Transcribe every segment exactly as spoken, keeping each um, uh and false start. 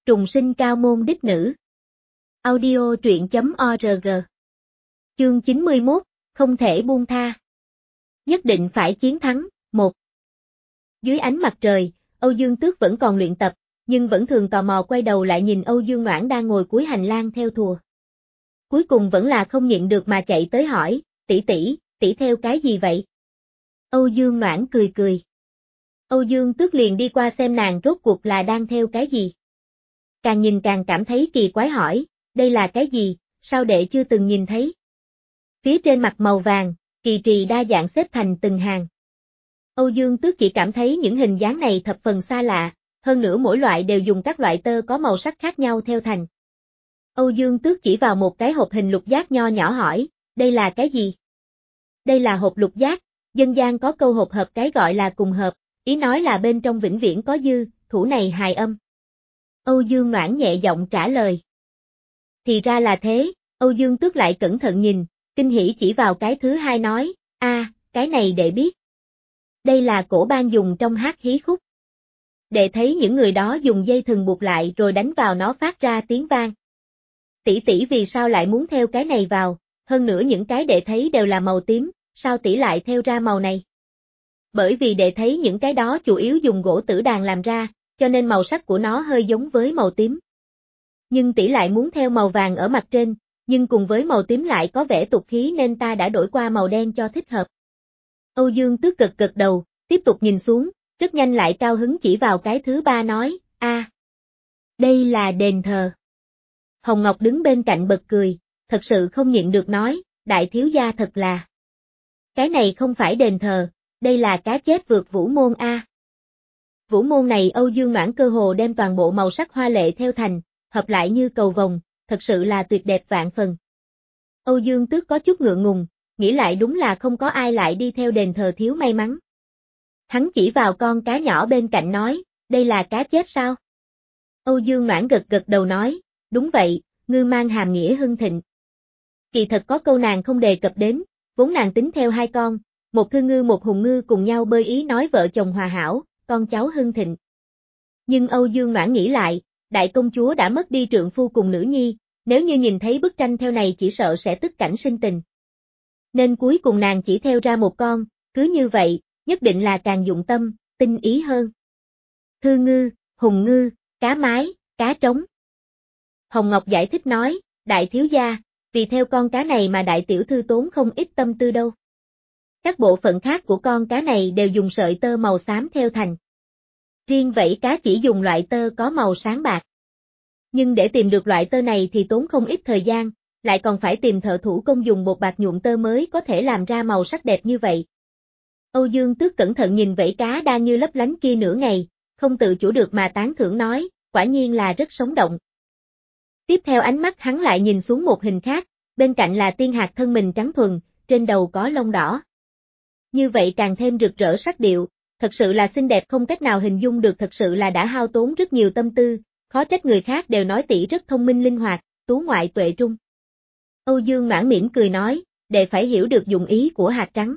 Trùng sinh cao môn đích nữ. Audio truyện chấm org. Chương chín mươi mốt, không thể buông tha. Nhất định phải chiến thắng. Một. Dưới ánh mặt trời, Âu Dương Tước vẫn còn luyện tập, nhưng vẫn thường tò mò quay đầu lại nhìn Âu Dương Noãn đang ngồi cuối hành lang theo thùa. Cuối cùng vẫn là không nhịn được mà chạy tới hỏi, tỷ tỷ, tỷ theo cái gì vậy? Âu Dương Noãn cười cười. Âu Dương Tước liền đi qua xem nàng rốt cuộc là đang theo cái gì. Càng nhìn càng cảm thấy kỳ quái hỏi, đây là cái gì, sao đệ chưa từng nhìn thấy? Phía trên mặt màu vàng, kỳ trì đa dạng xếp thành từng hàng. Âu Dương Tước chỉ cảm thấy những hình dáng này thập phần xa lạ, hơn nữa mỗi loại đều dùng các loại tơ có màu sắc khác nhau theo thành. Âu Dương Tước chỉ vào một cái hộp hình lục giác nho nhỏ hỏi, đây là cái gì? Đây là hộp lục giác, dân gian có câu hộp hợp cái gọi là cùng hợp, ý nói là bên trong vĩnh viễn có dư, thủ này hài âm. Âu Dương Noãn nhẹ giọng trả lời. Thì ra là thế, Âu Dương Tước lại cẩn thận nhìn, kinh hỉ chỉ vào cái thứ hai nói, a, cái này đệ biết. Đây là cổ ban dùng trong hát hí khúc. Đệ thấy những người đó dùng dây thừng buộc lại rồi đánh vào nó phát ra tiếng vang. Tỷ tỷ vì sao lại muốn theo cái này vào, hơn nữa những cái đệ thấy đều là màu tím, sao tỷ lại theo ra màu này? Bởi vì đệ thấy những cái đó chủ yếu dùng gỗ tử đàn làm ra, cho nên màu sắc của nó hơi giống với màu tím. Nhưng tỷ lại muốn theo màu vàng ở mặt trên, nhưng cùng với màu tím lại có vẻ tục khí nên ta đã đổi qua màu đen cho thích hợp. Âu Dương Tước cực cực đầu, tiếp tục nhìn xuống, rất nhanh lại cao hứng chỉ vào cái thứ ba nói, a, đây là đền thờ. Hồng Ngọc đứng bên cạnh bật cười, thật sự không nhịn được nói, đại thiếu gia thật là. Cái này không phải đền thờ, đây là cá chết vượt vũ môn a. Vũ môn này Âu Dương Noãn cơ hồ đem toàn bộ màu sắc hoa lệ theo thành, hợp lại như cầu vồng, thật sự là tuyệt đẹp vạn phần. Âu Dương Tước có chút ngượng ngùng, nghĩ lại đúng là không có ai lại đi theo đền thờ thiếu may mắn. Hắn chỉ vào con cá nhỏ bên cạnh nói, đây là cá chết sao? Âu Dương Noãn gật gật đầu nói, đúng vậy, ngư mang hàm nghĩa hưng thịnh. Kỳ thật có câu nàng không đề cập đến, vốn nàng tính theo hai con, một thư ngư một hùng ngư cùng nhau bơi ý nói vợ chồng hòa hảo, con cháu hưng thịnh. Nhưng Âu Dương Noãn nghĩ lại, đại công chúa đã mất đi trượng phu cùng nữ nhi, nếu như nhìn thấy bức tranh theo này chỉ sợ sẽ tức cảnh sinh tình. Nên cuối cùng nàng chỉ theo ra một con, cứ như vậy, nhất định là càng dụng tâm, tinh ý hơn. Thư ngư, hùng ngư, cá mái, cá trống. Hồng Ngọc giải thích nói, đại thiếu gia, vì theo con cá này mà đại tiểu thư tốn không ít tâm tư đâu. Các bộ phận khác của con cá này đều dùng sợi tơ màu xám theo thành. Riêng vảy cá chỉ dùng loại tơ có màu sáng bạc. Nhưng để tìm được loại tơ này thì tốn không ít thời gian, lại còn phải tìm thợ thủ công dùng bột bạc nhuộm tơ mới có thể làm ra màu sắc đẹp như vậy. Âu Dương Tước cẩn thận nhìn vảy cá đang như lấp lánh kia nửa ngày, không tự chủ được mà tán thưởng nói, quả nhiên là rất sống động. Tiếp theo ánh mắt hắn lại nhìn xuống một hình khác, bên cạnh là tiên hạc thân mình trắng thuần, trên đầu có lông đỏ. Như vậy càng thêm rực rỡ sắc điệu, thật sự là xinh đẹp không cách nào hình dung được, thật sự là đã hao tốn rất nhiều tâm tư, khó trách người khác đều nói tỷ rất thông minh linh hoạt, tú ngoại tuệ trung. Âu Dương Noãn mỉm cười nói, đệ phải hiểu được dụng ý của hạt trắng.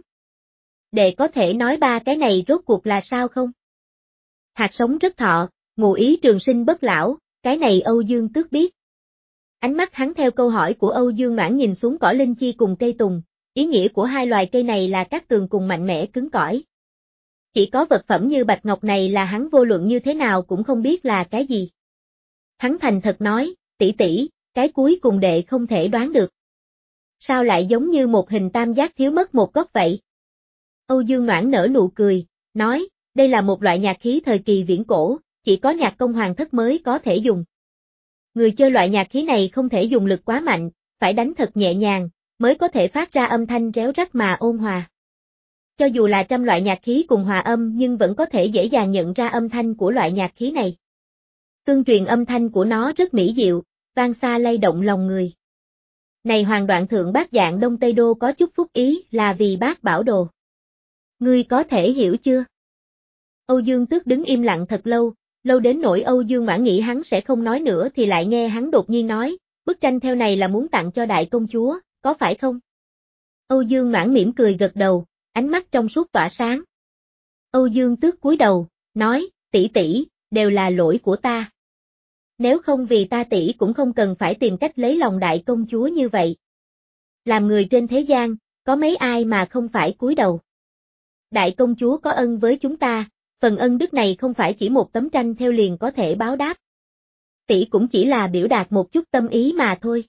Đệ có thể nói ba cái này rốt cuộc là sao không? Hạt sống rất thọ, ngụ ý trường sinh bất lão, cái này Âu Dương Tước biết. Ánh mắt hắn theo câu hỏi của Âu Dương Noãn nhìn xuống cỏ linh chi cùng cây tùng, ý nghĩa của hai loài cây này là các tường cùng mạnh mẽ cứng cỏi. Chỉ có vật phẩm như bạch ngọc này là hắn vô luận như thế nào cũng không biết là cái gì. Hắn thành thật nói, tỷ tỷ, cái cuối cùng đệ không thể đoán được. Sao lại giống như một hình tam giác thiếu mất một góc vậy? Âu Dương Noãn nở nụ cười, nói, đây là một loại nhạc khí thời kỳ viễn cổ, chỉ có nhạc công hoàng thất mới có thể dùng. Người chơi loại nhạc khí này không thể dùng lực quá mạnh, phải đánh thật nhẹ nhàng, mới có thể phát ra âm thanh réo rắt mà ôn hòa. Cho dù là trăm loại nhạc khí cùng hòa âm nhưng vẫn có thể dễ dàng nhận ra âm thanh của loại nhạc khí này. Tương truyền âm thanh của nó rất mỹ diệu, vang xa lay động lòng người. Này Hoàng Đoạn Thượng Bát Dạng Đông Tây Đô có chút phúc ý là vì bác bảo đồ. Ngươi có thể hiểu chưa? Âu Dương Tước đứng im lặng thật lâu, lâu đến nỗi Âu Dương Noãn nghĩ hắn sẽ không nói nữa thì lại nghe hắn đột nhiên nói, bức tranh theo này là muốn tặng cho đại công chúa, có phải không? Âu Dương Noãn mỉm cười gật đầu, ánh mắt trong suốt tỏa sáng. Âu Dương Tước cúi đầu, nói, tỷ tỷ, đều là lỗi của ta. Nếu không vì ta tỷ cũng không cần phải tìm cách lấy lòng đại công chúa như vậy. Làm người trên thế gian, có mấy ai mà không phải cúi đầu. Đại công chúa có ân với chúng ta, phần ân đức này không phải chỉ một tấm tranh theo liền có thể báo đáp. Tỷ cũng chỉ là biểu đạt một chút tâm ý mà thôi.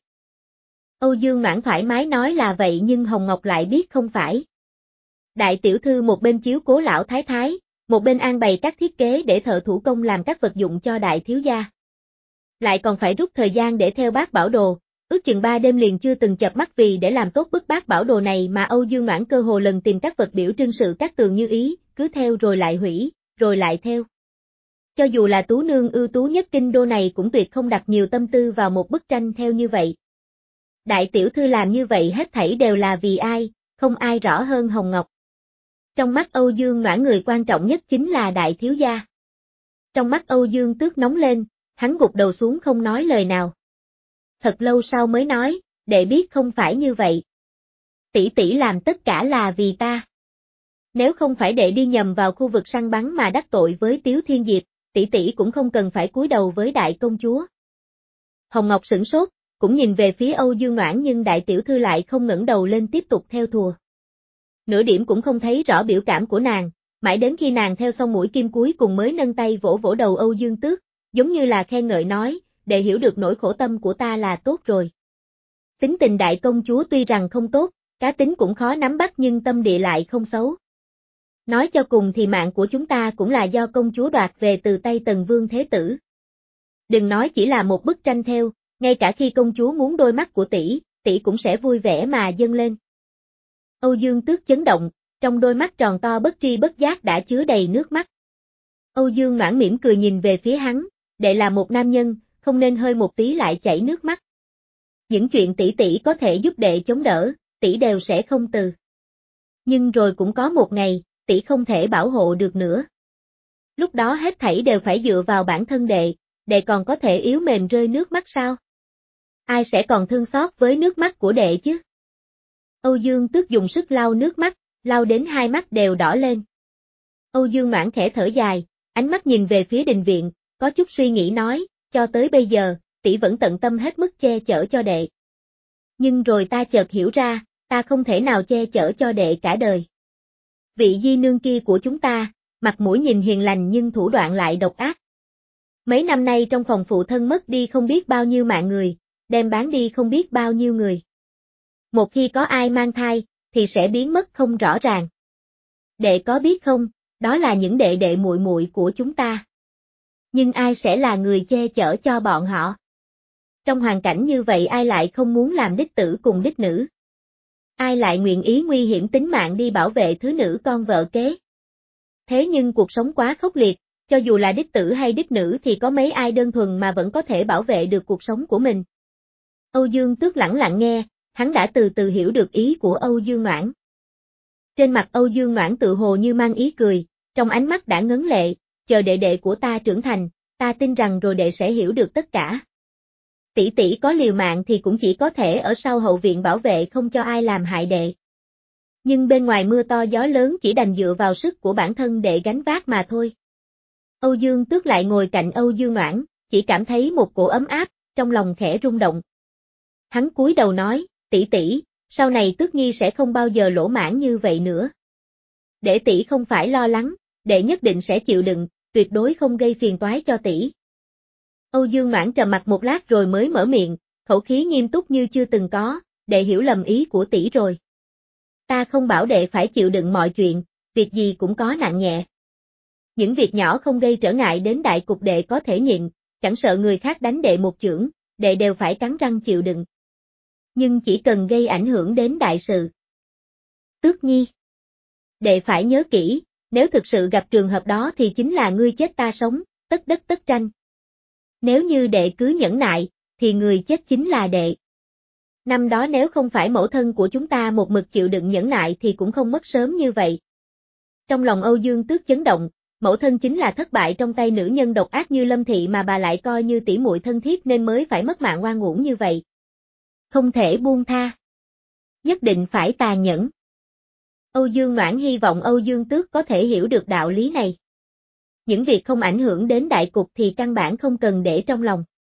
Âu Dương Noãn thoải mái nói là vậy nhưng Hồng Ngọc lại biết không phải. Đại tiểu thư một bên chiếu cố lão thái thái, một bên an bày các thiết kế để thợ thủ công làm các vật dụng cho đại thiếu gia. Lại còn phải rút thời gian để theo bác bảo đồ, ước chừng ba đêm liền chưa từng chợp mắt vì để làm tốt bức bát bảo đồ này mà Âu Dương Noãn cơ hồ lần tìm các vật biểu trưng sự các tường như ý, cứ theo rồi lại hủy, rồi lại theo. Cho dù là tú nương ưu tú nhất kinh đô này cũng tuyệt không đặt nhiều tâm tư vào một bức tranh theo như vậy. Đại tiểu thư làm như vậy hết thảy đều là vì ai, không ai rõ hơn Hồng Ngọc. Trong mắt Âu Dương Noãn người quan trọng nhất chính là đại thiếu gia. Trong mắt Âu Dương Tước nóng lên, hắn gục đầu xuống không nói lời nào. Thật lâu sau mới nói, đệ biết không phải như vậy. Tỷ tỷ làm tất cả là vì ta. Nếu không phải đệ đi nhầm vào khu vực săn bắn mà đắc tội với Tiếu Thiên Diệp, tỷ tỷ cũng không cần phải cúi đầu với đại công chúa. Hồng Ngọc sửng sốt, cũng nhìn về phía Âu Dương Noãn nhưng đại tiểu thư lại không ngẩng đầu lên tiếp tục theo thùa. Nửa điểm cũng không thấy rõ biểu cảm của nàng, mãi đến khi nàng theo xong mũi kim cuối cùng mới nâng tay vỗ vỗ đầu Âu Dương Tước, giống như là khen ngợi nói, để hiểu được nỗi khổ tâm của ta là tốt rồi. Tính tình đại công chúa tuy rằng không tốt, cá tính cũng khó nắm bắt nhưng tâm địa lại không xấu. Nói cho cùng thì mạng của chúng ta cũng là do công chúa đoạt về từ tay Tần Vương Thế Tử. Đừng nói chỉ là một bức tranh theo, ngay cả khi công chúa muốn đôi mắt của tỷ, tỷ cũng sẽ vui vẻ mà dâng lên. Âu Dương Tước chấn động, trong đôi mắt tròn to bất tri bất giác đã chứa đầy nước mắt. Âu Dương Noãn mỉm cười nhìn về phía hắn, đệ là một nam nhân, không nên hơi một tí lại chảy nước mắt. Những chuyện tỷ tỷ có thể giúp đệ chống đỡ, tỷ đều sẽ không từ. Nhưng rồi cũng có một ngày, tỷ không thể bảo hộ được nữa. Lúc đó hết thảy đều phải dựa vào bản thân đệ, đệ còn có thể yếu mềm rơi nước mắt sao? Ai sẽ còn thương xót với nước mắt của đệ chứ? Âu Dương Tước dùng sức lau nước mắt, lau đến hai mắt đều đỏ lên. Âu Dương Noãn khẽ thở dài, ánh mắt nhìn về phía đình viện, có chút suy nghĩ nói, cho tới bây giờ, tỷ vẫn tận tâm hết mức che chở cho đệ. Nhưng rồi ta chợt hiểu ra, ta không thể nào che chở cho đệ cả đời. Vị di nương kia của chúng ta, mặt mũi nhìn hiền lành nhưng thủ đoạn lại độc ác. Mấy năm nay trong phòng phụ thân mất đi không biết bao nhiêu mạng người, đem bán đi không biết bao nhiêu người. Một khi có ai mang thai, thì sẽ biến mất không rõ ràng. Đệ có biết không, đó là những đệ đệ muội muội của chúng ta. Nhưng ai sẽ là người che chở cho bọn họ? Trong hoàn cảnh như vậy ai lại không muốn làm đích tử cùng đích nữ? Ai lại nguyện ý nguy hiểm tính mạng đi bảo vệ thứ nữ con vợ kế? Thế nhưng cuộc sống quá khốc liệt, cho dù là đích tử hay đích nữ thì có mấy ai đơn thuần mà vẫn có thể bảo vệ được cuộc sống của mình. Âu Dương Tước lẳng lặng nghe, hắn đã từ từ hiểu được ý của Âu Dương Noãn. Trên mặt Âu Dương Noãn tự hồ như mang ý cười, trong ánh mắt đã ngấn lệ, chờ đệ đệ của ta trưởng thành, ta tin rằng rồi đệ sẽ hiểu được tất cả. Tỷ tỷ có liều mạng thì cũng chỉ có thể ở sau hậu viện bảo vệ không cho ai làm hại đệ. Nhưng bên ngoài mưa to gió lớn chỉ đành dựa vào sức của bản thân đệ gánh vác mà thôi. Âu Dương Tước lại ngồi cạnh Âu Dương Noãn, chỉ cảm thấy một cổ ấm áp, trong lòng khẽ rung động. Hắn cúi đầu nói, tỷ tỷ, sau này Tước Nhi sẽ không bao giờ lỗ mãn như vậy nữa. Để tỷ không phải lo lắng, đệ nhất định sẽ chịu đựng, tuyệt đối không gây phiền toái cho tỷ. Âu Dương Noãn trầm mặt một lát rồi mới mở miệng, khẩu khí nghiêm túc như chưa từng có, đệ hiểu lầm ý của tỷ rồi. Ta không bảo đệ phải chịu đựng mọi chuyện, việc gì cũng có nặng nhẹ. Những việc nhỏ không gây trở ngại đến đại cục đệ có thể nhịn, chẳng sợ người khác đánh đệ một chưởng, đệ đều phải cắn răng chịu đựng. Nhưng chỉ cần gây ảnh hưởng đến đại sự. Tước Nhi, đệ phải nhớ kỹ, nếu thực sự gặp trường hợp đó thì chính là ngươi chết ta sống, tất đất tất tranh. Nếu như đệ cứ nhẫn nại, thì người chết chính là đệ. Năm đó nếu không phải mẫu thân của chúng ta một mực chịu đựng nhẫn nại thì cũng không mất sớm như vậy. Trong lòng Âu Dương Tước chấn động, mẫu thân chính là thất bại trong tay nữ nhân độc ác như Lâm Thị mà bà lại coi như tỷ muội thân thiết nên mới phải mất mạng oan uổng như vậy. Không thể buông tha. Nhất định phải tàn nhẫn. Âu Dương Noãn hy vọng Âu Dương Tước có thể hiểu được đạo lý này. Những việc không ảnh hưởng đến đại cục thì căn bản không cần để trong lòng.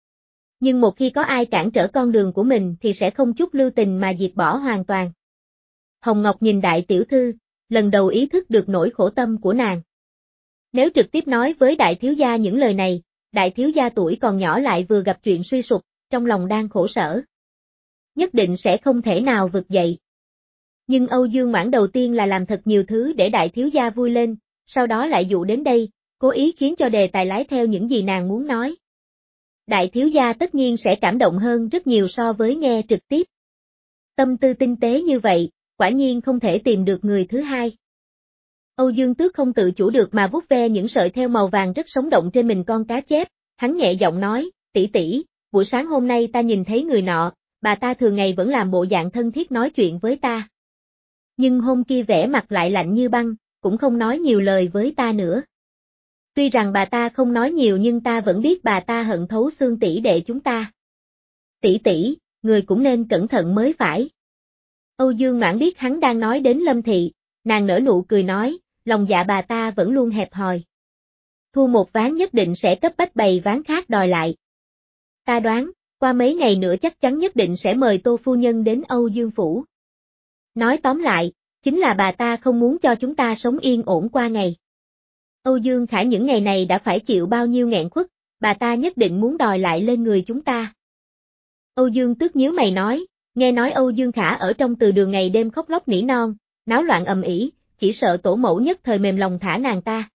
Nhưng một khi có ai cản trở con đường của mình thì sẽ không chút lưu tình mà diệt bỏ hoàn toàn. Hồng Ngọc nhìn đại tiểu thư, lần đầu ý thức được nỗi khổ tâm của nàng. Nếu trực tiếp nói với đại thiếu gia những lời này, đại thiếu gia tuổi còn nhỏ lại vừa gặp chuyện suy sụp, trong lòng đang khổ sở. Nhất định sẽ không thể nào vực dậy. Nhưng Âu Dương Mãn đầu tiên là làm thật nhiều thứ để đại thiếu gia vui lên, sau đó lại dụ đến đây, cố ý khiến cho đề tài lái theo những gì nàng muốn nói. Đại thiếu gia tất nhiên sẽ cảm động hơn rất nhiều so với nghe trực tiếp. Tâm tư tinh tế như vậy, quả nhiên không thể tìm được người thứ hai. Âu Dương Tước không tự chủ được mà vuốt ve những sợi thêu màu vàng rất sống động trên mình con cá chép, hắn nhẹ giọng nói, tỷ tỷ, buổi sáng hôm nay ta nhìn thấy người nọ, bà ta thường ngày vẫn làm bộ dạng thân thiết nói chuyện với ta. Nhưng hôm kia vẻ mặt lại lạnh như băng, cũng không nói nhiều lời với ta nữa. Tuy rằng bà ta không nói nhiều nhưng ta vẫn biết bà ta hận thấu xương tỷ đệ chúng ta. Tỷ tỷ, người cũng nên cẩn thận mới phải. Âu Dương Mãn biết hắn đang nói đến Lâm Thị, nàng nở nụ cười nói, lòng dạ bà ta vẫn luôn hẹp hòi. Thu một ván nhất định sẽ cấp bách bày ván khác đòi lại. Ta đoán, qua mấy ngày nữa chắc chắn nhất định sẽ mời Tô phu nhân đến Âu Dương phủ. Nói tóm lại, chính là bà ta không muốn cho chúng ta sống yên ổn qua ngày. Âu Dương Khả những ngày này đã phải chịu bao nhiêu nghẹn khuất, bà ta nhất định muốn đòi lại lên người chúng ta. Âu Dương Tước nhíu mày nói, nghe nói Âu Dương Khả ở trong từ đường ngày đêm khóc lóc nỉ non, náo loạn ầm ĩ, chỉ sợ tổ mẫu nhất thời mềm lòng thả nàng ta.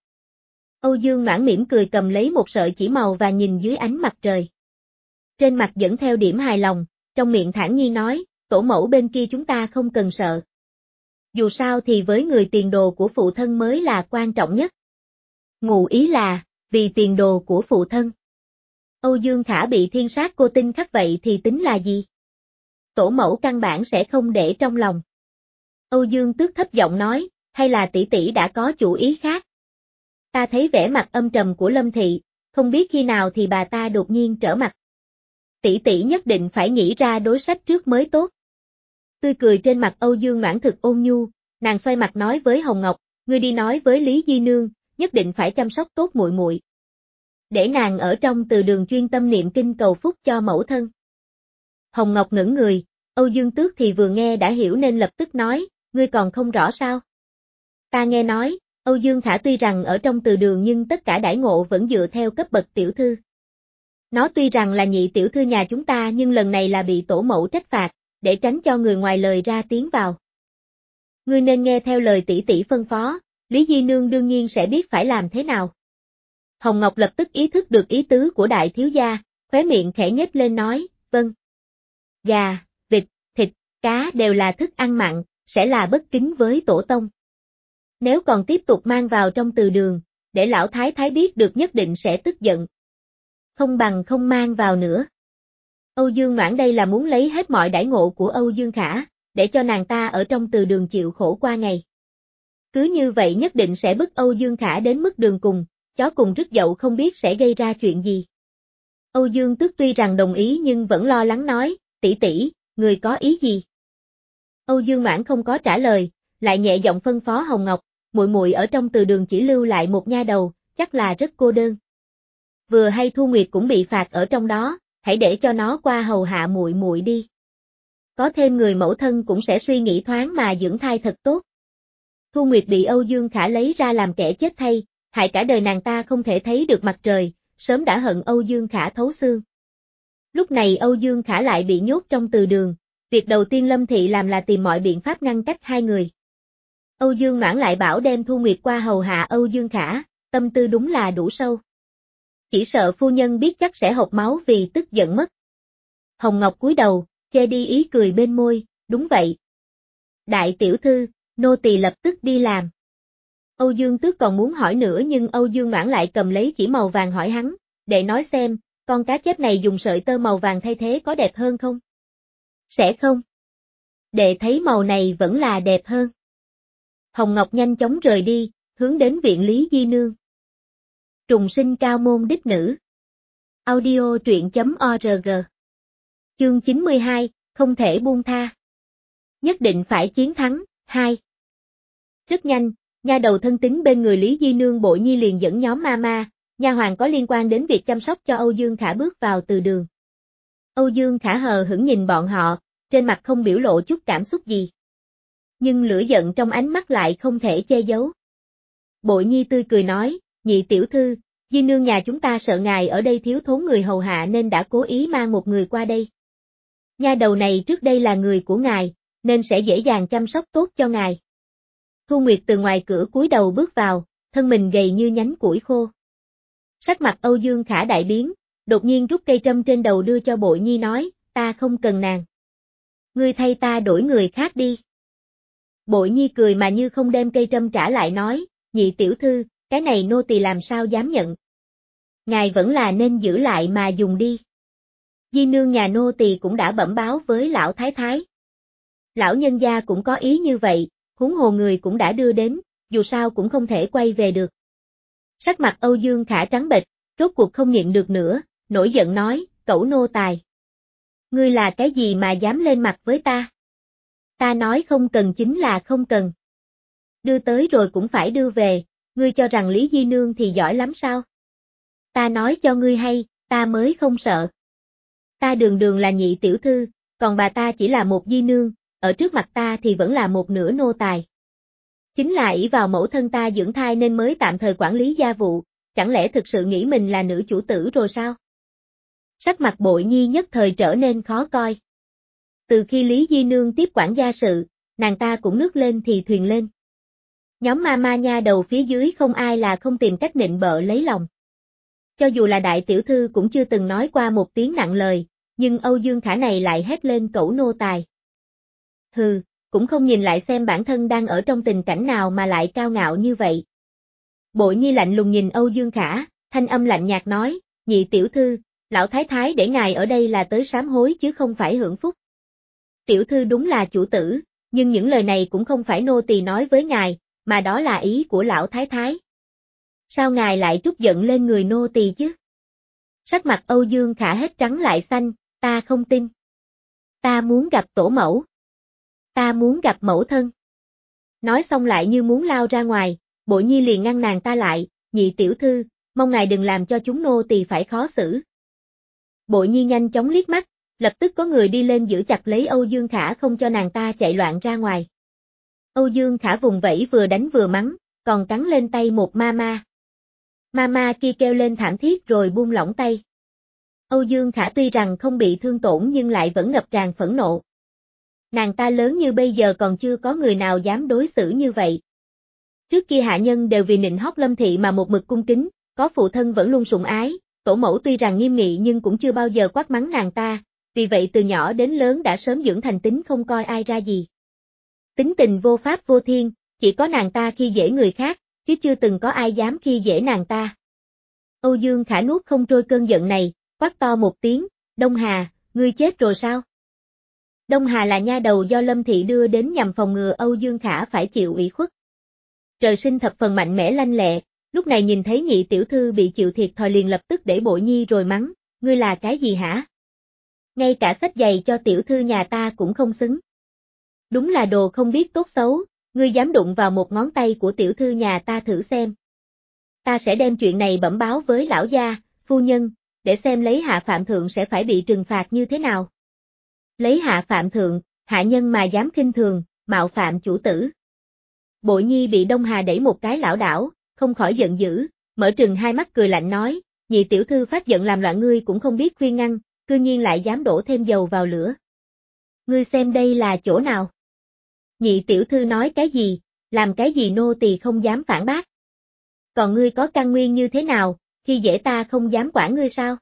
Âu Dương Mãn mỉm cười cầm lấy một sợi chỉ màu và nhìn dưới ánh mặt trời. Trên mặt dẫn theo điểm hài lòng, trong miệng thản nhiên nói, tổ mẫu bên kia chúng ta không cần sợ. Dù sao thì với người tiền đồ của phụ thân mới là quan trọng nhất. Ngụ ý là, vì tiền đồ của phụ thân. Âu Dương Khả bị thiên sát cô tinh khắc vậy thì tính là gì? Tổ mẫu căn bản sẽ không để trong lòng. Âu Dương Tước thấp giọng nói, hay là tỷ tỷ đã có chủ ý khác? Ta thấy vẻ mặt âm trầm của Lâm Thị, không biết khi nào thì bà ta đột nhiên trở mặt. Tỷ tỷ nhất định phải nghĩ ra đối sách trước mới tốt. Tươi cười trên mặt Âu Dương Mãn thực ôn nhu, nàng xoay mặt nói với Hồng Ngọc, ngươi đi nói với Lý Di Nương, nhất định phải chăm sóc tốt muội muội. Để nàng ở trong từ đường chuyên tâm niệm kinh cầu phúc cho mẫu thân. Hồng Ngọc ngẩng người, Âu Dương Tước thì vừa nghe đã hiểu nên lập tức nói, ngươi còn không rõ sao? Ta nghe nói, Âu Dương Khả tuy rằng ở trong từ đường nhưng tất cả đãi ngộ vẫn dựa theo cấp bậc tiểu thư. Nó tuy rằng là nhị tiểu thư nhà chúng ta nhưng lần này là bị tổ mẫu trách phạt, để tránh cho người ngoài lời ra tiếng vào. Ngươi nên nghe theo lời tỷ tỷ phân phó, Lý Di Nương đương nhiên sẽ biết phải làm thế nào. Hồng Ngọc lập tức ý thức được ý tứ của đại thiếu gia, khóe miệng khẽ nhếch lên nói, vâng. Gà, vịt, thịt, cá đều là thức ăn mặn, sẽ là bất kính với tổ tông. Nếu còn tiếp tục mang vào trong từ đường, để lão thái thái biết được nhất định sẽ tức giận. Không bằng không mang vào nữa. Âu Dương Mãn đây là muốn lấy hết mọi đãi ngộ của Âu Dương Khả, để cho nàng ta ở trong từ đường chịu khổ qua ngày. Cứ như vậy nhất định sẽ bức Âu Dương Khả đến mức đường cùng, chó cùng rứt dậu không biết sẽ gây ra chuyện gì. Âu Dương Tước tuy rằng đồng ý nhưng vẫn lo lắng nói, tỷ tỷ, người có ý gì? Âu Dương Mãn không có trả lời, lại nhẹ giọng phân phó Hồng Ngọc, muội muội ở trong từ đường chỉ lưu lại một nha đầu, chắc là rất cô đơn. Vừa hay Thu Nguyệt cũng bị phạt ở trong đó, hãy để cho nó qua hầu hạ muội muội đi. Có thêm người mẫu thân cũng sẽ suy nghĩ thoáng mà dưỡng thai thật tốt. Thu Nguyệt bị Âu Dương Khả lấy ra làm kẻ chết thay, hại cả đời nàng ta không thể thấy được mặt trời, sớm đã hận Âu Dương Khả thấu xương. Lúc này Âu Dương Khả lại bị nhốt trong từ đường, việc đầu tiên Lâm Thị làm là tìm mọi biện pháp ngăn cách hai người. Âu Dương Mãn lại bảo đem Thu Nguyệt qua hầu hạ Âu Dương Khả, tâm tư đúng là đủ sâu. Chỉ sợ phu nhân biết chắc sẽ hộc máu vì tức giận mất. Hồng Ngọc cúi đầu, che đi ý cười bên môi, đúng vậy. Đại tiểu thư, nô tỳ lập tức đi làm. Âu Dương Tước còn muốn hỏi nữa nhưng Âu Dương Mãn lại cầm lấy chỉ màu vàng hỏi hắn, để nói xem, con cá chép này dùng sợi tơ màu vàng thay thế có đẹp hơn không? Sẽ không. Đệ thấy màu này vẫn là đẹp hơn. Hồng Ngọc nhanh chóng rời đi, hướng đến viện Lý Di Nương. Trùng sinh cao môn đích nữ. Audio truyện chấm org. Chương chín mươi hai, không thể buông tha. Nhất định phải chiến thắng, hai. Rất nhanh, nha đầu thân tín bên người Lý Di Nương Bội Nhi liền dẫn nhóm ma ma, nha hoàn có liên quan đến việc chăm sóc cho Âu Dương Khả bước vào từ đường. Âu Dương Khả hờ hững nhìn bọn họ, trên mặt không biểu lộ chút cảm xúc gì. Nhưng lửa giận trong ánh mắt lại không thể che giấu. Bội Nhi tươi cười nói, nhị tiểu thư, di nương nhà chúng ta sợ ngài ở đây thiếu thốn người hầu hạ nên đã cố ý mang một người qua đây. Nha đầu này trước đây là người của ngài, nên sẽ dễ dàng chăm sóc tốt cho ngài. Thu Nguyệt từ ngoài cửa cúi đầu bước vào, thân mình gầy như nhánh củi khô. Sắc mặt Âu Dương Khả đại biến, đột nhiên rút cây trâm trên đầu đưa cho Bội Nhi nói, ta không cần nàng. Ngươi thay ta đổi người khác đi. Bội Nhi cười mà như không đem cây trâm trả lại nói, nhị tiểu thư, cái này nô tỳ làm sao dám nhận. Ngài vẫn là nên giữ lại mà dùng đi. Di nương nhà nô tỳ cũng đã bẩm báo với lão thái thái. Lão nhân gia cũng có ý như vậy, huống hồ người cũng đã đưa đến, dù sao cũng không thể quay về được. Sắc mặt Âu Dương Khả trắng bệch, rốt cuộc không nhịn được nữa, nổi giận nói, cẩu nô tài. Ngươi là cái gì mà dám lên mặt với ta? Ta nói không cần chính là không cần. Đưa tới rồi cũng phải đưa về, ngươi cho rằng Lý Di Nương thì giỏi lắm sao? Ta nói cho ngươi hay, ta mới không sợ. Ta đường đường là nhị tiểu thư, còn bà ta chỉ là một di nương, ở trước mặt ta thì vẫn là một nửa nô tài. Chính là ỷ vào mẫu thân ta dưỡng thai nên mới tạm thời quản lý gia vụ, chẳng lẽ thực sự nghĩ mình là nữ chủ tử rồi sao? Sắc mặt Bội Nhi nhất thời trở nên khó coi. Từ khi Lý Di Nương tiếp quản gia sự, nàng ta cũng nước lên thì thuyền lên. Nhóm ma ma nha đầu phía dưới không ai là không tìm cách nịnh bợ lấy lòng. Cho dù là đại tiểu thư cũng chưa từng nói qua một tiếng nặng lời, nhưng Âu Dương Khả này lại hét lên cẩu nô tài. Hừ, cũng không nhìn lại xem bản thân đang ở trong tình cảnh nào mà lại cao ngạo như vậy. Bội Nhi lạnh lùng nhìn Âu Dương Khả, thanh âm lạnh nhạt nói, nhị tiểu thư, lão thái thái để ngài ở đây là tới sám hối chứ không phải hưởng phúc. Tiểu thư đúng là chủ tử, nhưng những lời này cũng không phải nô tỳ nói với ngài, mà đó là ý của lão thái thái. Sao ngài lại trút giận lên người nô tỳ chứ? Sắc mặt Âu Dương Khả hết trắng lại xanh, ta không tin. Ta muốn gặp tổ mẫu. Ta muốn gặp mẫu thân. Nói xong lại như muốn lao ra ngoài, Bội Nhi liền ngăn nàng ta lại, nhị tiểu thư, mong ngài đừng làm cho chúng nô tỳ phải khó xử. Bội Nhi nhanh chóng liếc mắt, lập tức có người đi lên giữ chặt lấy Âu Dương Khả không cho nàng ta chạy loạn ra ngoài. Âu Dương Khả vùng vẫy vừa đánh vừa mắng, còn cắn lên tay một ma ma. Ma ma kia kêu lên thảm thiết rồi buông lỏng tay. Âu Dương Khả tuy rằng không bị thương tổn nhưng lại vẫn ngập tràn phẫn nộ. Nàng ta lớn như bây giờ còn chưa có người nào dám đối xử như vậy. Trước kia hạ nhân đều vì nịnh hót Lâm Thị mà một mực cung kính, có phụ thân vẫn luôn sủng ái, tổ mẫu tuy rằng nghiêm nghị nhưng cũng chưa bao giờ quát mắng nàng ta, vì vậy từ nhỏ đến lớn đã sớm dưỡng thành tính không coi ai ra gì. Tính tình vô pháp vô thiên, chỉ có nàng ta khi dễ người khác, chứ chưa từng có ai dám khi dễ nàng ta. Âu Dương Khả nuốt không trôi cơn giận này, quát to một tiếng, Đông Hà, ngươi chết rồi sao? Đông Hà là nha đầu do Lâm Thị đưa đến nhằm phòng ngừa Âu Dương Khả phải chịu ủy khuất. Trời sinh thập phần mạnh mẽ lanh lẹ, lúc này nhìn thấy nhị tiểu thư bị chịu thiệt thòi liền lập tức để Bội Nhi rồi mắng, ngươi là cái gì hả? Ngay cả xách giày cho tiểu thư nhà ta cũng không xứng. Đúng là đồ không biết tốt xấu, ngươi dám đụng vào một ngón tay của tiểu thư nhà ta thử xem. Ta sẽ đem chuyện này bẩm báo với lão gia, phu nhân, để xem lấy hạ phạm thượng sẽ phải bị trừng phạt như thế nào. Lấy hạ phạm thượng, hạ nhân mà dám khinh thường, mạo phạm chủ tử. Bội Nhi bị Đông Hà đẩy một cái lảo đảo, không khỏi giận dữ, mở trừng hai mắt cười lạnh nói, nhị tiểu thư phát giận làm loạn ngươi cũng không biết khuyên ngăn, cư nhiên lại dám đổ thêm dầu vào lửa. Ngươi xem đây là chỗ nào? Nhị tiểu thư nói cái gì, làm cái gì nô tỳ không dám phản bác. Còn ngươi có căn nguyên như thế nào, khi dễ ta không dám quản ngươi sao?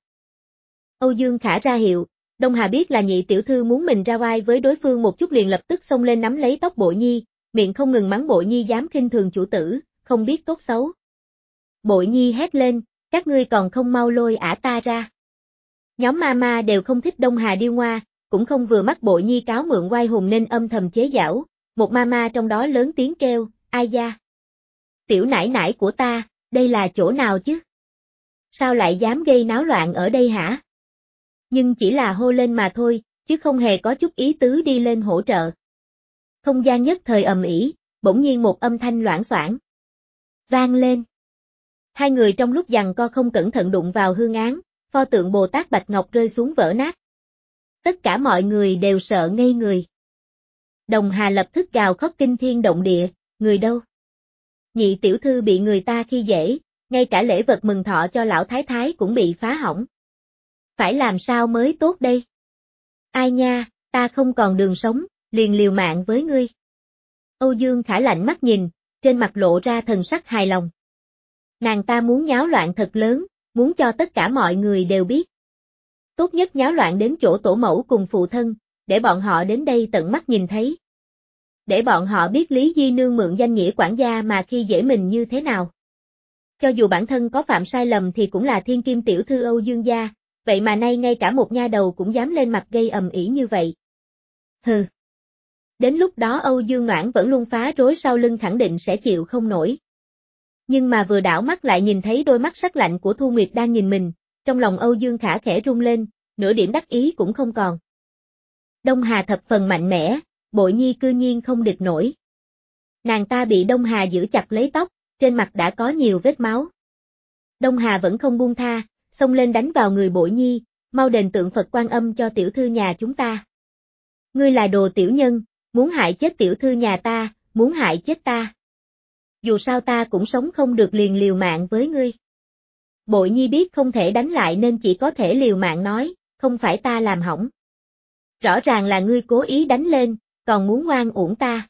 Âu Dương Khả ra hiệu, Đông Hà biết là nhị tiểu thư muốn mình ra vai với đối phương một chút liền lập tức xông lên nắm lấy tóc Bội Nhi, miệng không ngừng mắng Bội Nhi dám khinh thường chủ tử, không biết tốt xấu. Bội Nhi hét lên, các ngươi còn không mau lôi ả ta ra. Nhóm ma ma đều không thích Đông Hà điêu ngoa, cũng không vừa mắt Bội Nhi cáo mượn oai hùng nên âm thầm chế giễu, một ma ma trong đó lớn tiếng kêu, ai da? Tiểu nải nải của ta, đây là chỗ nào chứ? Sao lại dám gây náo loạn ở đây hả? Nhưng chỉ là hô lên mà thôi, chứ không hề có chút ý tứ đi lên hỗ trợ. Không gian nhất thời ầm ĩ, bỗng nhiên một âm thanh loảng xoảng vang lên. Hai người trong lúc giằng co không cẩn thận đụng vào hương án, pho tượng Bồ Tát Bạch Ngọc rơi xuống vỡ nát. Tất cả mọi người đều sợ ngây người. Đồng Hà lập tức gào khóc kinh thiên động địa, người đâu? Nhị tiểu thư bị người ta khi dễ, ngay cả lễ vật mừng thọ cho lão thái thái cũng bị phá hỏng. Phải làm sao mới tốt đây? Ai nha, ta không còn đường sống, liền liều mạng với ngươi. Âu Dương Khả lạnh mắt nhìn, trên mặt lộ ra thần sắc hài lòng. Nàng ta muốn nháo loạn thật lớn, muốn cho tất cả mọi người đều biết. Tốt nhất nháo loạn đến chỗ tổ mẫu cùng phụ thân, để bọn họ đến đây tận mắt nhìn thấy. Để bọn họ biết Lý Di Nương mượn danh nghĩa quản gia mà khi dễ mình như thế nào. Cho dù bản thân có phạm sai lầm thì cũng là thiên kim tiểu thư Âu Dương gia, vậy mà nay ngay cả một nha đầu cũng dám lên mặt gây ầm ĩ như vậy. Hừ. Đến lúc đó Âu Dương Noãn vẫn luôn phá rối sau lưng khẳng định sẽ chịu không nổi. Nhưng mà vừa đảo mắt lại nhìn thấy đôi mắt sắc lạnh của Thu Nguyệt đang nhìn mình, trong lòng Âu Dương Khả khẽ rung lên, nửa điểm đắc ý cũng không còn. Đông Hà thập phần mạnh mẽ, Bội Nhi cư nhiên không địch nổi. Nàng ta bị Đông Hà giữ chặt lấy tóc, trên mặt đã có nhiều vết máu. Đông Hà vẫn không buông tha, xông lên đánh vào người Bội Nhi, mau đền tượng Phật Quan Âm cho tiểu thư nhà chúng ta. Ngươi là đồ tiểu nhân, muốn hại chết tiểu thư nhà ta, muốn hại chết ta. Dù sao ta cũng sống không được liền liều mạng với ngươi. Bội Nhi biết không thể đánh lại nên chỉ có thể liều mạng nói, không phải ta làm hỏng. Rõ ràng là ngươi cố ý đánh lên, còn muốn oan uổng ta.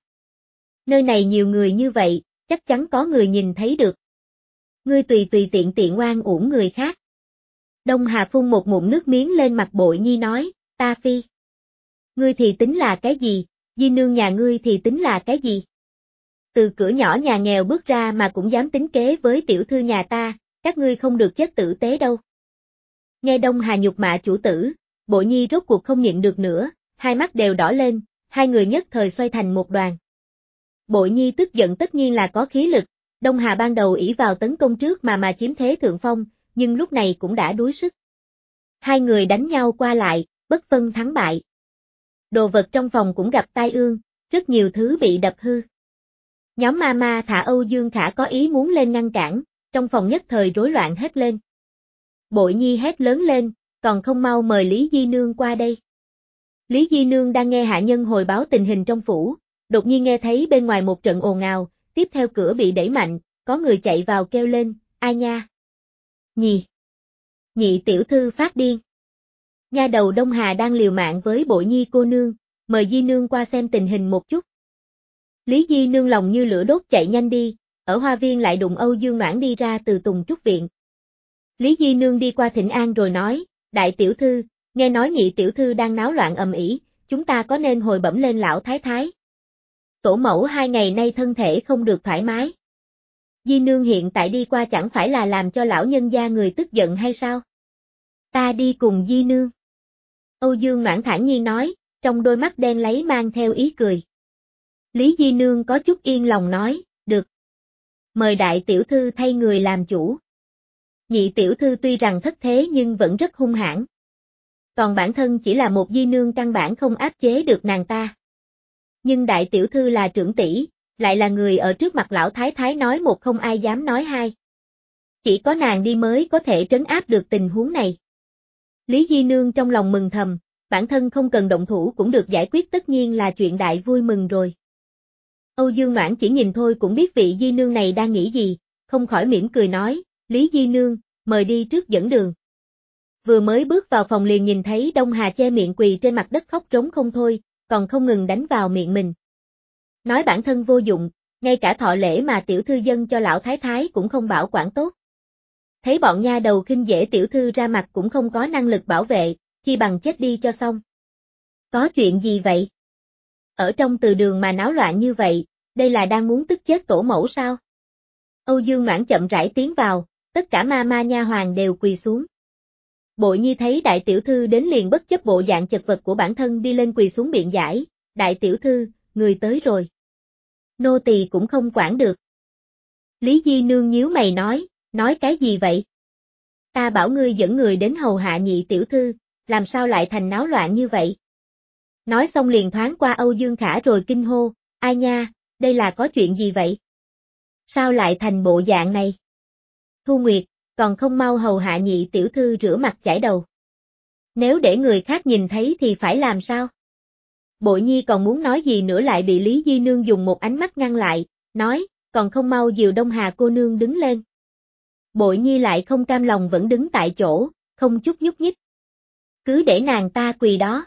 Nơi này nhiều người như vậy, chắc chắn có người nhìn thấy được. Ngươi tùy tùy tiện tiện oan uổng người khác. Đông Hà phun một ngụm nước miếng lên mặt Bội Nhi nói, ta phi. Ngươi thì tính là cái gì, Di Nương nhà ngươi thì tính là cái gì? Từ cửa nhỏ nhà nghèo bước ra mà cũng dám tính kế với tiểu thư nhà ta, các ngươi không được chết tử tế đâu. Nghe Đông Hà nhục mạ chủ tử, Bội Nhi rốt cuộc không nhịn được nữa, hai mắt đều đỏ lên, hai người nhất thời xoay thành một đoàn. Bội Nhi tức giận tất nhiên là có khí lực, Đông Hà ban đầu ỷ vào tấn công trước mà mà chiếm thế thượng phong, nhưng lúc này cũng đã đuối sức. Hai người đánh nhau qua lại, bất phân thắng bại. Đồ vật trong phòng cũng gặp tai ương, rất nhiều thứ bị đập hư. Nhóm ma ma thả Âu Dương Khả có ý muốn lên ngăn cản, trong phòng nhất thời rối loạn hết lên. Bội Nhi hét lớn lên, còn không mau mời Lý Di Nương qua đây. Lý Di Nương đang nghe hạ nhân hồi báo tình hình trong phủ, đột nhiên nghe thấy bên ngoài một trận ồn ào, tiếp theo cửa bị đẩy mạnh, có người chạy vào kêu lên, ai nha? Nhì! Nhị tiểu thư phát điên. Nha đầu Đông Hà đang liều mạng với Bội Nhi cô nương, mời Di Nương qua xem tình hình một chút. Lý Di Nương lòng như lửa đốt chạy nhanh đi, ở hoa viên lại đụng Âu Dương Noãn đi ra từ Tùng Trúc Viện. Lý Di Nương đi qua thỉnh an rồi nói, đại tiểu thư, nghe nói nhị tiểu thư đang náo loạn ầm ĩ, chúng ta có nên hồi bẩm lên lão thái thái. Tổ mẫu hai ngày nay thân thể không được thoải mái. Di Nương hiện tại đi qua chẳng phải là làm cho lão nhân gia người tức giận hay sao? Ta đi cùng Di Nương. Âu Dương Noãn thản nhiên nói, trong đôi mắt đen lấy mang theo ý cười. Lý Di Nương có chút yên lòng nói, được. Mời đại tiểu thư thay người làm chủ. Nhị tiểu thư tuy rằng thất thế nhưng vẫn rất hung hãn. Còn bản thân chỉ là một Di Nương căn bản không áp chế được nàng ta. Nhưng đại tiểu thư là trưởng tỷ, lại là người ở trước mặt lão thái thái nói một không ai dám nói hai. Chỉ có nàng đi mới có thể trấn áp được tình huống này. Lý Di Nương trong lòng mừng thầm, bản thân không cần động thủ cũng được giải quyết tất nhiên là chuyện đại vui mừng rồi. Âu Dương Noãn chỉ nhìn thôi cũng biết vị Di Nương này đang nghĩ gì, không khỏi mỉm cười nói, Lý Di Nương, mời đi trước dẫn đường. Vừa mới bước vào phòng liền nhìn thấy Đông Hà che miệng quỳ trên mặt đất khóc trống không thôi, còn không ngừng đánh vào miệng mình. Nói bản thân vô dụng, ngay cả thọ lễ mà tiểu thư dâng cho lão thái thái cũng không bảo quản tốt. Thấy bọn nha đầu khinh dễ tiểu thư ra mặt cũng không có năng lực bảo vệ, chi bằng chết đi cho xong. Có chuyện gì vậy? Ở trong từ đường mà náo loạn như vậy, đây là đang muốn tức chết tổ mẫu sao? Âu Dương Noãn chậm rãi tiến vào, tất cả ma ma nha hoàng đều quỳ xuống. Bội Nhi thấy đại tiểu thư đến liền bất chấp bộ dạng chật vật của bản thân đi lên quỳ xuống biện giải, đại tiểu thư, người tới rồi. Nô tỳ cũng không quản được. Lý Di Nương nhíu mày nói, nói cái gì vậy? Ta bảo ngươi dẫn người đến hầu hạ nhị tiểu thư, làm sao lại thành náo loạn như vậy? Nói xong liền thoáng qua Âu Dương Khả rồi kinh hô, ai nha, đây là có chuyện gì vậy? Sao lại thành bộ dạng này? Thu Nguyệt, còn không mau hầu hạ nhị tiểu thư rửa mặt chải đầu. Nếu để người khác nhìn thấy thì phải làm sao? Bội Nhi còn muốn nói gì nữa lại bị Lý Di Nương dùng một ánh mắt ngăn lại, nói, còn không mau dìu Đông Hà cô nương đứng lên. Bội Nhi lại không cam lòng vẫn đứng tại chỗ, không chút nhúc nhích. Cứ để nàng ta quỳ đó.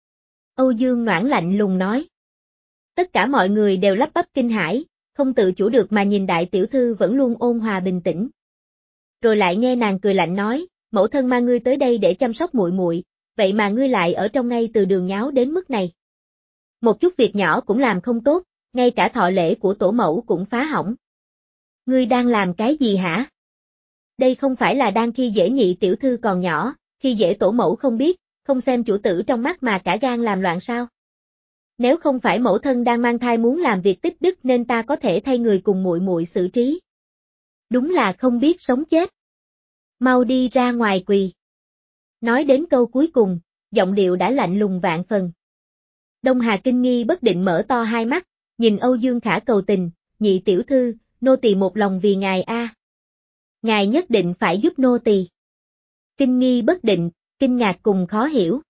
Âu Dương Noãn lạnh lùng nói. Tất cả mọi người đều lắp bắp kinh hãi, không tự chủ được mà nhìn đại tiểu thư vẫn luôn ôn hòa bình tĩnh. Rồi lại nghe nàng cười lạnh nói, mẫu thân mang ngươi tới đây để chăm sóc muội muội, vậy mà ngươi lại ở trong ngay từ đường nháo đến mức này. Một chút việc nhỏ cũng làm không tốt, ngay cả thọ lễ của tổ mẫu cũng phá hỏng. Ngươi đang làm cái gì hả? Đây không phải là đang khi dễ nhị tiểu thư còn nhỏ, khi dễ tổ mẫu không biết, không xem chủ tử trong mắt mà cả gan làm loạn sao? Nếu không phải mẫu thân đang mang thai muốn làm việc tích đức nên ta có thể thay người cùng muội muội xử trí. Đúng là không biết sống chết. Mau đi ra ngoài quỳ. Nói đến câu cuối cùng, giọng điệu đã lạnh lùng vạn phần. Đông Hà kinh nghi bất định mở to hai mắt, nhìn Âu Dương Khả cầu tình, nhị tiểu thư, nô tỳ một lòng vì ngài a. Ngài nhất định phải giúp nô tỳ. Kinh nghi bất định, kinh ngạc cùng khó hiểu.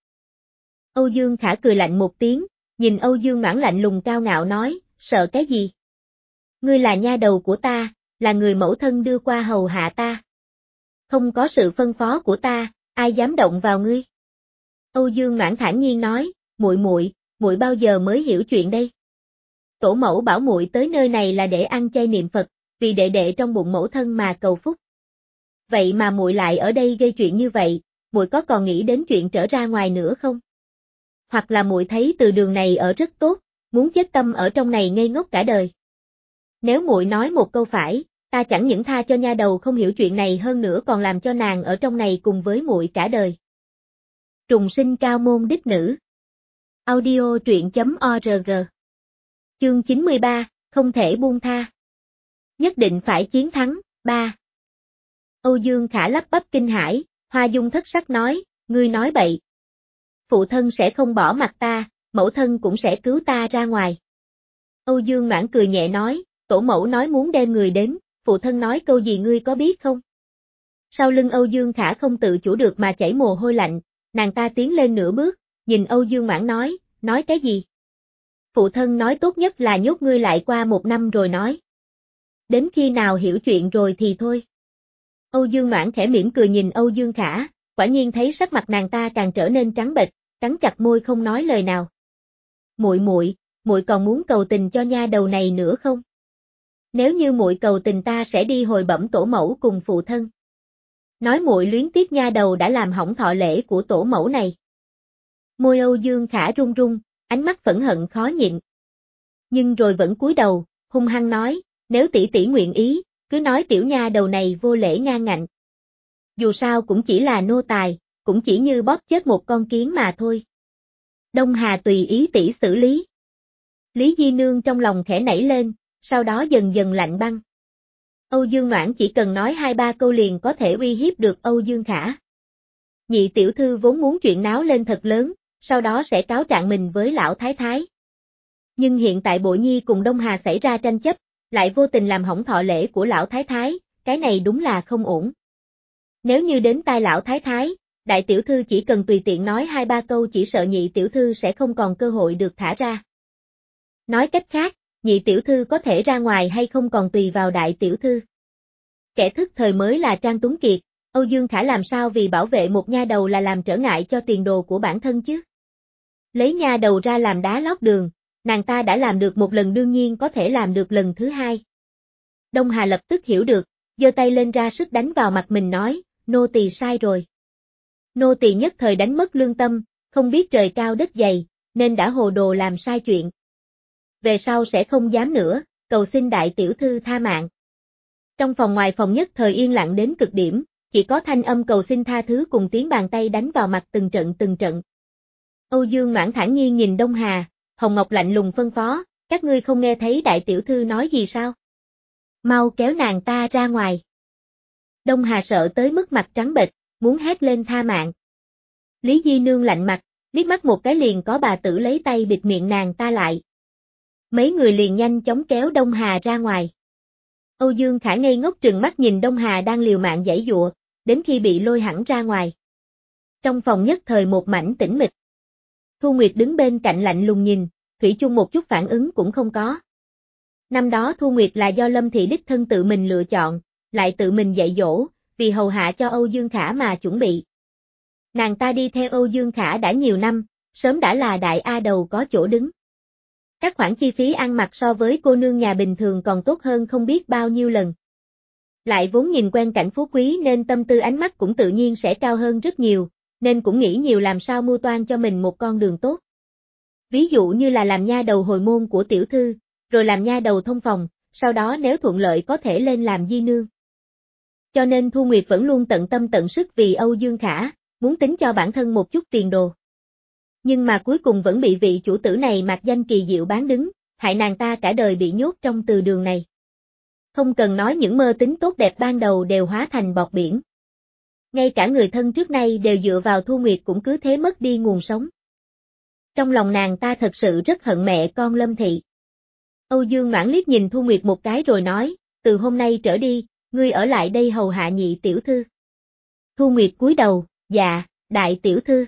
Âu Dương Khả cười lạnh một tiếng, nhìn Âu Dương Noãn lạnh lùng cao ngạo nói, sợ cái gì? Ngươi là nha đầu của ta, là người mẫu thân đưa qua hầu hạ ta. Không có sự phân phó của ta, ai dám động vào ngươi? Âu Dương Noãn thản nhiên nói, muội muội, muội bao giờ mới hiểu chuyện đây? Tổ mẫu bảo muội tới nơi này là để ăn chay niệm Phật, vì đệ đệ trong bụng mẫu thân mà cầu phúc. Vậy mà muội lại ở đây gây chuyện như vậy, muội có còn nghĩ đến chuyện trở ra ngoài nữa không? Hoặc là muội thấy từ đường này ở rất tốt, muốn chết tâm ở trong này ngây ngốc cả đời. Nếu muội nói một câu phải, ta chẳng những tha cho nha đầu không hiểu chuyện này hơn nữa còn làm cho nàng ở trong này cùng với muội cả đời. Trùng sinh cao môn đích nữ. Audio truyện chấm org. Chương chín mươi ba, không thể buông tha. Nhất định phải chiến thắng, ba. Âu Dương Khả lắp bắp kinh hãi, Hoa Dung thất sắc nói, ngươi nói bậy. Phụ thân sẽ không bỏ mặt ta, mẫu thân cũng sẽ cứu ta ra ngoài. Âu Dương Noãn cười nhẹ nói, tổ mẫu nói muốn đem người đến, phụ thân nói câu gì ngươi có biết không? Sau lưng Âu Dương Khả không tự chủ được mà chảy mồ hôi lạnh, nàng ta tiến lên nửa bước, nhìn Âu Dương Noãn nói, nói cái gì? Phụ thân nói tốt nhất là nhốt ngươi lại qua một năm rồi nói. Đến khi nào hiểu chuyện rồi thì thôi. Âu Dương Noãn khẽ mỉm cười nhìn Âu Dương Khả, quả nhiên thấy sắc mặt nàng ta càng trở nên trắng bệch, cắn chặt môi không nói lời nào. Muội muội, muội còn muốn cầu tình cho nha đầu này nữa không? Nếu như muội cầu tình ta sẽ đi hồi bẩm tổ mẫu cùng phụ thân. Nói muội luyến tiếc nha đầu đã làm hỏng thọ lễ của tổ mẫu này. Môi Âu Dương Khả run run, ánh mắt phẫn hận khó nhịn. Nhưng rồi vẫn cúi đầu, hung hăng nói, nếu tỷ tỷ nguyện ý, cứ nói tiểu nha đầu này vô lễ ngang ngạnh. Dù sao cũng chỉ là nô tài, cũng chỉ như bóp chết một con kiến mà thôi. Đông Hà tùy ý tỷ xử lý. Lý Di Nương trong lòng khẽ nảy lên, sau đó dần dần lạnh băng. Âu Dương Noãn chỉ cần nói hai ba câu liền có thể uy hiếp được Âu Dương Khả. Nhị tiểu thư vốn muốn chuyện náo lên thật lớn, sau đó sẽ cáo trạng mình với lão thái thái. Nhưng hiện tại Bội Nhi cùng Đông Hà xảy ra tranh chấp, lại vô tình làm hỏng thọ lễ của lão thái thái, cái này đúng là không ổn. Nếu như đến tai lão thái thái, đại tiểu thư chỉ cần tùy tiện nói hai ba câu chỉ sợ nhị tiểu thư sẽ không còn cơ hội được thả ra. Nói cách khác, nhị tiểu thư có thể ra ngoài hay không còn tùy vào đại tiểu thư. Kẻ thức thời mới là Trang Tuấn Kiệt, Âu Dương Khả làm sao vì bảo vệ một nha đầu là làm trở ngại cho tiền đồ của bản thân chứ. Lấy nha đầu ra làm đá lót đường, nàng ta đã làm được một lần đương nhiên có thể làm được lần thứ hai. Đông Hà lập tức hiểu được, giơ tay lên ra sức đánh vào mặt mình nói, nô tỳ sai rồi. Nô tỳ nhất thời đánh mất lương tâm, không biết trời cao đất dày, nên đã hồ đồ làm sai chuyện. Về sau sẽ không dám nữa, cầu xin đại tiểu thư tha mạng. Trong phòng ngoài phòng nhất thời yên lặng đến cực điểm, chỉ có thanh âm cầu xin tha thứ cùng tiếng bàn tay đánh vào mặt từng trận từng trận. Âu Dương Noãn thản nhiên nhìn Đông Hà, Hồng Ngọc lạnh lùng phân phó, các ngươi không nghe thấy đại tiểu thư nói gì sao? Mau kéo nàng ta ra ngoài. Đông Hà sợ tới mức mặt trắng bệch, muốn hét lên tha mạng. Lý Di Nương lạnh mặt, liếc mắt một cái liền có bà tử lấy tay bịt miệng nàng ta lại. Mấy người liền nhanh chóng kéo Đông Hà ra ngoài. Âu Dương Khả ngây ngốc trừng mắt nhìn Đông Hà đang liều mạng giãy giụa, đến khi bị lôi hẳn ra ngoài. Trong phòng nhất thời một mảnh tĩnh mịch. Thu Nguyệt đứng bên cạnh lạnh lùng nhìn, thủy chung một chút phản ứng cũng không có. Năm đó Thu Nguyệt là do Lâm Thị đích thân tự mình lựa chọn, lại tự mình dạy dỗ, vì hầu hạ cho Âu Dương Khả mà chuẩn bị. Nàng ta đi theo Âu Dương Khả đã nhiều năm, sớm đã là đại A đầu có chỗ đứng. Các khoản chi phí ăn mặc so với cô nương nhà bình thường còn tốt hơn không biết bao nhiêu lần. Lại vốn nhìn quen cảnh phú quý nên tâm tư ánh mắt cũng tự nhiên sẽ cao hơn rất nhiều, nên cũng nghĩ nhiều làm sao mưu toan cho mình một con đường tốt. Ví dụ như là làm nha đầu hồi môn của tiểu thư, rồi làm nha đầu thông phòng, sau đó nếu thuận lợi có thể lên làm di nương. Cho nên Thu Nguyệt vẫn luôn tận tâm tận sức vì Âu Dương Khả, muốn tính cho bản thân một chút tiền đồ. Nhưng mà cuối cùng vẫn bị vị chủ tử này mạc danh kỳ diệu bán đứng, hại nàng ta cả đời bị nhốt trong từ đường này. Không cần nói những mơ tính tốt đẹp ban đầu đều hóa thành bọt biển. Ngay cả người thân trước nay đều dựa vào Thu Nguyệt cũng cứ thế mất đi nguồn sống. Trong lòng nàng ta thật sự rất hận mẹ con Lâm Thị. Âu Dương Noãn liếc nhìn Thu Nguyệt một cái rồi nói, từ hôm nay trở đi, ngươi ở lại đây hầu hạ nhị tiểu thư. Thu Nguyệt cúi đầu, dạ, đại tiểu thư.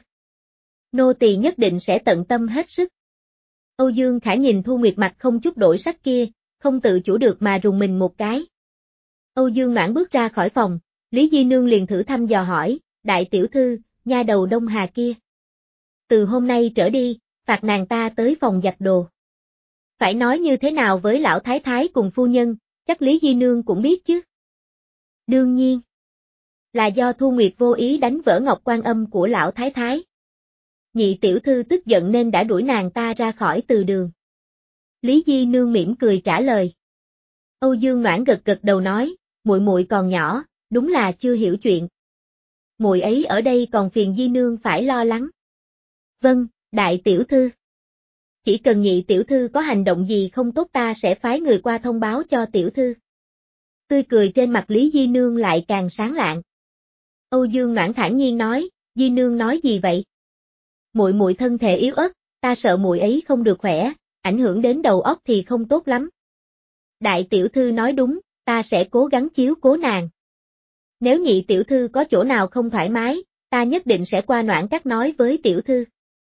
Nô tỳ nhất định sẽ tận tâm hết sức. Âu Dương Khả nhìn Thu Nguyệt mặt không chút đổi sắc kia, không tự chủ được mà rùng mình một cái. Âu Dương Noãn bước ra khỏi phòng, Lý Di Nương liền thử thăm dò hỏi, đại tiểu thư, nha đầu Đông Hà kia. Từ hôm nay trở đi, phạt nàng ta tới phòng giặt đồ. Phải nói như thế nào với lão thái thái cùng phu nhân, chắc Lý Di Nương cũng biết chứ. Đương nhiên, là do Thu Nguyệt vô ý đánh vỡ ngọc quan âm của lão thái thái. Nhị tiểu thư tức giận nên đã đuổi nàng ta ra khỏi từ đường. Lý Di Nương mỉm cười trả lời. Âu Dương Noãn gật gật đầu nói, muội muội còn nhỏ, đúng là chưa hiểu chuyện. Muội ấy ở đây còn phiền Di Nương phải lo lắng. Vâng, đại tiểu thư. Chỉ cần nhị tiểu thư có hành động gì không tốt ta sẽ phái người qua thông báo cho tiểu thư. Tươi cười trên mặt Lý Di Nương lại càng sáng lạng. Âu Dương Noãn thản nhiên nói, Di Nương nói gì vậy? Muội muội thân thể yếu ớt, ta sợ muội ấy không được khỏe, ảnh hưởng đến đầu óc thì không tốt lắm. Đại tiểu thư nói đúng, ta sẽ cố gắng chiếu cố nàng. Nếu nhị tiểu thư có chỗ nào không thoải mái, ta nhất định sẽ qua Noãn Các nói với tiểu thư.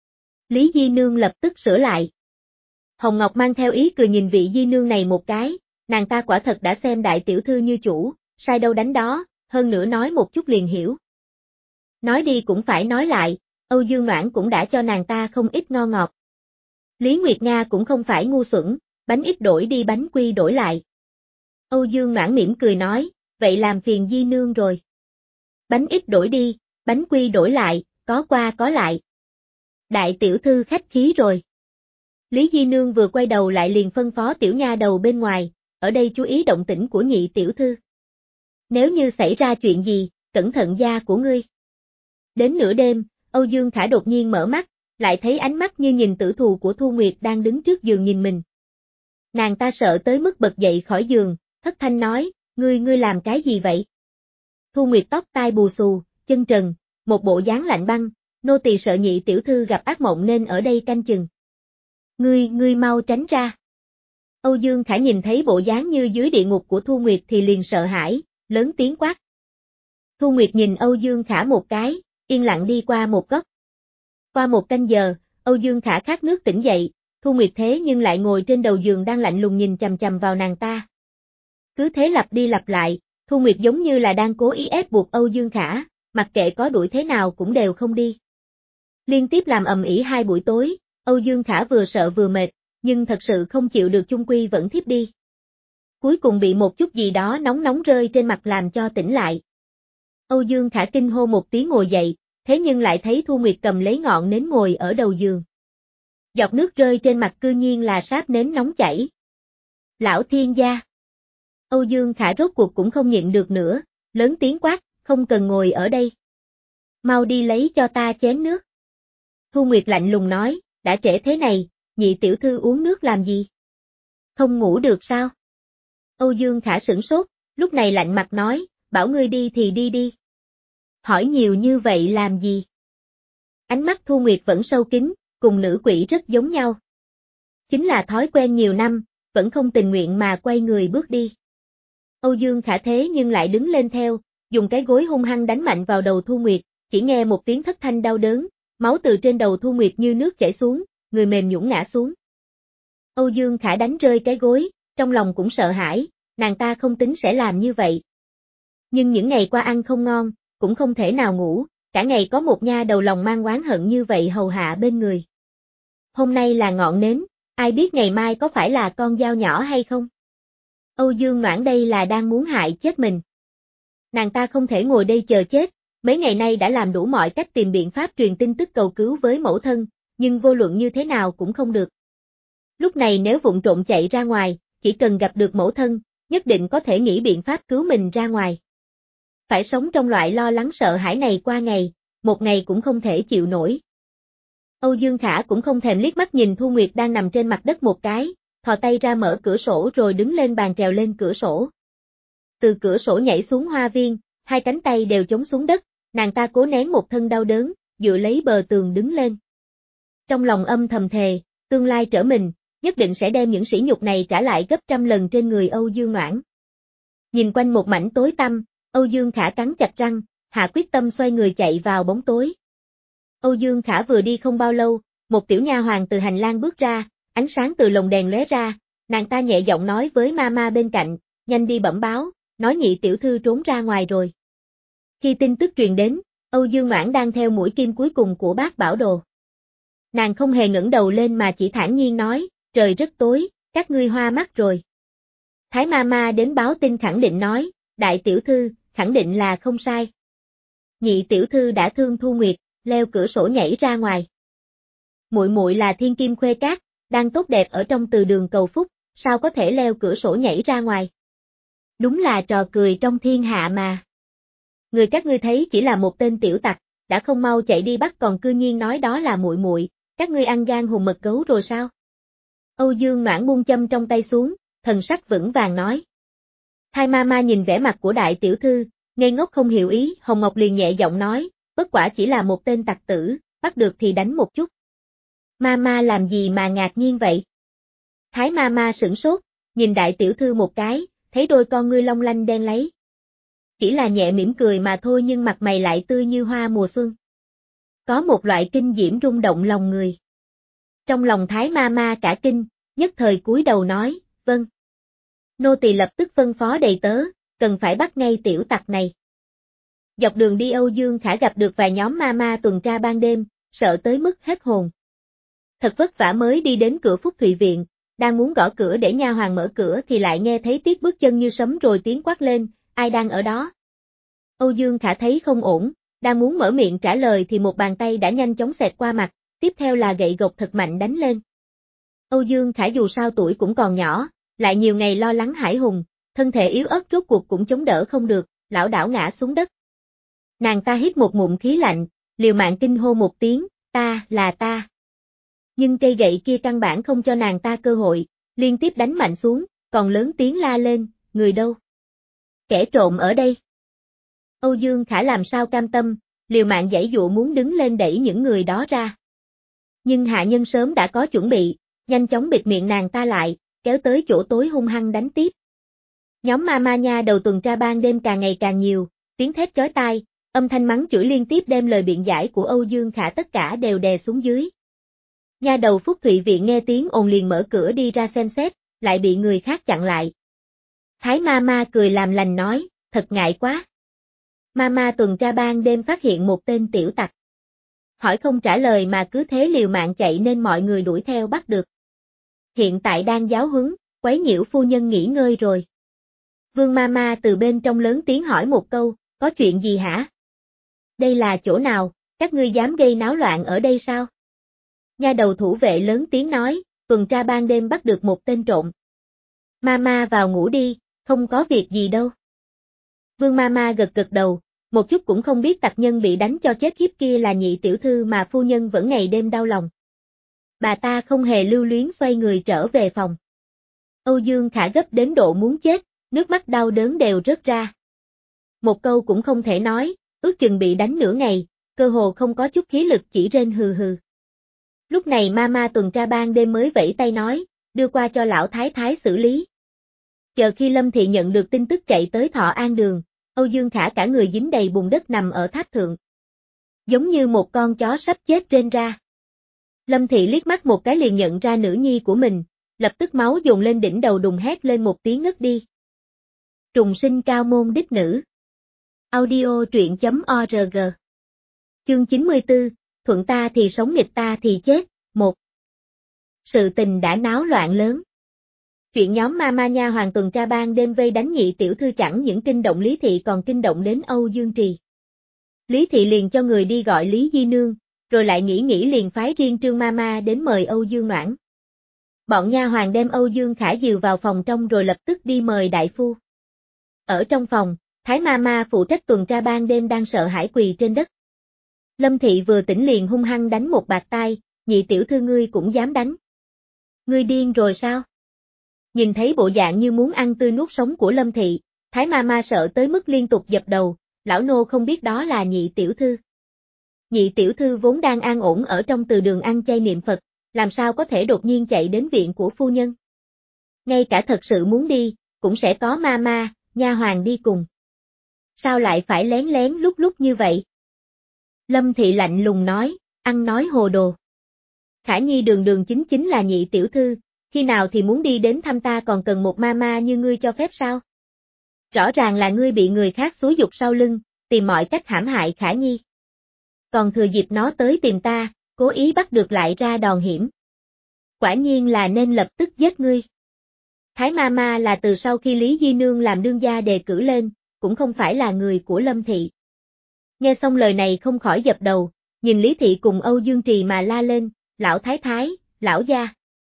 Lý Di Nương lập tức sửa lại. Hồng Ngọc mang theo ý cười nhìn vị Di Nương này một cái, nàng ta quả thật đã xem đại tiểu thư như chủ, sai đâu đánh đó, hơn nữa nói một chút liền hiểu. Nói đi cũng phải nói lại, Âu Dương Noãn cũng đã cho nàng ta không ít ngon ngọt. Lý Nguyệt Nga cũng không phải ngu xuẩn, bánh ít đổi đi bánh quy đổi lại. Âu Dương Noãn mỉm cười nói, vậy làm phiền Di Nương rồi. Bánh ít đổi đi, bánh quy đổi lại, có qua có lại. Đại tiểu thư khách khí rồi. Lý Di Nương vừa quay đầu lại liền phân phó tiểu nha đầu bên ngoài, ở đây chú ý động tĩnh của nhị tiểu thư. Nếu như xảy ra chuyện gì, cẩn thận da của ngươi. Đến nửa đêm, Âu Dương Khả đột nhiên mở mắt, lại thấy ánh mắt như nhìn tử thù của Thu Nguyệt đang đứng trước giường nhìn mình. Nàng ta sợ tới mức bật dậy khỏi giường, thất thanh nói, ngươi ngươi làm cái gì vậy? Thu Nguyệt tóc tai bù xù, chân trần, một bộ dáng lạnh băng, nô tỳ sợ nhị tiểu thư gặp ác mộng nên ở đây canh chừng. Ngươi, ngươi mau tránh ra. Âu Dương Khả nhìn thấy bộ dáng như dưới địa ngục của Thu Nguyệt thì liền sợ hãi, lớn tiếng quát. Thu Nguyệt nhìn Âu Dương Khả một cái, yên lặng đi qua một góc. Qua một canh giờ, Âu Dương Khả khát nước tỉnh dậy, Thu Nguyệt thế nhưng lại ngồi trên đầu giường đang lạnh lùng nhìn chằm chằm vào nàng ta. Cứ thế lặp đi lặp lại, Thu Nguyệt giống như là đang cố ý ép buộc Âu Dương Khả, mặc kệ có đuổi thế nào cũng đều không đi. Liên tiếp làm ầm ĩ hai buổi tối, Âu Dương Khả vừa sợ vừa mệt, nhưng thật sự không chịu được chung quy vẫn thiếp đi. Cuối cùng bị một chút gì đó nóng nóng rơi trên mặt làm cho tỉnh lại. Âu Dương Khả kinh hô một tiếng ngồi dậy, thế nhưng lại thấy Thu Nguyệt cầm lấy ngọn nến ngồi ở đầu giường. Giọt nước rơi trên mặt cư nhiên là sáp nến nóng chảy. Lão thiên gia! Âu Dương Khả rốt cuộc cũng không nhịn được nữa, lớn tiếng quát, không cần ngồi ở đây. Mau đi lấy cho ta chén nước. Thu Nguyệt lạnh lùng nói, đã trễ thế này, nhị tiểu thư uống nước làm gì? Không ngủ được sao? Âu Dương Khả sửng sốt, lúc này lạnh mặt nói, bảo ngươi đi thì đi đi. Hỏi nhiều như vậy làm gì? Ánh mắt Thu Nguyệt vẫn sâu kín, cùng nữ quỷ rất giống nhau. Chính là thói quen nhiều năm, vẫn không tình nguyện mà quay người bước đi. Âu Dương Khả thế nhưng lại đứng lên theo, dùng cái gối hung hăng đánh mạnh vào đầu Thu Nguyệt, chỉ nghe một tiếng thất thanh đau đớn, máu từ trên đầu Thu Nguyệt như nước chảy xuống, người mềm nhũn ngã xuống. Âu Dương Khả đánh rơi cái gối, trong lòng cũng sợ hãi, nàng ta không tính sẽ làm như vậy. Nhưng những ngày qua ăn không ngon, cũng không thể nào ngủ, cả ngày có một nha đầu lòng mang oán hận như vậy hầu hạ bên người. Hôm nay là ngọn nến, ai biết ngày mai có phải là con dao nhỏ hay không? Âu Dương Noãn đây là đang muốn hại chết mình. Nàng ta không thể ngồi đây chờ chết, mấy ngày nay đã làm đủ mọi cách tìm biện pháp truyền tin tức cầu cứu với mẫu thân, nhưng vô luận như thế nào cũng không được. Lúc này nếu vụng trộm chạy ra ngoài, chỉ cần gặp được mẫu thân, nhất định có thể nghĩ biện pháp cứu mình ra ngoài. Phải sống trong loại lo lắng sợ hãi này qua ngày, một ngày cũng không thể chịu nổi. Âu Dương Khả cũng không thèm liếc mắt nhìn Thu Nguyệt đang nằm trên mặt đất một cái, thò tay ra mở cửa sổ rồi đứng lên bàn trèo lên cửa sổ. Từ cửa sổ nhảy xuống hoa viên, hai cánh tay đều chống xuống đất, nàng ta cố nén một thân đau đớn, dựa lấy bờ tường đứng lên. Trong lòng âm thầm thề, tương lai trở mình, nhất định sẽ đem những sỉ nhục này trả lại gấp trăm lần trên người Âu Dương Noãn. Nhìn quanh một mảnh tối tăm, Âu Dương Khả cắn chặt răng, hạ quyết tâm xoay người chạy vào bóng tối. Âu Dương Khả vừa đi không bao lâu, một tiểu nha hoàn từ hành lang bước ra, ánh sáng từ lồng đèn lóe ra, nàng ta nhẹ giọng nói với mama bên cạnh, nhanh đi bẩm báo, nói nhị tiểu thư trốn ra ngoài rồi. Khi tin tức truyền đến, Âu Dương Noãn đang theo mũi kim cuối cùng của bác bảo đồ. Nàng không hề ngẩng đầu lên mà chỉ thản nhiên nói, trời rất tối, các ngươi hoa mắt rồi. Thái mama đến báo tin khẳng định nói, đại tiểu thư, khẳng định là không sai. Nhị tiểu thư đã thương Thu Nguyệt, leo cửa sổ nhảy ra ngoài. Muội muội là thiên kim khuê cát, đang tốt đẹp ở trong từ đường cầu phúc, sao có thể leo cửa sổ nhảy ra ngoài? Đúng là trò cười trong thiên hạ mà. Người các ngươi thấy chỉ là một tên tiểu tặc, đã không mau chạy đi bắt còn cư nhiên nói đó là muội muội, các ngươi ăn gan hùm mật gấu rồi sao? Âu Dương Noãn buông châm trong tay xuống, thần sắc vững vàng nói. Thái mama nhìn vẻ mặt của đại tiểu thư, ngây ngốc không hiểu ý, Hồng Ngọc liền nhẹ giọng nói, bất quả chỉ là một tên tặc tử, bắt được thì đánh một chút. Mama làm gì mà ngạc nhiên vậy? Thái mama sửng sốt, nhìn đại tiểu thư một cái, thấy đôi con ngươi long lanh đen lấy. Chỉ là nhẹ mỉm cười mà thôi nhưng mặt mày lại tươi như hoa mùa xuân. Có một loại kinh diễm rung động lòng người. Trong lòng Thái mama cả kinh, nhất thời cúi đầu nói, vâng. Nô tỳ lập tức phân phó đầy tớ, cần phải bắt ngay tiểu tặc này. Dọc đường đi Âu Dương Khả gặp được vài nhóm mama tuần tra ban đêm, sợ tới mức hết hồn. Thật vất vả mới đi đến cửa Phúc Thụy Viện, đang muốn gõ cửa để nha hoàn mở cửa thì lại nghe thấy tiếng bước chân như sấm rồi tiếng quát lên, ai đang ở đó? Âu Dương Khả thấy không ổn, đang muốn mở miệng trả lời thì một bàn tay đã nhanh chóng xẹt qua mặt, tiếp theo là gậy gộc thật mạnh đánh lên. Âu Dương Khả dù sao tuổi cũng còn nhỏ, lại nhiều ngày lo lắng hải hùng, thân thể yếu ớt rốt cuộc cũng chống đỡ không được, lảo đảo ngã xuống đất. Nàng ta hít một ngụm khí lạnh, liều mạng kinh hô một tiếng, ta, là ta. Nhưng cây gậy kia căn bản không cho nàng ta cơ hội, liên tiếp đánh mạnh xuống, còn lớn tiếng la lên, người đâu? Kẻ trộm ở đây. Âu Dương Khả làm sao cam tâm, liều mạng giãy dụa muốn đứng lên đẩy những người đó ra. Nhưng hạ nhân sớm đã có chuẩn bị, nhanh chóng bịt miệng nàng ta lại, kéo tới chỗ tối hung hăng đánh tiếp. Nhóm mama nha đầu tuần tra ban đêm càng ngày càng nhiều, tiếng thét chói tai, âm thanh mắng chửi liên tiếp đem lời biện giải của Âu Dương Khả tất cả đều đè xuống dưới. Nha đầu Phúc Thụy Viện nghe tiếng ồn liền mở cửa đi ra xem xét, lại bị người khác chặn lại. Thái mama cười làm lành nói, thật ngại quá. Mama tuần tra ban đêm phát hiện một tên tiểu tặc. Hỏi không trả lời mà cứ thế liều mạng chạy nên mọi người đuổi theo bắt được. Hiện tại đang giáo huấn, quấy nhiễu phu nhân nghỉ ngơi rồi. Vương mama từ bên trong lớn tiếng hỏi một câu, có chuyện gì hả? Đây là chỗ nào, các ngươi dám gây náo loạn ở đây sao? Nha đầu thủ vệ lớn tiếng nói, tuần tra ban đêm bắt được một tên trộm. Mama vào ngủ đi, không có việc gì đâu. Vương mama gật gật đầu, một chút cũng không biết tặc nhân bị đánh cho chết khiếp kia là nhị tiểu thư mà phu nhân vẫn ngày đêm đau lòng. Bà ta không hề lưu luyến xoay người trở về phòng. Âu Dương Khả gấp đến độ muốn chết, nước mắt đau đớn đều rớt ra. Một câu cũng không thể nói, ước chừng bị đánh nửa ngày, cơ hồ không có chút khí lực chỉ rên hừ hừ. Lúc này mama tuần tra ban đêm mới vẫy tay nói, đưa qua cho lão thái thái xử lý. Chờ khi Lâm Thị nhận được tin tức chạy tới Thọ An Đường, Âu Dương Khả cả người dính đầy bùn đất nằm ở tháp thượng. giống như một con chó sắp chết rên ra. Lâm Thị liếc mắt một cái liền nhận ra nữ nhi của mình, lập tức máu dồn lên đỉnh đầu đùng hét lên một tiếng ngất đi. Trùng sinh cao môn đích nữ. Audio truyện chấm org. Chương chín mươi tư, thuận ta thì sống nghịch ta thì chết, một. Sự tình đã náo loạn lớn. Chuyện nhóm Mama nha hoàng tuần tra ban đêm vây đánh nhị tiểu thư chẳng những kinh động Lý Thị còn kinh động đến Âu Dương Trì. Lý Thị liền cho người đi gọi Lý Di Nương, rồi lại nghĩ nghĩ liền phái riêng Trương Mama đến mời Âu Dương Noãn. Bọn nha hoàng đem Âu Dương Khả dìu vào phòng trong rồi lập tức đi mời đại phu. Ở trong phòng, Thái Mama phụ trách tuần tra ban đêm đang sợ hãi quỳ trên đất. Lâm Thị vừa tỉnh liền hung hăng đánh một bạt tai, nhị tiểu thư ngươi cũng dám đánh. Ngươi điên rồi sao? Nhìn thấy bộ dạng như muốn ăn tươi nuốt sống của Lâm Thị, Thái Mama sợ tới mức liên tục dập đầu, lão nô không biết đó là nhị tiểu thư. Nhị tiểu thư vốn đang an ổn ở trong từ đường ăn chay niệm Phật, làm sao có thể đột nhiên chạy đến viện của phu nhân. Ngay cả thật sự muốn đi, cũng sẽ có Mama, nha hoàng đi cùng. Sao lại phải lén lén lúc lúc như vậy? Lâm Thị lạnh lùng nói, ăn nói hồ đồ. Khả Nhi đường đường chính chính là nhị tiểu thư, khi nào thì muốn đi đến thăm ta còn cần một Mama như ngươi cho phép sao? Rõ ràng là ngươi bị người khác xúi giục sau lưng, tìm mọi cách hãm hại Khả Nhi. Còn thừa dịp nó tới tìm ta, cố ý bắt được lại ra đòn hiểm. Quả nhiên là nên lập tức giết ngươi. Thái Mama là từ sau khi Lý Di Nương làm đương gia đề cử lên, cũng không phải là người của Lâm Thị. Nghe xong lời này không khỏi dập đầu, nhìn Lý Thị cùng Âu Dương Trì mà la lên, lão thái thái, lão gia.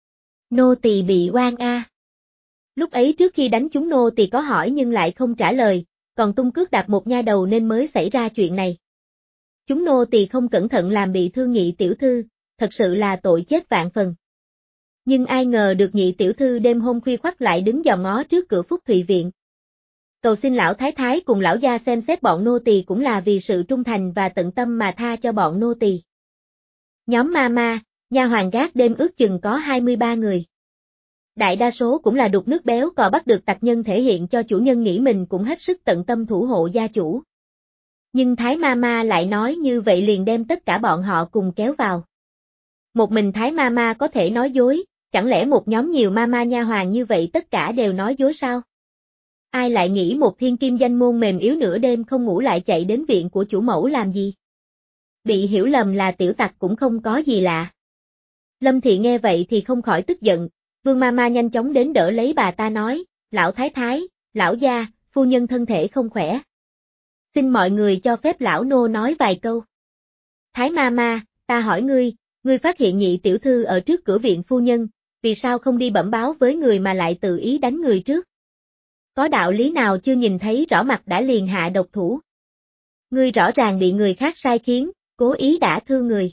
Nô tỳ bị oan a. Lúc ấy trước khi đánh chúng nô tỳ có hỏi nhưng lại không trả lời, còn tung cước đạp một nha đầu nên mới xảy ra chuyện này. Chúng nô tỳ không cẩn thận làm bị thương nhị tiểu thư, thật sự là tội chết vạn phần. Nhưng ai ngờ được nhị tiểu thư đêm hôm khuya khoắt lại đứng dòm ngó trước cửa Phúc Thụy Viện. Cầu xin lão thái thái cùng lão gia xem xét bọn nô tỳ cũng là vì sự trung thành và tận tâm mà tha cho bọn nô tỳ. Nhóm Mama, nha hoàng gác đêm ước chừng có hai mươi ba người. Đại đa số cũng là đục nước béo cò bắt được tặc nhân thể hiện cho chủ nhân nghĩ mình cũng hết sức tận tâm thủ hộ gia chủ. Nhưng Thái Mama lại nói như vậy liền đem tất cả bọn họ cùng kéo vào. Một mình Thái Mama có thể nói dối, chẳng lẽ một nhóm nhiều Mama nha hoàng như vậy tất cả đều nói dối sao? Ai lại nghĩ một thiên kim danh môn mềm yếu nửa đêm không ngủ lại chạy đến viện của chủ mẫu làm gì? Bị hiểu lầm là tiểu tặc cũng không có gì lạ. Lâm Thị nghe vậy thì không khỏi tức giận, Vương Mama nhanh chóng đến đỡ lấy bà ta nói, lão thái thái, lão gia, phu nhân thân thể không khỏe. Xin mọi người cho phép lão nô nói vài câu. Thái Mama, ta hỏi ngươi, ngươi phát hiện nhị tiểu thư ở trước cửa viện phu nhân, vì sao không đi bẩm báo với người mà lại tự ý đánh người trước? Có đạo lý nào chưa nhìn thấy rõ mặt đã liền hạ độc thủ? Ngươi rõ ràng bị người khác sai khiến, cố ý đả thương người.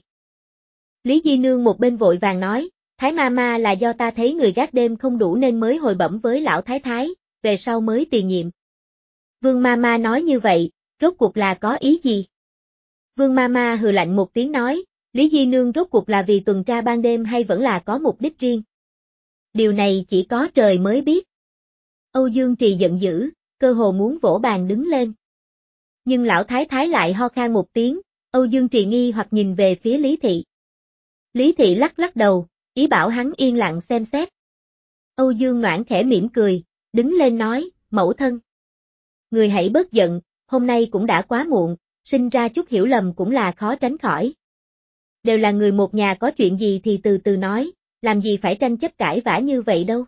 Lý Di Nương một bên vội vàng nói, Thái Mama là do ta thấy người gác đêm không đủ nên mới hồi bẩm với lão thái thái, về sau mới tiền nhiệm. Vương Mama nói như vậy, rốt cuộc là có ý gì? Vương Mama hừ lạnh một tiếng nói, Lý Di Nương rốt cuộc là vì tuần tra ban đêm hay vẫn là có mục đích riêng? Điều này chỉ có trời mới biết. Âu Dương Trì giận dữ, cơ hồ muốn vỗ bàn đứng lên. Nhưng lão thái thái lại ho khan một tiếng, Âu Dương Trì nghi hoặc nhìn về phía Lý Thị. Lý Thị lắc lắc đầu, ý bảo hắn yên lặng xem xét. Âu Dương Noãn khẽ mỉm cười, đứng lên nói, mẫu thân. Người hãy bớt giận, hôm nay cũng đã quá muộn, sinh ra chút hiểu lầm cũng là khó tránh khỏi. Đều là người một nhà có chuyện gì thì từ từ nói, làm gì phải tranh chấp cãi vã như vậy đâu.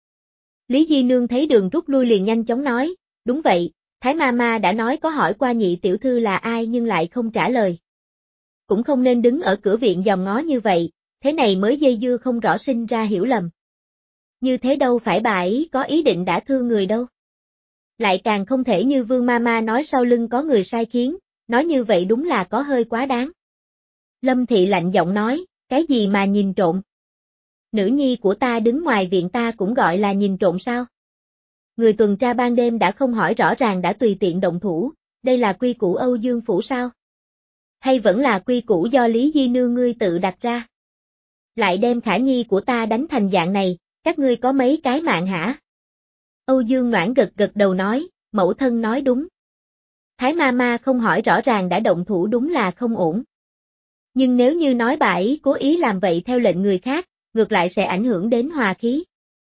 Lý Di Nương thấy đường rút lui liền nhanh chóng nói, đúng vậy, Thái Mama đã nói có hỏi qua nhị tiểu thư là ai nhưng lại không trả lời. Cũng không nên đứng ở cửa viện dòm ngó như vậy, thế này mới dây dưa không rõ sinh ra hiểu lầm. Như thế đâu phải bà ấy có ý định đã thương người đâu. Lại càng không thể như Vương Mama nói sau lưng có người sai khiến, nói như vậy đúng là có hơi quá đáng. Lâm Thị lạnh giọng nói, cái gì mà nhìn trộm? Nữ nhi của ta đứng ngoài viện ta cũng gọi là nhìn trộm sao? Người tuần tra ban đêm đã không hỏi rõ ràng đã tùy tiện động thủ, đây là quy củ Âu Dương Phủ sao? Hay vẫn là quy củ do Lý Di Nương ngươi tự đặt ra? Lại đem Khả Nhi của ta đánh thành dạng này, các ngươi có mấy cái mạng hả? Âu Dương Noãn gật gật đầu nói, mẫu thân nói đúng. Thái ma ma không hỏi rõ ràng đã động thủ đúng là không ổn. Nhưng nếu như nói bà ấy cố ý làm vậy theo lệnh người khác, ngược lại sẽ ảnh hưởng đến hòa khí.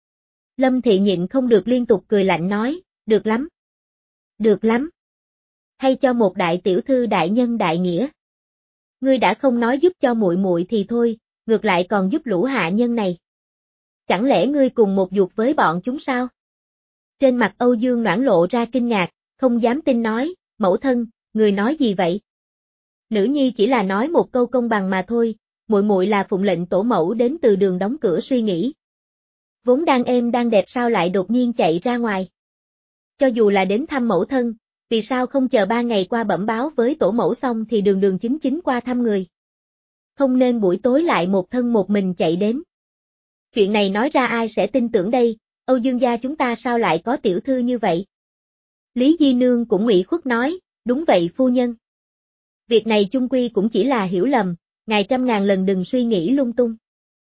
Lâm Thị nhịn không được liên tục cười lạnh nói, được lắm. Được lắm. Hay cho một đại tiểu thư đại nhân đại nghĩa. Ngươi đã không nói giúp cho muội muội thì thôi, ngược lại còn giúp lũ hạ nhân này. Chẳng lẽ ngươi cùng một ruột với bọn chúng sao? Trên mặt Âu Dương Noãn lộ ra kinh ngạc, không dám tin nói, mẫu thân, người nói gì vậy? Nữ nhi chỉ là nói một câu công bằng mà thôi, muội muội là phụng lệnh tổ mẫu đến từ đường đóng cửa suy nghĩ. Vốn đang êm đang đẹp sao lại đột nhiên chạy ra ngoài. Cho dù là đến thăm mẫu thân, vì sao không chờ ba ngày qua bẩm báo với tổ mẫu xong thì đường đường chính chính qua thăm người. Không nên buổi tối lại một thân một mình chạy đến. Chuyện này nói ra ai sẽ tin tưởng đây, Âu Dương gia chúng ta sao lại có tiểu thư như vậy? Lý Di Nương cũng ủy khuất nói, đúng vậy phu nhân. Việc này chung quy cũng chỉ là hiểu lầm, ngài trăm ngàn lần đừng suy nghĩ lung tung.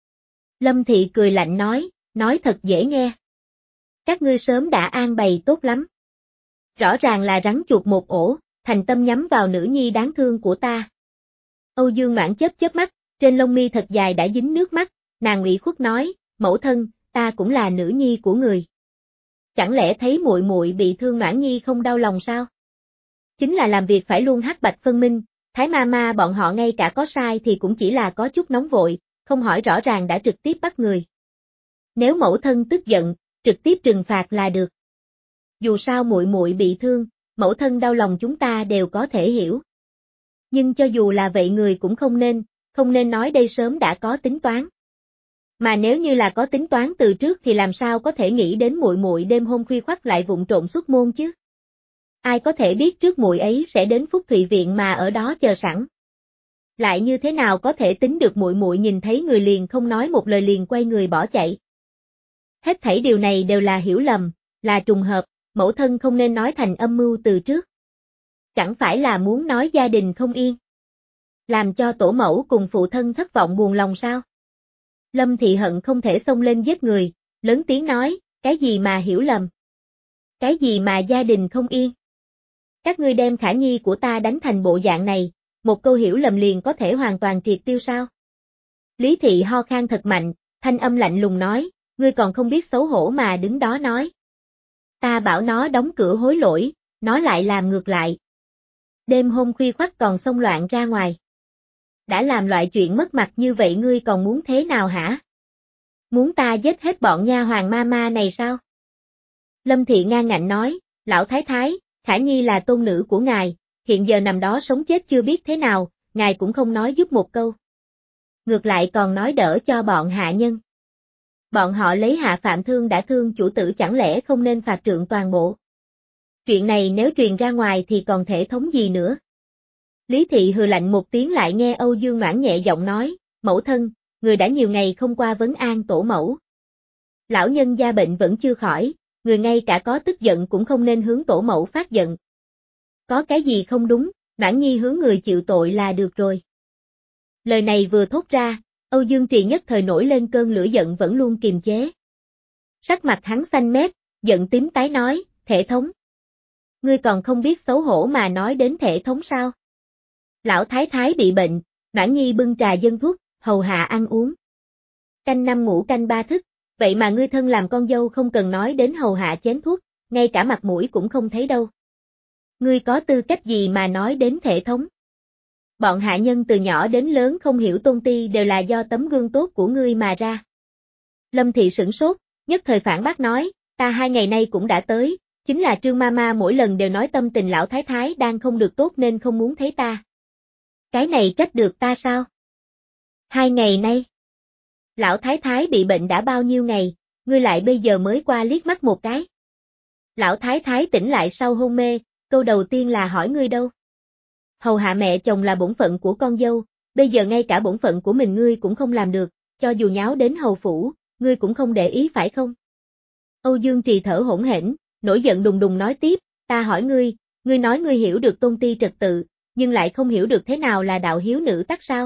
Lâm Thị cười lạnh nói, nói thật dễ nghe. Các ngươi sớm đã an bày tốt lắm. Rõ ràng là rắn chuột một ổ, thành tâm nhắm vào nữ nhi đáng thương của ta. Âu Dương Noãn chớp chớp mắt, trên lông mi thật dài đã dính nước mắt, nàng ủy khuất nói, mẫu thân, ta cũng là nữ nhi của người. Chẳng lẽ thấy muội muội bị thương Noãn nhi không đau lòng sao? Chính là làm việc phải luôn hắc bạch phân minh, Thái ma ma bọn họ ngay cả có sai thì cũng chỉ là có chút nóng vội, không hỏi rõ ràng đã trực tiếp bắt người. Nếu mẫu thân tức giận, trực tiếp trừng phạt là được. Dù sao muội muội bị thương, mẫu thân đau lòng chúng ta đều có thể hiểu. Nhưng cho dù là vậy người cũng không nên, không nên nói đây sớm đã có tính toán. Mà nếu như là có tính toán từ trước thì làm sao có thể nghĩ đến muội muội đêm hôm khuya khoắt lại vụng trộm xuất môn chứ? Ai có thể biết trước muội ấy sẽ đến Phúc Thụy viện mà ở đó chờ sẵn? Lại như thế nào có thể tính được muội muội nhìn thấy người liền không nói một lời liền quay người bỏ chạy? Hết thảy điều này đều là hiểu lầm, là trùng hợp, mẫu thân không nên nói thành âm mưu từ trước. Chẳng phải là muốn nói gia đình không yên. Làm cho tổ mẫu cùng phụ thân thất vọng buồn lòng sao? Lâm Thị hận không thể xông lên giết người, lớn tiếng nói, cái gì mà hiểu lầm? Cái gì mà gia đình không yên? Các ngươi đem Khả Nhi của ta đánh thành bộ dạng này, một câu hiểu lầm liền có thể hoàn toàn triệt tiêu sao? Lý Thị ho khan thật mạnh, thanh âm lạnh lùng nói, ngươi còn không biết xấu hổ mà đứng đó nói. Ta bảo nó đóng cửa hối lỗi, nó lại làm ngược lại. Đêm hôm khuya khoắt còn xông loạn ra ngoài. Đã làm loại chuyện mất mặt như vậy ngươi còn muốn thế nào hả? Muốn ta giết hết bọn nha hoàng ma ma này sao? Lâm Thị ngang ngạnh nói, lão thái thái, Khả Nhi là tôn nữ của ngài, hiện giờ nằm đó sống chết chưa biết thế nào, ngài cũng không nói giúp một câu. Ngược lại còn nói đỡ cho bọn hạ nhân. Bọn họ lấy hạ phạm thương đã thương chủ tử chẳng lẽ không nên phạt trượng toàn bộ. Chuyện này nếu truyền ra ngoài thì còn thể thống gì nữa. Lý Thị hừ lạnh một tiếng lại nghe Âu Dương Noãn nhẹ giọng nói, mẫu thân, người đã nhiều ngày không qua vấn an tổ mẫu. Lão nhân gia bệnh vẫn chưa khỏi, người ngay cả có tức giận cũng không nên hướng tổ mẫu phát giận. Có cái gì không đúng, Noãn Nhi hướng người chịu tội là được rồi. Lời này vừa thốt ra, Âu Dương Trì nhất thời nổi lên cơn lửa giận vẫn luôn kiềm chế. Sắc mặt hắn xanh mét, giận tím tái nói, thể thống. Ngươi còn không biết xấu hổ mà nói đến thể thống sao? Lão thái thái bị bệnh, Noãn Nhi bưng trà dân thuốc, hầu hạ ăn uống. Canh năm ngủ canh ba thức, vậy mà ngươi thân làm con dâu không cần nói đến hầu hạ chén thuốc, ngay cả mặt mũi cũng không thấy đâu. Ngươi có tư cách gì mà nói đến thể thống? Bọn hạ nhân từ nhỏ đến lớn không hiểu tôn ti đều là do tấm gương tốt của ngươi mà ra. Lâm Thị sửng sốt, nhất thời phản bác nói, ta hai ngày nay cũng đã tới, chính là Trương Mama mỗi lần đều nói tâm tình lão thái thái đang không được tốt nên không muốn thấy ta. Cái này trách được ta sao? Hai ngày nay, lão thái thái bị bệnh đã bao nhiêu ngày, ngươi lại bây giờ mới qua liếc mắt một cái. Lão thái thái tỉnh lại sau hôn mê, câu đầu tiên là hỏi ngươi đâu. Hầu hạ mẹ chồng là bổn phận của con dâu, bây giờ ngay cả bổn phận của mình ngươi cũng không làm được, cho dù nháo đến hầu phủ, ngươi cũng không để ý phải không? Âu Dương Trì thở hổn hển, nổi giận đùng đùng nói tiếp, ta hỏi ngươi, ngươi nói ngươi hiểu được tôn ti trật tự, nhưng lại không hiểu được thế nào là đạo hiếu nữ tắc sao?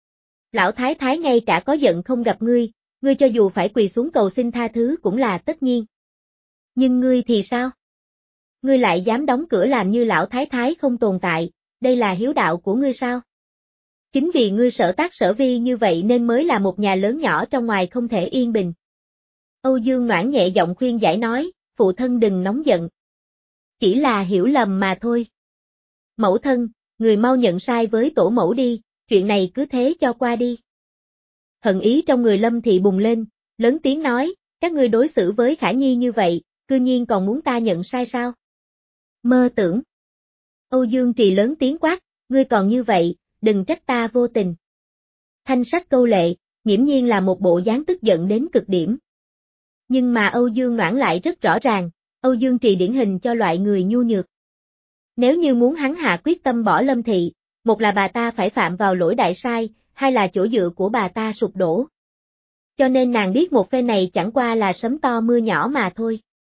Lão thái thái ngay cả có giận không gặp ngươi, ngươi cho dù phải quỳ xuống cầu xin tha thứ cũng là tất nhiên. Nhưng ngươi thì sao? Ngươi lại dám đóng cửa làm như lão thái thái không tồn tại, đây là hiếu đạo của ngươi sao? Chính vì ngươi sở tác sở vi như vậy nên mới là một nhà lớn nhỏ trong ngoài không thể yên bình. Âu Dương Noãn nhẹ giọng khuyên giải nói, phụ thân đừng nóng giận. Chỉ là hiểu lầm mà thôi. Mẫu thân, người mau nhận sai với tổ mẫu đi, chuyện này cứ thế cho qua đi. Hận ý trong người Lâm Thị bùng lên, lớn tiếng nói, các ngươi đối xử với Khả Nhi như vậy, cư nhiên còn muốn ta nhận sai sao? Mơ tưởng. Âu Dương Trì lớn tiếng quát, ngươi còn như vậy, đừng trách ta vô tình. Thanh sắc câu lệ, nghiễm nhiên là một bộ dáng tức giận đến cực điểm. Nhưng mà Âu Dương Noãn lại rất rõ ràng, Âu Dương Trì điển hình cho loại người nhu nhược. Nếu như muốn hắn hạ quyết tâm bỏ Lâm Thị, một là bà ta phải phạm vào lỗi đại sai, hai là chỗ dựa của bà ta sụp đổ. Cho nên nàng biết một phe này chẳng qua là sấm to mưa nhỏ mà thôi.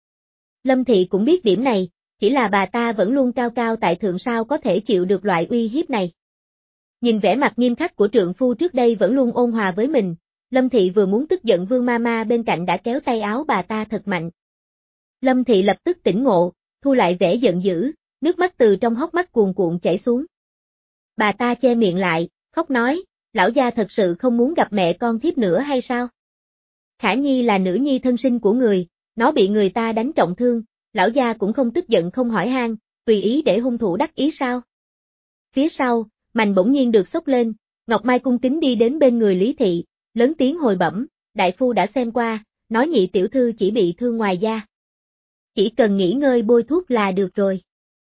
Lâm Thị cũng biết điểm này, chỉ là bà ta vẫn luôn cao cao tại thượng sao có thể chịu được loại uy hiếp này. Nhìn vẻ mặt nghiêm khắc của trượng phu trước đây vẫn luôn ôn hòa với mình, Lâm Thị vừa muốn tức giận Vương Mama bên cạnh đã kéo tay áo bà ta thật mạnh. Lâm Thị lập tức tỉnh ngộ, thu lại vẻ giận dữ, nước mắt từ trong hốc mắt cuồn cuộn chảy xuống. Bà ta che miệng lại, khóc nói, lão gia thật sự không muốn gặp mẹ con thiếp nữa hay sao? Khả Nhi là nữ nhi thân sinh của người, nó bị người ta đánh trọng thương, lão gia cũng không tức giận không hỏi han, tùy ý để hung thủ đắc ý sao? Phía sau, mành bỗng nhiên được xốc lên, Ngọc Mai cung kính đi đến bên người Lý Thị, lớn tiếng hồi bẩm, đại phu đã xem qua, nói nhị tiểu thư chỉ bị thương ngoài da. Chỉ cần nghỉ ngơi bôi thuốc là được rồi.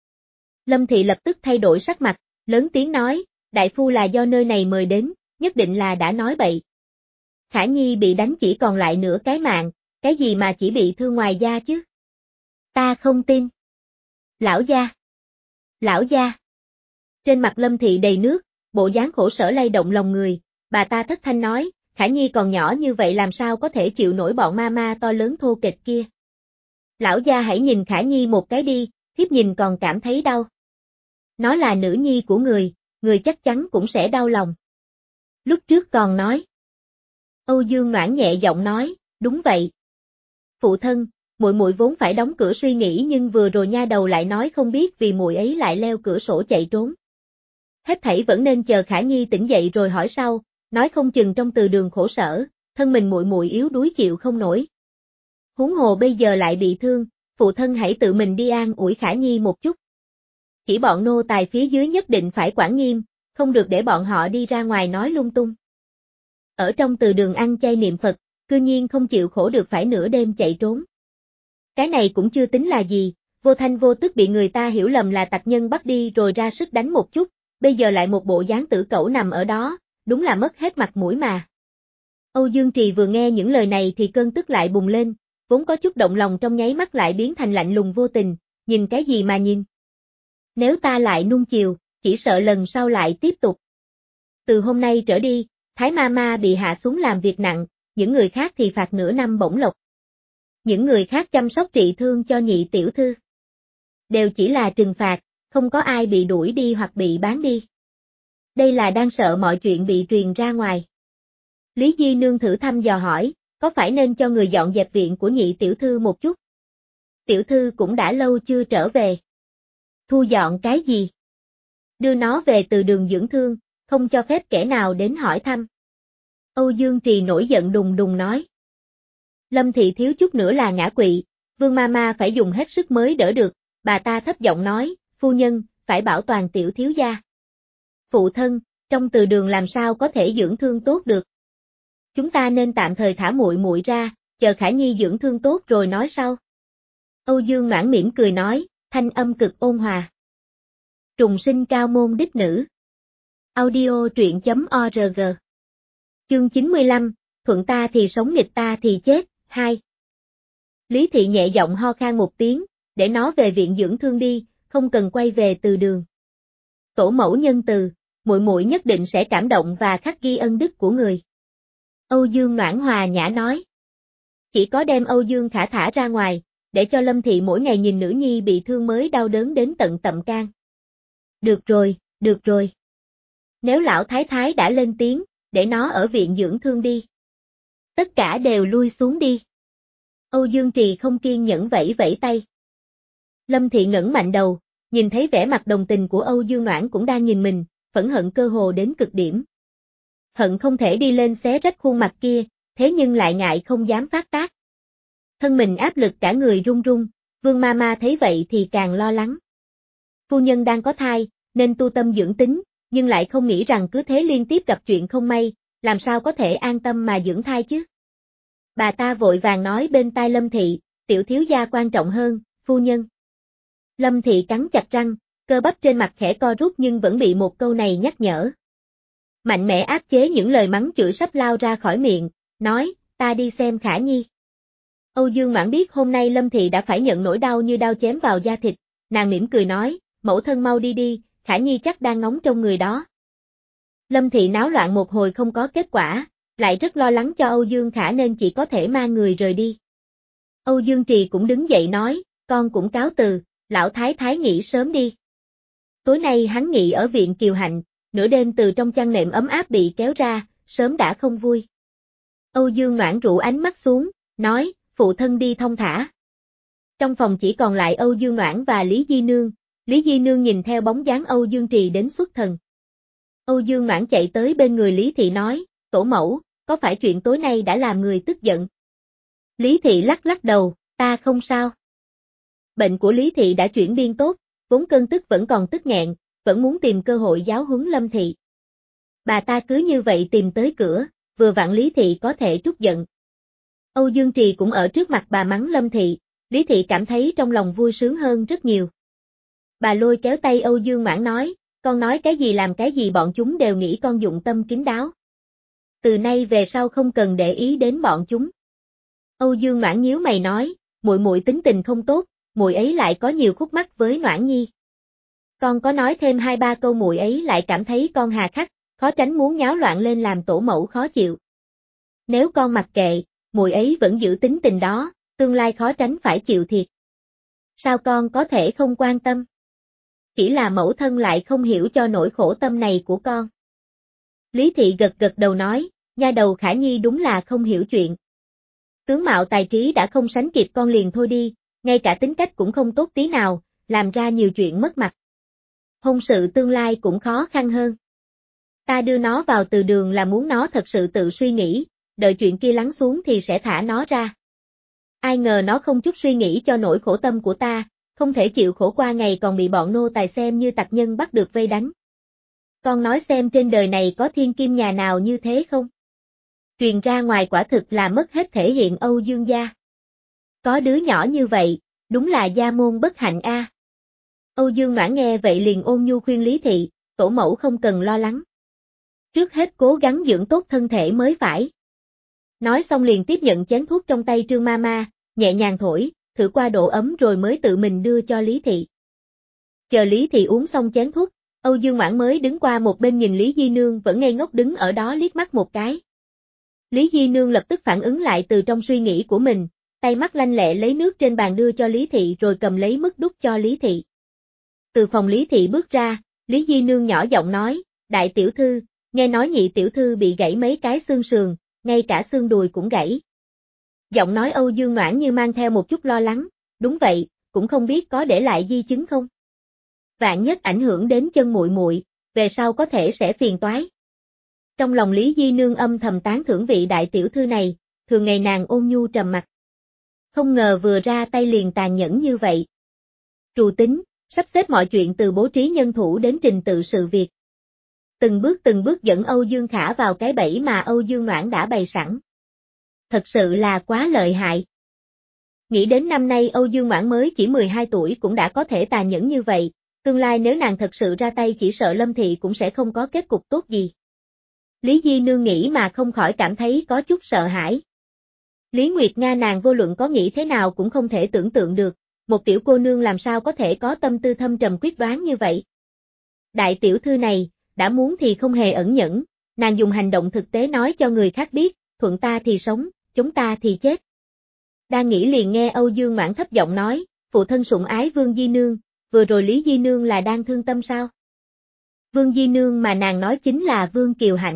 Lâm Thị lập tức thay đổi sắc mặt, lớn tiếng nói, đại phu là do nơi này mời đến, nhất định là đã nói bậy. Khả Nhi bị đánh chỉ còn lại nửa cái mạng, cái gì mà chỉ bị thương ngoài da chứ? Ta không tin. Lão gia. Lão gia. Trên mặt Lâm Thị đầy nước, bộ dáng khổ sở lay động lòng người, bà ta thất thanh nói, Khả Nhi còn nhỏ như vậy làm sao có thể chịu nổi bọn ma ma to lớn thô kệch kia. Lão gia hãy nhìn Khả Nhi một cái đi, thiếp nhìn còn cảm thấy đau. Nó là nữ nhi của người, người chắc chắn cũng sẽ đau lòng. Lúc trước còn nói. Âu Dương Noãn nhẹ giọng nói, đúng vậy. Phụ thân, muội muội vốn phải đóng cửa suy nghĩ nhưng vừa rồi nha đầu lại nói không biết vì muội ấy lại leo cửa sổ chạy trốn. Hết thảy vẫn nên chờ Khả Nhi tỉnh dậy rồi hỏi sau, nói không chừng trong từ đường khổ sở, thân mình muội muội yếu đuối chịu không nổi. Huống hồ bây giờ lại bị thương, phụ thân hãy tự mình đi an ủi Khả Nhi một chút. Chỉ bọn nô tài phía dưới nhất định phải quản nghiêm, không được để bọn họ đi ra ngoài nói lung tung. Ở trong từ đường ăn chay niệm Phật, cư nhiên không chịu khổ được phải nửa đêm chạy trốn. Cái này cũng chưa tính là gì, vô thanh vô tức bị người ta hiểu lầm là tặc nhân bắt đi rồi ra sức đánh một chút, bây giờ lại một bộ dáng tử cẩu nằm ở đó, đúng là mất hết mặt mũi mà. Âu Dương Trì vừa nghe những lời này thì cơn tức lại bùng lên, vốn có chút động lòng trong nháy mắt lại biến thành lạnh lùng vô tình, nhìn cái gì mà nhìn. Nếu ta lại nuông chiều, chỉ sợ lần sau lại tiếp tục. Từ hôm nay trở đi, Thái Mama bị hạ xuống làm việc nặng, những người khác thì phạt nửa năm bổng lộc. Những người khác chăm sóc trị thương cho nhị tiểu thư. Đều chỉ là trừng phạt, không có ai bị đuổi đi hoặc bị bán đi. Đây là đang sợ mọi chuyện bị truyền ra ngoài. Lý Di Nương thử thăm dò hỏi, có phải nên cho người dọn dẹp viện của nhị tiểu thư một chút? Tiểu thư cũng đã lâu chưa trở về. Thu dọn cái gì? Đưa nó về từ đường dưỡng thương, không cho phép kẻ nào đến hỏi thăm. Âu Dương Trì nổi giận đùng đùng nói. Lâm Thị thiếu chút nữa là ngã quỵ, Vương Mama phải dùng hết sức mới đỡ được, bà ta thấp giọng nói, phu nhân, phải bảo toàn tiểu thiếu gia. Phụ thân, trong từ đường làm sao có thể dưỡng thương tốt được. Chúng ta nên tạm thời thả muội muội ra, chờ Khả Nhi dưỡng thương tốt rồi nói sau. Âu Dương Noãn mỉm cười nói, thanh âm cực ôn hòa. Trùng sinh cao môn đích nữ. Audio truyện chấm org. Chương chín mươi lăm, thuận ta thì sống nghịch ta thì chết, hai. Lý Thị nhẹ giọng ho khan một tiếng, để nó về viện dưỡng thương đi, không cần quay về từ đường. Tổ mẫu nhân từ, muội muội nhất định sẽ cảm động và khắc ghi ân đức của người. Âu Dương Noãn hòa nhã nói. Chỉ có đem Âu Dương Khả thả ra ngoài, để cho Lâm Thị mỗi ngày nhìn nữ nhi bị thương mới đau đớn đến tận tậm can. Được rồi, được rồi. Nếu lão thái thái đã lên tiếng, để nó ở viện dưỡng thương đi. Tất cả đều lui xuống đi. Âu Dương Trì không kiên nhẫn vẫy vẫy tay. Lâm Thị ngẩng mạnh đầu, nhìn thấy vẻ mặt đồng tình của Âu Dương Noãn cũng đang nhìn mình, phẫn hận cơ hồ đến cực điểm. Hận không thể đi lên xé rách khuôn mặt kia, thế nhưng lại ngại không dám phát tác. Thân mình áp lực cả người run run, Vương ma ma thấy vậy thì càng lo lắng. Phu nhân đang có thai, nên tu tâm dưỡng tính, nhưng lại không nghĩ rằng cứ thế liên tiếp gặp chuyện không may, làm sao có thể an tâm mà dưỡng thai chứ. Bà ta vội vàng nói bên tai Lâm Thị, tiểu thiếu gia quan trọng hơn, phu nhân. Lâm Thị cắn chặt răng, cơ bắp trên mặt khẽ co rút nhưng vẫn bị một câu này nhắc nhở. Mạnh mẽ áp chế những lời mắng chửi sắp lao ra khỏi miệng, nói, ta đi xem Khả Nhi. Âu Dương Mãn biết hôm nay Lâm Thị đã phải nhận nỗi đau như đao chém vào da thịt, nàng mỉm cười nói, mẫu thân mau đi đi, Khả Nhi chắc đang ngóng trong người đó. Lâm Thị náo loạn một hồi không có kết quả, lại rất lo lắng cho Âu Dương Khả nên chỉ có thể mang người rời đi. Âu Dương Trì cũng đứng dậy nói, con cũng cáo từ, lão thái thái nghỉ sớm đi. Tối nay hắn nghỉ ở viện Kiều Hạnh, nửa đêm từ trong chăn nệm ấm áp bị kéo ra, sớm đã không vui. Âu Dương Noãn rũ ánh mắt xuống, nói, phụ thân đi thông thả. Trong phòng chỉ còn lại Âu Dương Noãn và Lý Di Nương, Lý Di Nương nhìn theo bóng dáng Âu Dương Trì đến xuất thần. Âu Dương Noãn chạy tới bên người Lý Thị nói, tổ mẫu, có phải chuyện tối nay đã làm người tức giận? Lý Thị lắc lắc đầu, ta không sao. Bệnh của Lý Thị đã chuyển biến tốt, vốn cơn tức vẫn còn tức nghẹn, vẫn muốn tìm cơ hội giáo huấn Lâm Thị. Bà ta cứ như vậy tìm tới cửa, vừa vặn Lý Thị có thể trút giận. Âu Dương Trì cũng ở trước mặt bà mắng Lâm Thị, Lý Thị cảm thấy trong lòng vui sướng hơn rất nhiều. Bà lôi kéo tay Âu Dương Mãn nói, con nói cái gì làm cái gì bọn chúng đều nghĩ con dụng tâm kín đáo. Từ nay về sau không cần để ý đến bọn chúng. Âu Dương Mãn nhíu mày nói, muội muội tính tình không tốt, muội ấy lại có nhiều khúc mắc với Noãn Nhi. Con có nói thêm hai ba câu muội ấy lại cảm thấy con hà khắc, khó tránh muốn nháo loạn lên làm tổ mẫu khó chịu. Nếu con mặc kệ, muội ấy vẫn giữ tính tình đó, tương lai khó tránh phải chịu thiệt. Sao con có thể không quan tâm? Chỉ là mẫu thân lại không hiểu cho nỗi khổ tâm này của con. Lý Thị gật gật đầu nói, nha đầu Khả Nhi đúng là không hiểu chuyện. Tướng mạo tài trí đã không sánh kịp con liền thôi đi, ngay cả tính cách cũng không tốt tí nào, làm ra nhiều chuyện mất mặt. Hôn sự tương lai cũng khó khăn hơn. Ta đưa nó vào từ đường là muốn nó thật sự tự suy nghĩ, đợi chuyện kia lắng xuống thì sẽ thả nó ra. Ai ngờ nó không chút suy nghĩ cho nỗi khổ tâm của ta, không thể chịu khổ qua ngày còn bị bọn nô tài xem như tặc nhân bắt được vây đánh. Con nói xem trên đời này có thiên kim nhà nào như thế không? Truyền ra ngoài quả thực là mất hết thể hiện Âu Dương gia. Có đứa nhỏ như vậy, đúng là gia môn bất hạnh a. À. Âu Dương Noãn nghe vậy liền ôn nhu khuyên Lý Thị, tổ mẫu không cần lo lắng. Trước hết cố gắng dưỡng tốt thân thể mới phải. Nói xong liền tiếp nhận chén thuốc trong tay Trương ma ma, nhẹ nhàng thổi, thử qua độ ấm rồi mới tự mình đưa cho Lý Thị. Chờ Lý Thị uống xong chén thuốc, Âu Dương Noãn mới đứng qua một bên nhìn Lý Di Nương vẫn ngây ngốc đứng ở đó liếc mắt một cái. Lý Di Nương lập tức phản ứng lại từ trong suy nghĩ của mình, tay mắt lanh lẹ lấy nước trên bàn đưa cho Lý Thị rồi cầm lấy mức đút cho Lý Thị. Từ phòng Lý Thị bước ra, Lý Di Nương nhỏ giọng nói, đại tiểu thư, nghe nói nhị tiểu thư bị gãy mấy cái xương sườn, ngay cả xương đùi cũng gãy. Giọng nói Âu Dương Noãn như mang theo một chút lo lắng, đúng vậy, cũng không biết có để lại di chứng không. Vạn nhất ảnh hưởng đến chân muội muội, về sau có thể sẽ phiền toái. Trong lòng Lý Di Nương âm thầm tán thưởng vị đại tiểu thư này, thường ngày nàng ôn nhu trầm mặc. Không ngờ vừa ra tay liền tàn nhẫn như vậy. Trù tính, sắp xếp mọi chuyện từ bố trí nhân thủ đến trình tự sự việc. Từng bước từng bước dẫn Âu Dương Khả vào cái bẫy mà Âu Dương Noãn đã bày sẵn. Thật sự là quá lợi hại. Nghĩ đến năm nay Âu Dương Noãn mới chỉ mười hai tuổi cũng đã có thể tàn nhẫn như vậy, tương lai nếu nàng thật sự ra tay chỉ sợ Lâm Thị cũng sẽ không có kết cục tốt gì. Lý Di Nương nghĩ mà không khỏi cảm thấy có chút sợ hãi. Lý Nguyệt Nga nàng vô luận có nghĩ thế nào cũng không thể tưởng tượng được, một tiểu cô nương làm sao có thể có tâm tư thâm trầm quyết đoán như vậy. Đại tiểu thư này, đã muốn thì không hề ẩn nhẫn, nàng dùng hành động thực tế nói cho người khác biết, thuận ta thì sống, chống ta thì chết. Đang nghĩ liền nghe Âu Dương Noãn thấp giọng nói, phụ thân sủng ái Vương Di Nương, vừa rồi Lý Di Nương là đang thương tâm sao? Vương Di Nương mà nàng nói chính là Vương Kiều Hạnh.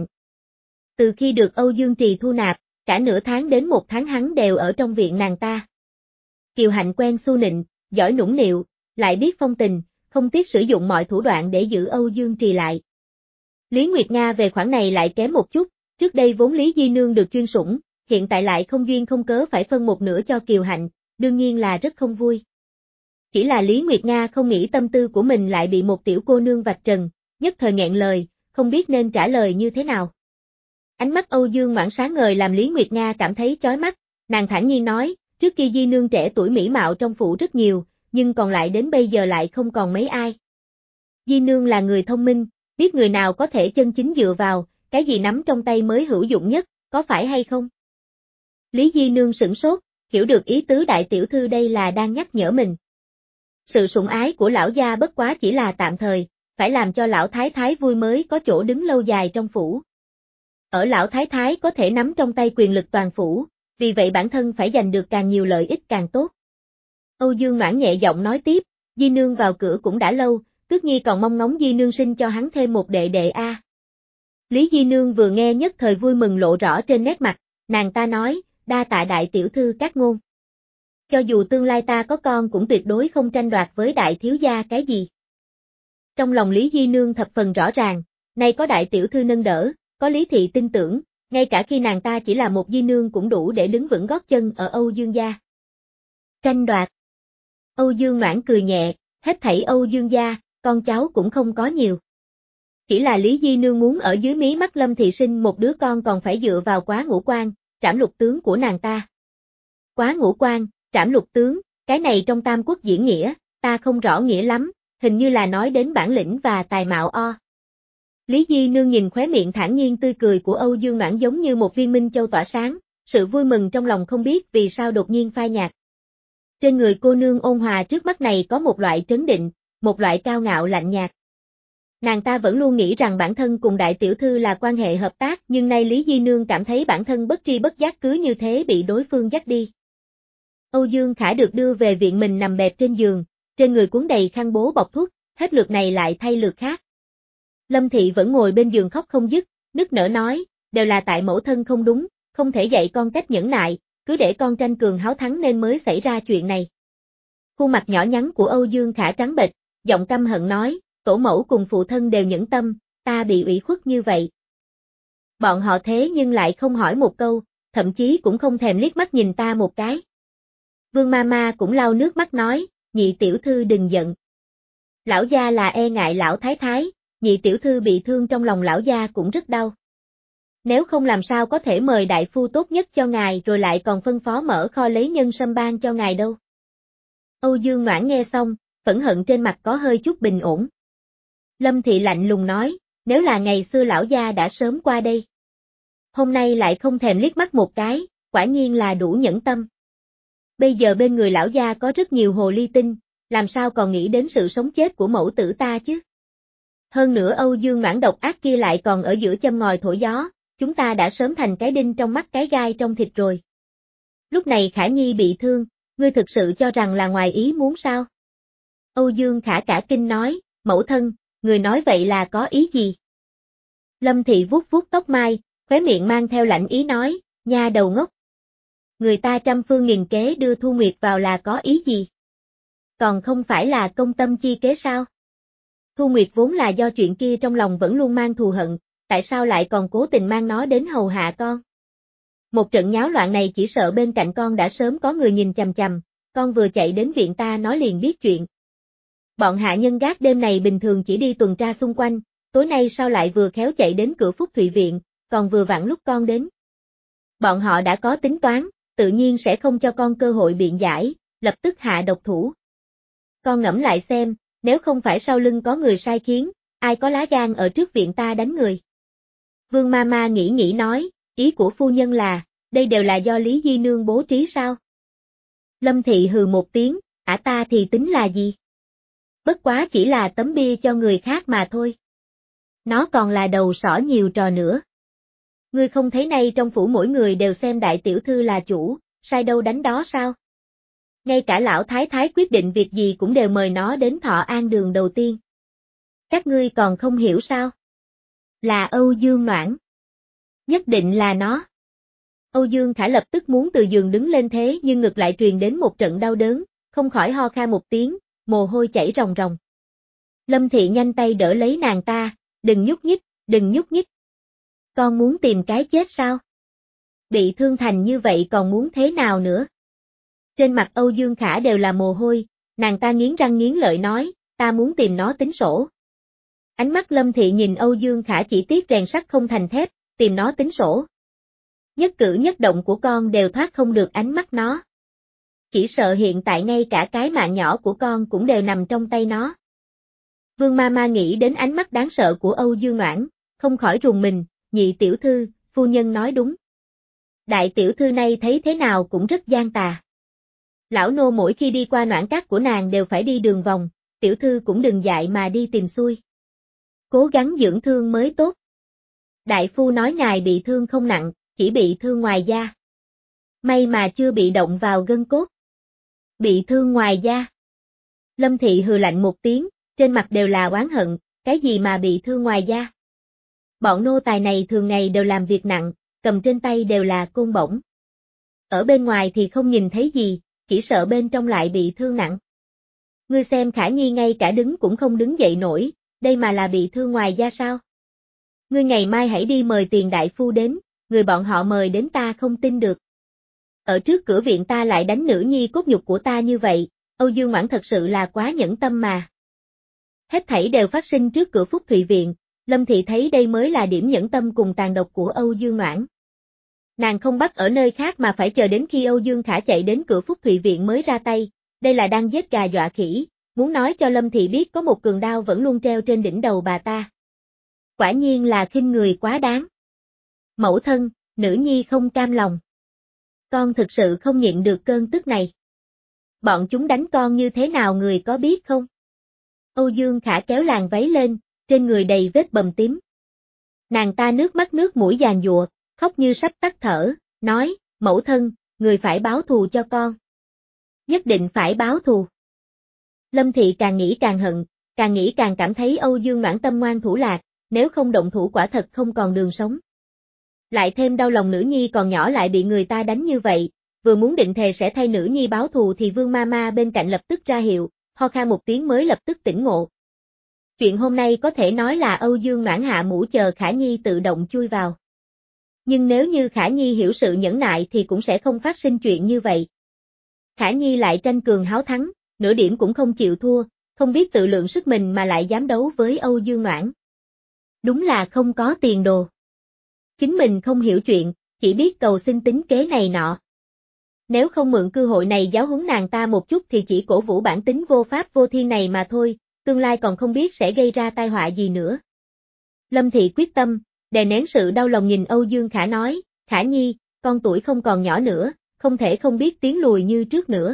Từ khi được Âu Dương Trì thu nạp, cả nửa tháng đến một tháng hắn đều ở trong viện nàng ta. Kiều Hạnh quen su nịnh, giỏi nũng nịu, lại biết phong tình, không tiếc sử dụng mọi thủ đoạn để giữ Âu Dương Trì lại. Lý Nguyệt Nga về khoản này lại kém một chút, trước đây vốn Lý Di Nương được chuyên sủng, hiện tại lại không duyên không cớ phải phân một nửa cho Kiều Hạnh, đương nhiên là rất không vui. Chỉ là Lý Nguyệt Nga không nghĩ tâm tư của mình lại bị một tiểu cô nương vạch trần, nhất thời nghẹn lời, không biết nên trả lời như thế nào. Ánh mắt Âu Dương Mãn sáng ngời làm Lý Nguyệt Nga cảm thấy chói mắt, nàng thản nhiên nói, trước kia Di Nương trẻ tuổi mỹ mạo trong phủ rất nhiều, nhưng còn lại đến bây giờ lại không còn mấy ai. Di Nương là người thông minh, biết người nào có thể chân chính dựa vào, cái gì nắm trong tay mới hữu dụng nhất, có phải hay không? Lý Di Nương sửng sốt, hiểu được ý tứ đại tiểu thư đây là đang nhắc nhở mình. Sự sủng ái của lão gia bất quá chỉ là tạm thời, phải làm cho lão thái thái vui mới có chỗ đứng lâu dài trong phủ. Ở lão thái thái có thể nắm trong tay quyền lực toàn phủ, vì vậy bản thân phải giành được càng nhiều lợi ích càng tốt. Âu Dương Noãn nhẹ giọng nói tiếp, Di Nương vào cửa cũng đã lâu, Tước Nhi còn mong ngóng Di Nương sinh cho hắn thêm một đệ đệ a. Lý Di Nương vừa nghe nhất thời vui mừng lộ rõ trên nét mặt, nàng ta nói, đa tạ đại tiểu thư các ngôn. Cho dù tương lai ta có con cũng tuyệt đối không tranh đoạt với đại thiếu gia cái gì. Trong lòng Lý Di Nương thập phần rõ ràng, nay có đại tiểu thư nâng đỡ, có Lý Thị tin tưởng, ngay cả khi nàng ta chỉ là một Di Nương cũng đủ để đứng vững gót chân ở Âu Dương gia. Tranh đoạt. Âu Dương Noãn cười nhẹ, hết thảy Âu Dương gia, con cháu cũng không có nhiều. Chỉ là Lý Di Nương muốn ở dưới mí mắt Lâm Thị sinh một đứa con còn phải dựa vào Quá Ngũ Quan, Trảm Lục tướng của nàng ta. Quá Ngũ Quan, Trảm Lục tướng, cái này trong Tam Quốc diễn nghĩa, ta không rõ nghĩa lắm, hình như là nói đến bản lĩnh và tài mạo o. Lý Di Nương nhìn khóe miệng thản nhiên tươi cười của Âu Dương Noãn giống như một viên minh châu tỏa sáng, sự vui mừng trong lòng không biết vì sao đột nhiên phai nhạt. Trên người cô nương ôn hòa trước mắt này có một loại trấn định, một loại cao ngạo lạnh nhạt. Nàng ta vẫn luôn nghĩ rằng bản thân cùng đại tiểu thư là quan hệ hợp tác, nhưng nay Lý Di Nương cảm thấy bản thân bất tri bất giác cứ như thế bị đối phương dắt đi. Âu Dương Khả được đưa về viện mình nằm bẹp trên giường, trên người cuốn đầy khăn bố bọc thuốc, hết lượt này lại thay lượt khác. Lâm Thị vẫn ngồi bên giường khóc không dứt, nức nở nói, đều là tại mẫu thân không đúng, không thể dạy con cách nhẫn nại, cứ để con tranh cường háo thắng nên mới xảy ra chuyện này. Khuôn mặt nhỏ nhắn của Âu Dương Khả trắng bệch, giọng căm hận nói, tổ mẫu cùng phụ thân đều nhẫn tâm, ta bị ủy khuất như vậy. Bọn họ thế nhưng lại không hỏi một câu, thậm chí cũng không thèm liếc mắt nhìn ta một cái. Vương Mama cũng lau nước mắt nói, nhị tiểu thư đừng giận. Lão gia là e ngại lão thái thái, nhị tiểu thư bị thương trong lòng lão gia cũng rất đau. Nếu không làm sao có thể mời đại phu tốt nhất cho ngài rồi lại còn phân phó mở kho lấy nhân sâm ban cho ngài đâu. Âu Dương Noãn nghe xong, phẫn hận trên mặt có hơi chút bình ổn. Lâm Thị lạnh lùng nói, nếu là ngày xưa lão gia đã sớm qua đây. Hôm nay lại không thèm liếc mắt một cái, quả nhiên là đủ nhẫn tâm. Bây giờ bên người lão gia có rất nhiều hồ ly tinh, làm sao còn nghĩ đến sự sống chết của mẫu tử ta chứ. Hơn nữa Âu Dương Noãn độc ác kia lại còn ở giữa châm ngòi thổi gió, chúng ta đã sớm thành cái đinh trong mắt cái gai trong thịt rồi. Lúc này Khả Nhi bị thương, ngươi thực sự cho rằng là ngoài ý muốn sao? Âu Dương Khả cả kinh nói, mẫu thân, người nói vậy là có ý gì? Lâm Thị vuốt vuốt tóc mai, khóe miệng mang theo lạnh ý nói, nha đầu ngốc. Người ta trăm phương nghìn kế đưa Thu Nguyệt vào là có ý gì? Còn không phải là công tâm chi kế sao? Thu Nguyệt vốn là do chuyện kia trong lòng vẫn luôn mang thù hận, tại sao lại còn cố tình mang nó đến hầu hạ con? Một trận nháo loạn này chỉ sợ bên cạnh con đã sớm có người nhìn chằm chằm, con vừa chạy đến viện ta nói liền biết chuyện. Bọn hạ nhân gác đêm này bình thường chỉ đi tuần tra xung quanh, tối nay sao lại vừa khéo chạy đến cửa Phúc Thụy viện, còn vừa vặn lúc con đến. Bọn họ đã có tính toán, tự nhiên sẽ không cho con cơ hội biện giải, lập tức hạ độc thủ. Con ngẫm lại xem, nếu không phải sau lưng có người sai khiến, ai có lá gan ở trước viện ta đánh người. Vương Mama nghĩ nghĩ nói, ý của phu nhân là, đây đều là do Lý Di Nương bố trí sao? Lâm Thị hừ một tiếng, ả ta thì tính là gì? Bất quá chỉ là tấm bia cho người khác mà thôi. Nó còn là đầu sỏ nhiều trò nữa. Ngươi không thấy nay trong phủ mỗi người đều xem đại tiểu thư là chủ, sai đâu đánh đó sao? Ngay cả lão thái thái quyết định việc gì cũng đều mời nó đến thọ an đường đầu tiên. Các ngươi còn không hiểu sao? Là Âu Dương Noãn. Nhất định là nó. Âu Dương Khả lập tức muốn từ giường đứng lên thế nhưng ngực lại truyền đến một trận đau đớn, không khỏi ho khan một tiếng, mồ hôi chảy ròng ròng. Lâm Thị nhanh tay đỡ lấy nàng ta, đừng nhúc nhích, đừng nhúc nhích. Con muốn tìm cái chết sao? Bị thương thành như vậy còn muốn thế nào nữa? Trên mặt Âu Dương Khả đều là mồ hôi, nàng ta nghiến răng nghiến lợi nói, ta muốn tìm nó tính sổ. Ánh mắt Lâm Thị nhìn Âu Dương Khả chỉ tiếc rèn sắt không thành thép, tìm nó tính sổ. Nhất cử nhất động của con đều thoát không được ánh mắt nó. Chỉ sợ hiện tại ngay cả cái mạng nhỏ của con cũng đều nằm trong tay nó. Vương ma ma nghĩ đến ánh mắt đáng sợ của Âu Dương Noãn, không khỏi rùng mình, nhị tiểu thư, phu nhân nói đúng. Đại tiểu thư này thấy thế nào cũng rất gian tà. Lão nô mỗi khi đi qua Noãn Các của nàng đều phải đi đường vòng, tiểu thư cũng đừng dại mà đi tìm xuôi. Cố gắng dưỡng thương mới tốt. Đại phu nói ngài bị thương không nặng, chỉ bị thương ngoài da. May mà chưa bị động vào gân cốt. Bị thương ngoài da. Lâm Thị hừ lạnh một tiếng, trên mặt đều là oán hận, cái gì mà bị thương ngoài da. Bọn nô tài này thường ngày đều làm việc nặng, cầm trên tay đều là côn bổng. Ở bên ngoài thì không nhìn thấy gì, chỉ sợ bên trong lại bị thương nặng. Ngươi xem Khả Nhi ngay cả đứng cũng không đứng dậy nổi, đây mà là bị thương ngoài da sao? Ngươi ngày mai hãy đi mời Tiền đại phu đến, người bọn họ mời đến ta không tin được. Ở trước cửa viện ta lại đánh nữ nhi cốt nhục của ta như vậy, Âu Dương Ngoãn thật sự là quá nhẫn tâm mà. Hết thảy đều phát sinh trước cửa Phúc Thụy viện, Lâm Thị thấy đây mới là điểm nhẫn tâm cùng tàn độc của Âu Dương Ngoãn. Nàng không bắt ở nơi khác mà phải chờ đến khi Âu Dương Khả chạy đến cửa Phúc Thụy viện mới ra tay, đây là đang giết gà dọa khỉ, muốn nói cho Lâm Thị biết có một cường đao vẫn luôn treo trên đỉnh đầu bà ta. Quả nhiên là khinh người quá đáng. Mẫu thân, nữ nhi không cam lòng. Con thực sự không nhịn được cơn tức này. Bọn chúng đánh con như thế nào người có biết không? Âu Dương Khả kéo làn váy lên, trên người đầy vết bầm tím. Nàng ta nước mắt nước mũi giàn giụa, khóc như sắp tắt thở, nói, mẫu thân, người phải báo thù cho con. Nhất định phải báo thù. Lâm Thị càng nghĩ càng hận, càng nghĩ càng cảm thấy Âu Dương Noãn tâm ngoan thủ lạc, nếu không động thủ quả thật không còn đường sống. Lại thêm đau lòng nữ nhi còn nhỏ lại bị người ta đánh như vậy, vừa muốn định thề sẽ thay nữ nhi báo thù thì Vương ma ma bên cạnh lập tức ra hiệu, ho khan một tiếng mới lập tức tỉnh ngộ. Chuyện hôm nay có thể nói là Âu Dương Noãn hạ mũ chờ Khả Nhi tự động chui vào. Nhưng nếu như Khả Nhi hiểu sự nhẫn nại thì cũng sẽ không phát sinh chuyện như vậy. Khả Nhi lại tranh cường háo thắng, nửa điểm cũng không chịu thua, không biết tự lượng sức mình mà lại dám đấu với Âu Dương Noãn. Đúng là không có tiền đồ. Chính mình không hiểu chuyện, chỉ biết cầu xin tính kế này nọ. Nếu không mượn cơ hội này giáo huấn nàng ta một chút thì chỉ cổ vũ bản tính vô pháp vô thiên này mà thôi, tương lai còn không biết sẽ gây ra tai họa gì nữa. Lâm Thị quyết tâm, đè nén sự đau lòng nhìn Âu Dương Khả nói, Khả Nhi, con tuổi không còn nhỏ nữa, không thể không biết tiến lùi như trước nữa.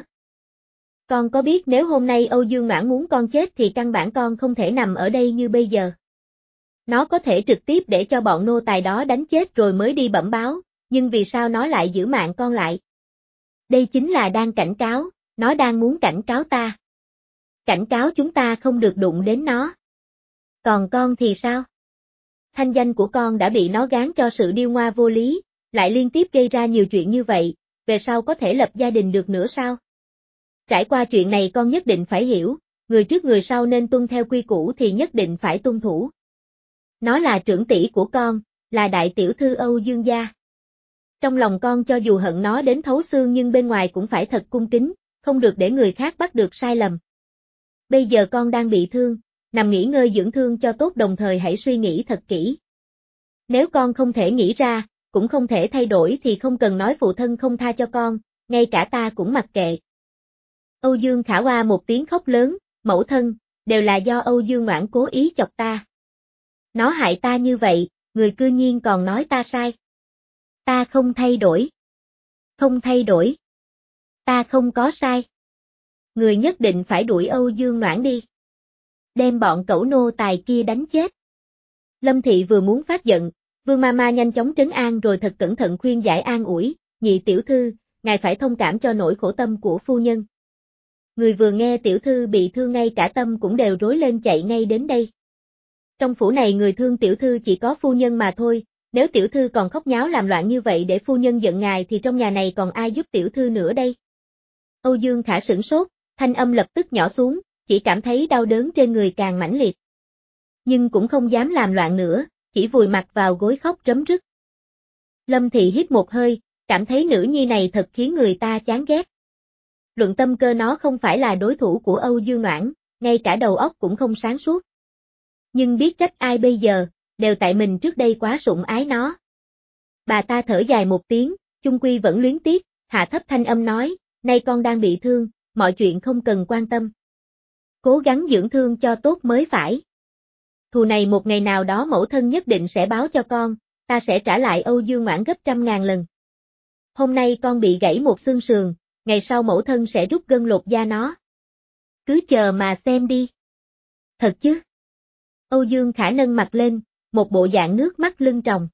Con có biết nếu hôm nay Âu Dương Noãn muốn con chết thì căn bản con không thể nằm ở đây như bây giờ. Nó có thể trực tiếp để cho bọn nô tài đó đánh chết rồi mới đi bẩm báo, nhưng vì sao nó lại giữ mạng con lại? Đây chính là đang cảnh cáo, nó đang muốn cảnh cáo ta. Cảnh cáo chúng ta không được đụng đến nó. Còn con thì sao? Thanh danh của con đã bị nó gán cho sự điêu ngoa vô lý, lại liên tiếp gây ra nhiều chuyện như vậy, về sau có thể lập gia đình được nữa sao? Trải qua chuyện này con nhất định phải hiểu, người trước người sau nên tuân theo quy củ thì nhất định phải tuân thủ. Nó là trưởng tỷ của con, là đại tiểu thư Âu Dương gia. Trong lòng con cho dù hận nó đến thấu xương nhưng bên ngoài cũng phải thật cung kính, không được để người khác bắt được sai lầm. Bây giờ con đang bị thương, nằm nghỉ ngơi dưỡng thương cho tốt đồng thời hãy suy nghĩ thật kỹ. Nếu con không thể nghĩ ra, cũng không thể thay đổi thì không cần nói phụ thân không tha cho con, ngay cả ta cũng mặc kệ. Âu Dương Khả Hoa một tiếng khóc lớn, mẫu thân, đều là do Âu Dương Noãn cố ý chọc ta. Nó hại ta như vậy, người cư nhiên còn nói ta sai. Ta không thay đổi. Không thay đổi. Ta không có sai. Người nhất định phải đuổi Âu Dương Noãn đi. Đem bọn cẩu nô tài kia đánh chết. Lâm Thị vừa muốn phát giận, Vương Mama nhanh chóng trấn an rồi thật cẩn thận khuyên giải an ủi, nhị tiểu thư, ngài phải thông cảm cho nỗi khổ tâm của phu nhân. Người vừa nghe tiểu thư bị thương ngay cả tâm cũng đều rối lên chạy ngay đến đây. Trong phủ này người thương tiểu thư chỉ có phu nhân mà thôi, nếu tiểu thư còn khóc nháo làm loạn như vậy để phu nhân giận ngài thì trong nhà này còn ai giúp tiểu thư nữa đây? Âu Dương Khả sửng sốt, thanh âm lập tức nhỏ xuống, chỉ cảm thấy đau đớn trên người càng mãnh liệt. Nhưng cũng không dám làm loạn nữa, chỉ vùi mặt vào gối khóc rấm rứt. Lâm Thị hít một hơi, cảm thấy nữ nhi này thật khiến người ta chán ghét. Luận tâm cơ nó không phải là đối thủ của Âu Dương Noãn, ngay cả đầu óc cũng không sáng suốt. Nhưng biết trách ai bây giờ, đều tại mình trước đây quá sủng ái nó. Bà ta thở dài một tiếng, chung quy vẫn luyến tiếc, hạ thấp thanh âm nói, nay con đang bị thương, mọi chuyện không cần quan tâm. Cố gắng dưỡng thương cho tốt mới phải. Thù này một ngày nào đó mẫu thân nhất định sẽ báo cho con, ta sẽ trả lại Âu Dương Noãn gấp trăm ngàn lần. Hôm nay con bị gãy một xương sườn, ngày sau mẫu thân sẽ rút gân lột da nó. Cứ chờ mà xem đi. Thật chứ? Âu Dương Khả nâng mặt lên, một bộ dạng nước mắt lưng tròng.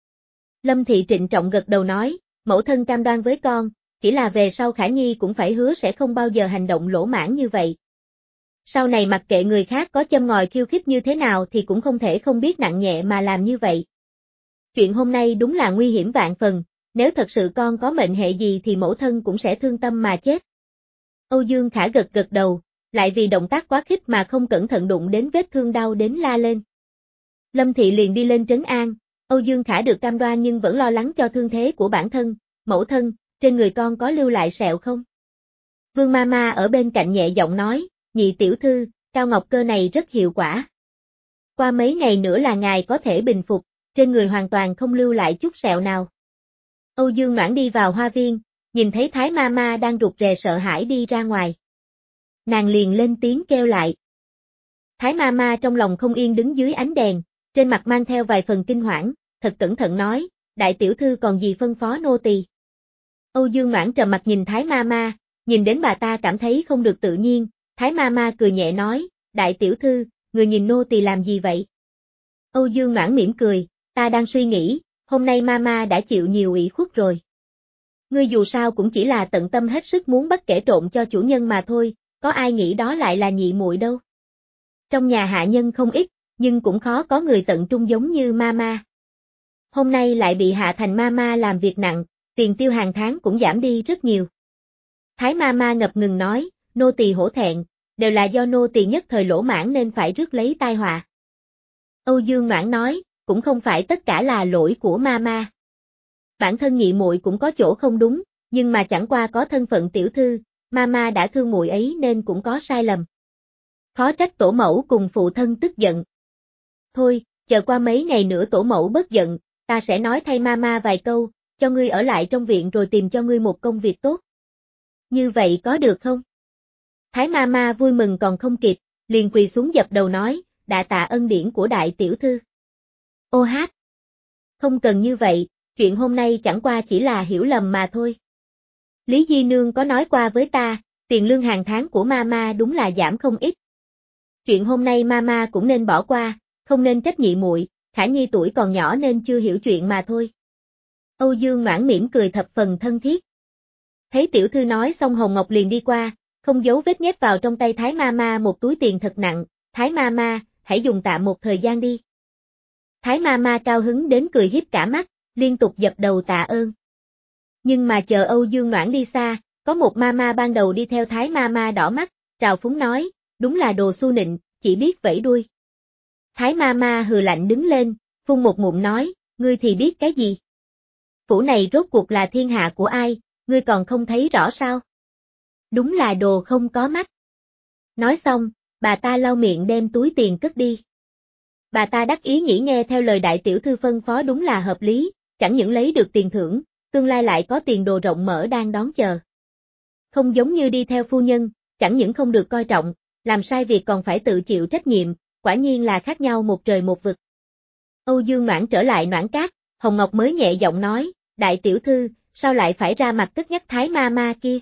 Lâm Thị trịnh trọng gật đầu nói, mẫu thân cam đoan với con, chỉ là về sau Khả Nhi cũng phải hứa sẽ không bao giờ hành động lỗ mãng như vậy. Sau này mặc kệ người khác có châm ngòi khiêu khích như thế nào thì cũng không thể không biết nặng nhẹ mà làm như vậy. Chuyện hôm nay đúng là nguy hiểm vạn phần, nếu thật sự con có mệnh hệ gì thì mẫu thân cũng sẽ thương tâm mà chết. Âu Dương Khả gật gật đầu, lại vì động tác quá khích mà không cẩn thận đụng đến vết thương đau đến la lên. Lâm Thị liền đi lên trấn an, Âu Dương Khả được cam đoan nhưng vẫn lo lắng cho thương thế của bản thân, mẫu thân, trên người con có lưu lại sẹo không? Vương Mama ở bên cạnh nhẹ giọng nói, nhị tiểu thư, cao ngọc cơ này rất hiệu quả. Qua mấy ngày nữa là ngài có thể bình phục, trên người hoàn toàn không lưu lại chút sẹo nào. Âu Dương Noãn đi vào hoa viên, nhìn thấy Thái Mama đang rụt rè sợ hãi đi ra ngoài. Nàng liền lên tiếng kêu lại. Thái Mama trong lòng không yên đứng dưới ánh đèn, trên mặt mang theo vài phần kinh hoảng, thật cẩn thận nói, đại tiểu thư còn gì phân phó nô tỳ. Âu Dương Noãn trầm mặt nhìn Thái Mama, nhìn đến bà ta cảm thấy không được tự nhiên, Thái Mama cười nhẹ nói, đại tiểu thư, người nhìn nô tỳ làm gì vậy? Âu Dương Noãn mỉm cười, ta đang suy nghĩ, hôm nay Mama đã chịu nhiều ủy khuất rồi. Ngươi dù sao cũng chỉ là tận tâm hết sức muốn bắt kẻ trộm cho chủ nhân mà thôi, có ai nghĩ đó lại là nhị muội đâu. Trong nhà hạ nhân không ít, nhưng cũng khó có người tận trung giống như Mama. Hôm nay lại bị hạ thành Mama làm việc nặng, tiền tiêu hàng tháng cũng giảm đi rất nhiều. Thái Mama ngập ngừng nói, nô tỳ hổ thẹn, đều là do nô tỳ nhất thời lỗ mãng nên phải rước lấy tai họa. Âu Dương Noãn nói, cũng không phải tất cả là lỗi của Mama. Bản thân nhị muội cũng có chỗ không đúng, nhưng mà chẳng qua có thân phận tiểu thư, Mama đã thương muội ấy nên cũng có sai lầm. Khó trách tổ mẫu cùng phụ thân tức giận. Thôi, chờ qua mấy ngày nữa tổ mẫu bớt giận, ta sẽ nói thay Mama vài câu, cho ngươi ở lại trong viện rồi tìm cho ngươi một công việc tốt. Như vậy có được không? Thái Mama vui mừng còn không kịp, liền quỳ xuống dập đầu nói, đã tạ ân điển của đại tiểu thư. Ô hát! Không cần như vậy, chuyện hôm nay chẳng qua chỉ là hiểu lầm mà thôi. Lý Di Nương có nói qua với ta, tiền lương hàng tháng của Mama đúng là giảm không ít. Chuyện hôm nay Mama cũng nên bỏ qua, không nên trách nhị muội, Khả Nhi tuổi còn nhỏ nên chưa hiểu chuyện mà thôi. Âu Dương Noãn mỉm cười thập phần thân thiết. Thấy tiểu thư nói xong Hồng Ngọc liền đi qua, không giấu vết nhét vào trong tay Thái Mama một túi tiền thật nặng, Thái Mama, hãy dùng tạm một thời gian đi. Thái Mama cao hứng đến cười hiếp cả mắt, liên tục dập đầu tạ ơn. Nhưng mà chờ Âu Dương Noãn đi xa, có một Mama ban đầu đi theo Thái Mama đỏ mắt, trào phúng nói, đúng là đồ xu nịnh, chỉ biết vẫy đuôi. Thái Mama hừ lạnh đứng lên, phun một ngụm nói, ngươi thì biết cái gì? Phủ này rốt cuộc là thiên hạ của ai, ngươi còn không thấy rõ sao? Đúng là đồ không có mắt. Nói xong, bà ta lau miệng đem túi tiền cất đi. Bà ta đắc ý nghĩ nghe theo lời đại tiểu thư phân phó đúng là hợp lý, chẳng những lấy được tiền thưởng, tương lai lại có tiền đồ rộng mở đang đón chờ. Không giống như đi theo phu nhân, chẳng những không được coi trọng, làm sai việc còn phải tự chịu trách nhiệm, quả nhiên là khác nhau một trời một vực. Âu Dương Noãn trở lại Noãn Cát, Hồng Ngọc mới nhẹ giọng nói, đại tiểu thư, sao lại phải ra mặt cất nhắc Thái Mama kia?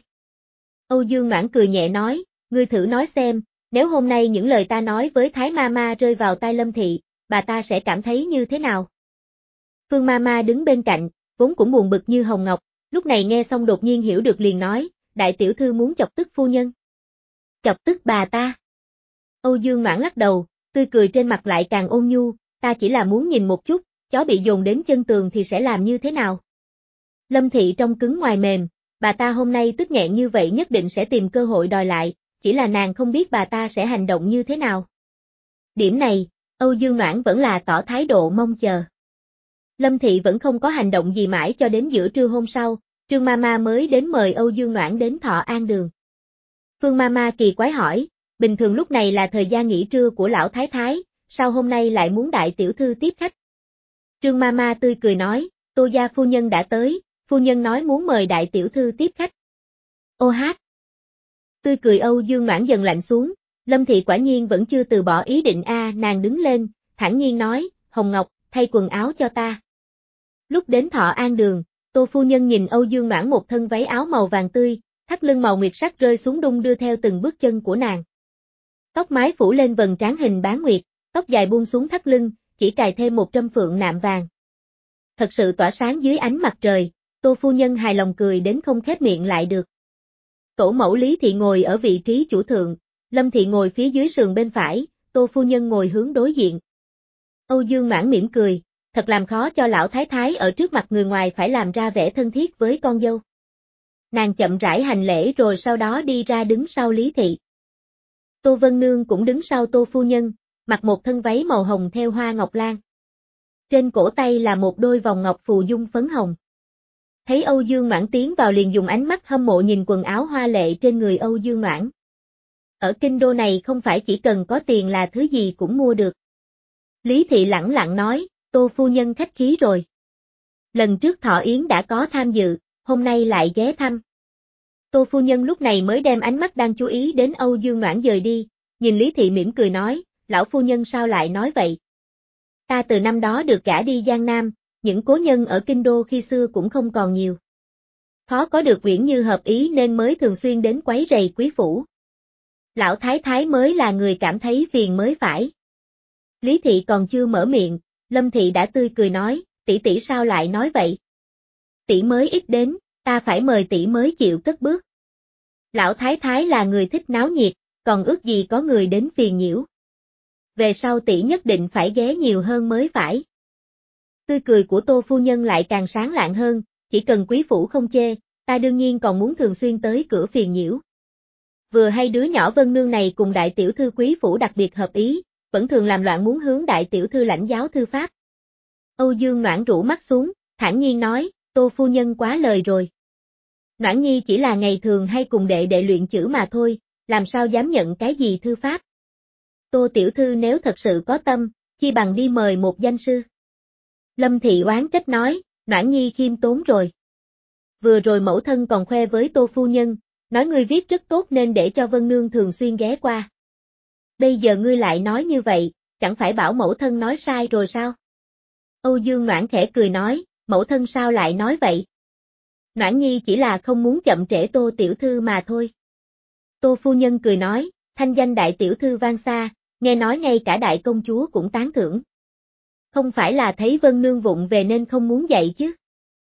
Âu Dương Noãn cười nhẹ nói, ngươi thử nói xem, nếu hôm nay những lời ta nói với Thái Mama rơi vào tai Lâm Thị, bà ta sẽ cảm thấy như thế nào? Phương Mama đứng bên cạnh, vốn cũng buồn bực như Hồng Ngọc, lúc này nghe xong đột nhiên hiểu được liền nói, đại tiểu thư muốn chọc tức phu nhân. Chọc tức bà ta. Âu Dương Noãn lắc đầu, tươi cười trên mặt lại càng ôn nhu, ta chỉ là muốn nhìn một chút, chó bị dồn đến chân tường thì sẽ làm như thế nào? Lâm Thị trong cứng ngoài mềm, bà ta hôm nay tức nghẹn như vậy nhất định sẽ tìm cơ hội đòi lại, chỉ là nàng không biết bà ta sẽ hành động như thế nào. Điểm này, Âu Dương Noãn vẫn là tỏ thái độ mong chờ. Lâm Thị vẫn không có hành động gì mãi cho đến giữa trưa hôm sau, Trương Mama mới đến mời Âu Dương Noãn đến Thọ An Đường. Phương Mama kỳ quái hỏi, bình thường lúc này là thời gian nghỉ trưa của lão thái thái, sao hôm nay lại muốn đại tiểu thư tiếp khách? Trương Mama tươi cười nói, Tô gia phu nhân đã tới, phu nhân nói muốn mời đại tiểu thư tiếp khách. Ô hát! Tươi cười Âu Dương Noãn dần lạnh xuống, Lâm Thị quả nhiên vẫn chưa từ bỏ ý định a, nàng đứng lên, thản nhiên nói, Hồng Ngọc, thay quần áo cho ta. Lúc đến Thọ An Đường, Tô phu nhân nhìn Âu Dương Noãn một thân váy áo màu vàng tươi, thắt lưng màu nguyệt sắc rơi xuống đung đưa theo từng bước chân của nàng. Tóc mái phủ lên vầng trán hình bán nguyệt, tóc dài buông xuống thắt lưng, chỉ cài thêm một trâm phượng nạm vàng. Thật sự tỏa sáng dưới ánh mặt trời, Tô phu nhân hài lòng cười đến không khép miệng lại được. Tổ mẫu Lý Thị ngồi ở vị trí chủ thượng, Lâm Thị ngồi phía dưới sườn bên phải, Tô phu nhân ngồi hướng đối diện. Âu Dương Noãn mỉm cười, thật làm khó cho lão thái thái ở trước mặt người ngoài phải làm ra vẻ thân thiết với con dâu. Nàng chậm rãi hành lễ rồi sau đó đi ra đứng sau Lý Thị. Tô Vân Nương cũng đứng sau Tô phu nhân, mặc một thân váy màu hồng theo hoa ngọc lan. Trên cổ tay là một đôi vòng ngọc phù dung phấn hồng. Thấy Âu Dương Noãn tiến vào liền dùng ánh mắt hâm mộ nhìn quần áo hoa lệ trên người Âu Dương Noãn. Ở kinh đô này không phải chỉ cần có tiền là thứ gì cũng mua được. Lý Thị lẳng lặng nói, Tô phu nhân khách khí rồi. Lần trước Thọ Yến đã có tham dự, hôm nay lại ghé thăm. Tô phu nhân lúc này mới đem ánh mắt đang chú ý đến Âu Dương Noãn dời đi, nhìn Lý Thị mỉm cười nói, lão phu nhân sao lại nói vậy? Ta từ năm đó được gả đi Giang Nam, những cố nhân ở kinh đô khi xưa cũng không còn nhiều. Khó có được Uyển Như hợp ý nên mới thường xuyên đến quấy rầy quý phủ. Lão thái thái mới là người cảm thấy phiền mới phải. Lý Thị còn chưa mở miệng, Lâm Thị đã tươi cười nói, tỷ tỷ sao lại nói vậy? Tỷ mới ít đến, ta phải mời tỷ mới chịu cất bước. Lão thái thái là người thích náo nhiệt, còn ước gì có người đến phiền nhiễu. Về sau tỷ nhất định phải ghé nhiều hơn mới phải. Tươi cười của Tô phu nhân lại càng sáng lạng hơn, chỉ cần quý phủ không chê, ta đương nhiên còn muốn thường xuyên tới cửa phiền nhiễu. Vừa hay đứa nhỏ Vân Nương này cùng đại tiểu thư quý phủ đặc biệt hợp ý, vẫn thường làm loạn muốn hướng đại tiểu thư lãnh giáo thư pháp. Âu Dương Noãn rũ mắt xuống, thản nhiên nói, Tô phu nhân quá lời rồi. Noãn nhi chỉ là ngày thường hay cùng đệ đệ luyện chữ mà thôi, làm sao dám nhận cái gì thư pháp. Tô tiểu thư nếu thật sự có tâm, chi bằng đi mời một danh sư. Lâm Thị oán trách nói, Noãn nhi khiêm tốn rồi. Vừa rồi mẫu thân còn khoe với Tô phu nhân, nói ngươi viết rất tốt nên để cho Vân Nương thường xuyên ghé qua. Bây giờ ngươi lại nói như vậy, chẳng phải bảo mẫu thân nói sai rồi sao? Âu Dương Noãn khẽ cười nói, mẫu thân sao lại nói vậy? Noãn nhi chỉ là không muốn chậm trễ Tô tiểu thư mà thôi. Tô phu nhân cười nói, thanh danh đại tiểu thư vang xa, nghe nói ngay cả đại công chúa cũng tán thưởng. Không phải là thấy Vân Nương vụng về nên không muốn dạy chứ?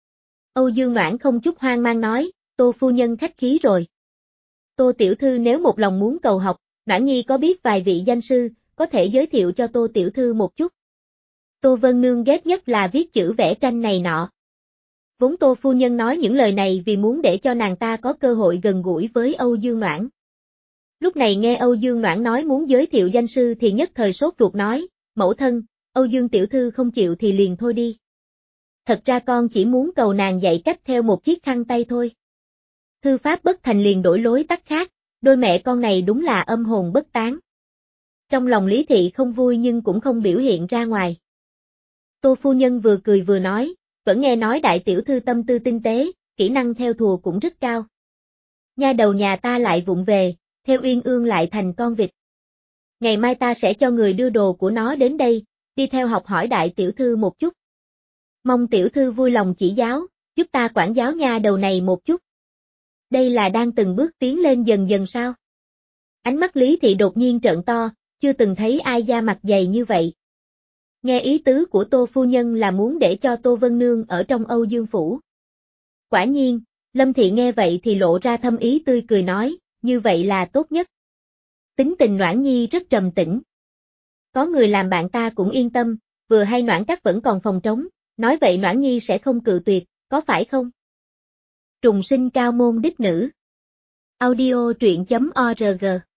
Âu Dương Noãn không chút hoang mang nói, Tô phu nhân khách khí rồi. Tô tiểu thư nếu một lòng muốn cầu học, Noãn nhi có biết vài vị danh sư, có thể giới thiệu cho Tô tiểu thư một chút. Tô Vân Nương ghét nhất là viết chữ vẽ tranh này nọ. Vốn Tô phu nhân nói những lời này vì muốn để cho nàng ta có cơ hội gần gũi với Âu Dương Noãn. Lúc này nghe Âu Dương Noãn nói muốn giới thiệu danh sư thì nhất thời sốt ruột nói, mẫu thân, Âu Dương tiểu thư không chịu thì liền thôi đi. Thật ra con chỉ muốn cầu nàng dạy cách theo một chiếc khăn tay thôi. Thư pháp bất thành liền đổi lối tắt khác, đôi mẹ con này đúng là âm hồn bất tán. Trong lòng Lý Thị không vui nhưng cũng không biểu hiện ra ngoài. Tô phu nhân vừa cười vừa nói, vẫn nghe nói đại tiểu thư tâm tư tinh tế, kỹ năng theo thùa cũng rất cao. Nha đầu nhà ta lại vụng về, theo Uyên Ương lại thành con vịt. Ngày mai ta sẽ cho người đưa đồ của nó đến đây, đi theo học hỏi đại tiểu thư một chút. Mong tiểu thư vui lòng chỉ giáo, giúp ta quản giáo nha đầu này một chút. Đây là đang từng bước tiến lên dần dần sao? Ánh mắt Lý Thị đột nhiên trợn to, chưa từng thấy ai da mặt dày như vậy. Nghe ý tứ của Tô phu nhân là muốn để cho Tô Vân Nương ở trong Âu Dương phủ. Quả nhiên, Lâm Thị nghe vậy thì lộ ra thâm ý tươi cười nói, như vậy là tốt nhất. Tính tình Noãn nhi rất trầm tĩnh. Có người làm bạn ta cũng yên tâm, vừa hay Noãn các vẫn còn phòng trống, nói vậy Noãn nhi sẽ không cự tuyệt, có phải không? Trùng sinh cao môn đích nữ. Audio truyện chấm org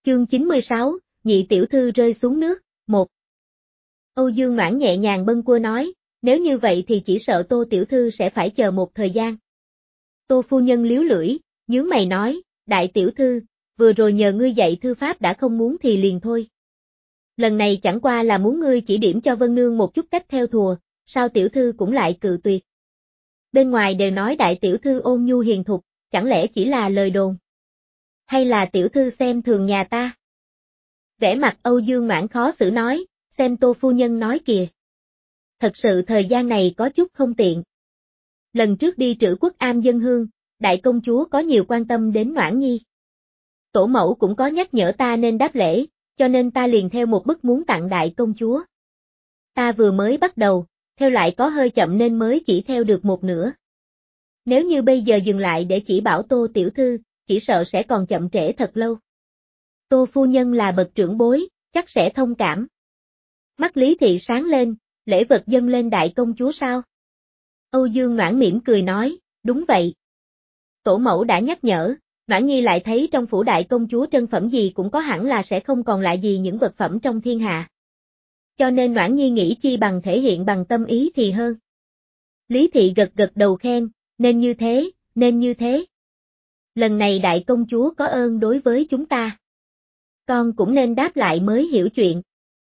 Chương chín mươi sáu, nhị tiểu thư rơi xuống nước, một. Âu Dương Noãn nhẹ nhàng bâng quơ nói, nếu như vậy thì chỉ sợ Tô tiểu thư sẽ phải chờ một thời gian. Tô phu nhân liếu lưỡi, nhướng mày nói, đại tiểu thư, vừa rồi nhờ ngươi dạy thư pháp đã không muốn thì liền thôi. Lần này chẳng qua là muốn ngươi chỉ điểm cho Vân Nương một chút cách theo thùa, sao tiểu thư cũng lại cự tuyệt. Bên ngoài đều nói đại tiểu thư ôn nhu hiền thục, chẳng lẽ chỉ là lời đồn? Hay là tiểu thư xem thường nhà ta? Vẻ mặt Âu Dương Noãn khó xử nói, xem Tô phu nhân nói kìa. Thật sự thời gian này có chút không tiện. Lần trước đi Trữ Quốc Am dân hương, đại công chúa có nhiều quan tâm đến Noãn Nhi. Tổ mẫu cũng có nhắc nhở ta nên đáp lễ, cho nên ta liền theo một bức muốn tặng đại công chúa. Ta vừa mới bắt đầu, theo lại có hơi chậm nên mới chỉ theo được một nửa. Nếu như bây giờ dừng lại để chỉ bảo Tô tiểu thư, chỉ sợ sẽ còn chậm trễ thật lâu. Tô phu nhân là bậc trưởng bối, chắc sẽ thông cảm. Mắt Lý Thị sáng lên, lễ vật dâng lên đại công chúa sao? Âu Dương Noãn mỉm cười nói, đúng vậy. Tổ mẫu đã nhắc nhở, Noãn Nhi lại thấy trong phủ đại công chúa trân phẩm gì cũng có hẳn là sẽ không còn lại gì những vật phẩm trong thiên hạ. Cho nên Noãn Nhi nghĩ chi bằng thể hiện bằng tâm ý thì hơn. Lý Thị gật gật đầu khen, nên như thế, nên như thế. Lần này đại công chúa có ơn đối với chúng ta. Con cũng nên đáp lại mới hiểu chuyện.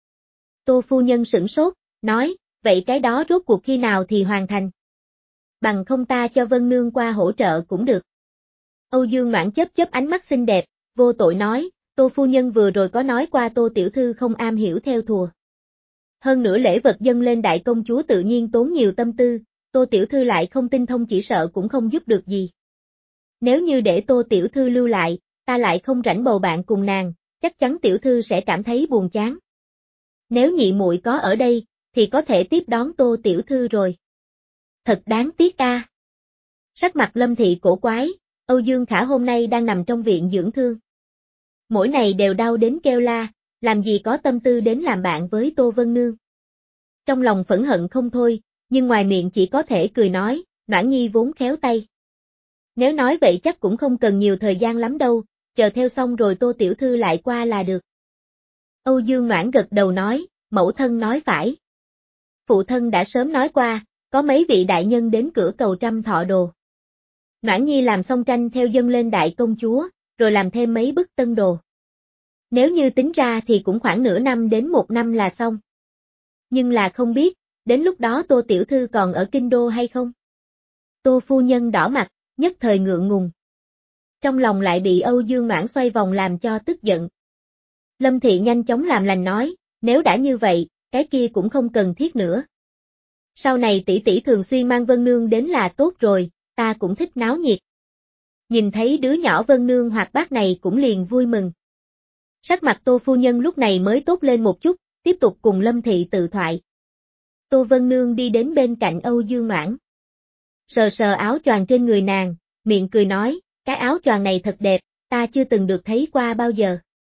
Tô phu nhân sửng sốt, nói, vậy cái đó rốt cuộc khi nào thì hoàn thành? Bằng không ta cho Vân Nương qua hỗ trợ cũng được. Âu Dương Noãn chớp chớp ánh mắt xinh đẹp, vô tội nói, Tô phu nhân vừa rồi có nói qua Tô tiểu thư không am hiểu theo thùa. Hơn nữa lễ vật dâng lên đại công chúa tự nhiên tốn nhiều tâm tư, Tô tiểu thư lại không tinh thông chỉ sợ cũng không giúp được gì. Nếu như để Tô tiểu thư lưu lại, ta lại không rảnh bầu bạn cùng nàng, chắc chắn tiểu thư sẽ cảm thấy buồn chán. Nếu nhị muội có ở đây, thì có thể tiếp đón Tô tiểu thư rồi. Thật đáng tiếc a. Sắc mặt Lâm Thị cổ quái, Âu Dương Khả hôm nay đang nằm trong viện dưỡng thương. Mỗi ngày đều đau đến kêu la, làm gì có tâm tư đến làm bạn với Tô Vân Nương. Trong lòng phẫn hận không thôi, nhưng ngoài miệng chỉ có thể cười nói, Noãn Nhi vốn khéo tay. Nếu nói vậy chắc cũng không cần nhiều thời gian lắm đâu, chờ theo xong rồi Tô tiểu thư lại qua là được. Âu Dương Noãn gật đầu nói, mẫu thân nói phải. Phụ thân đã sớm nói qua, có mấy vị đại nhân đến cửa cầu trăm thọ đồ. Noãn Nhi làm xong tranh theo dâng lên đại công chúa, rồi làm thêm mấy bức tân đồ. Nếu như tính ra thì cũng khoảng nửa năm đến một năm là xong. Nhưng là không biết, đến lúc đó Tô tiểu thư còn ở kinh đô hay không? Tô phu nhân đỏ mặt, nhất thời ngượng ngùng. Trong lòng lại bị Âu Dương Noãn xoay vòng làm cho tức giận. Lâm Thị nhanh chóng làm lành nói, nếu đã như vậy, cái kia cũng không cần thiết nữa. Sau này tỷ tỷ thường xuyên mang Vân Nương đến là tốt rồi, ta cũng thích náo nhiệt. Nhìn thấy đứa nhỏ Vân Nương hoạt bát này cũng liền vui mừng. Sắc mặt Tô phu nhân lúc này mới tốt lên một chút, tiếp tục cùng Lâm Thị tự thoại. Tô Vân Nương đi đến bên cạnh Âu Dương Noãn. Sờ sờ áo choàng trên người nàng, miệng cười nói, cái áo choàng này thật đẹp, ta chưa từng được thấy qua bao giờ.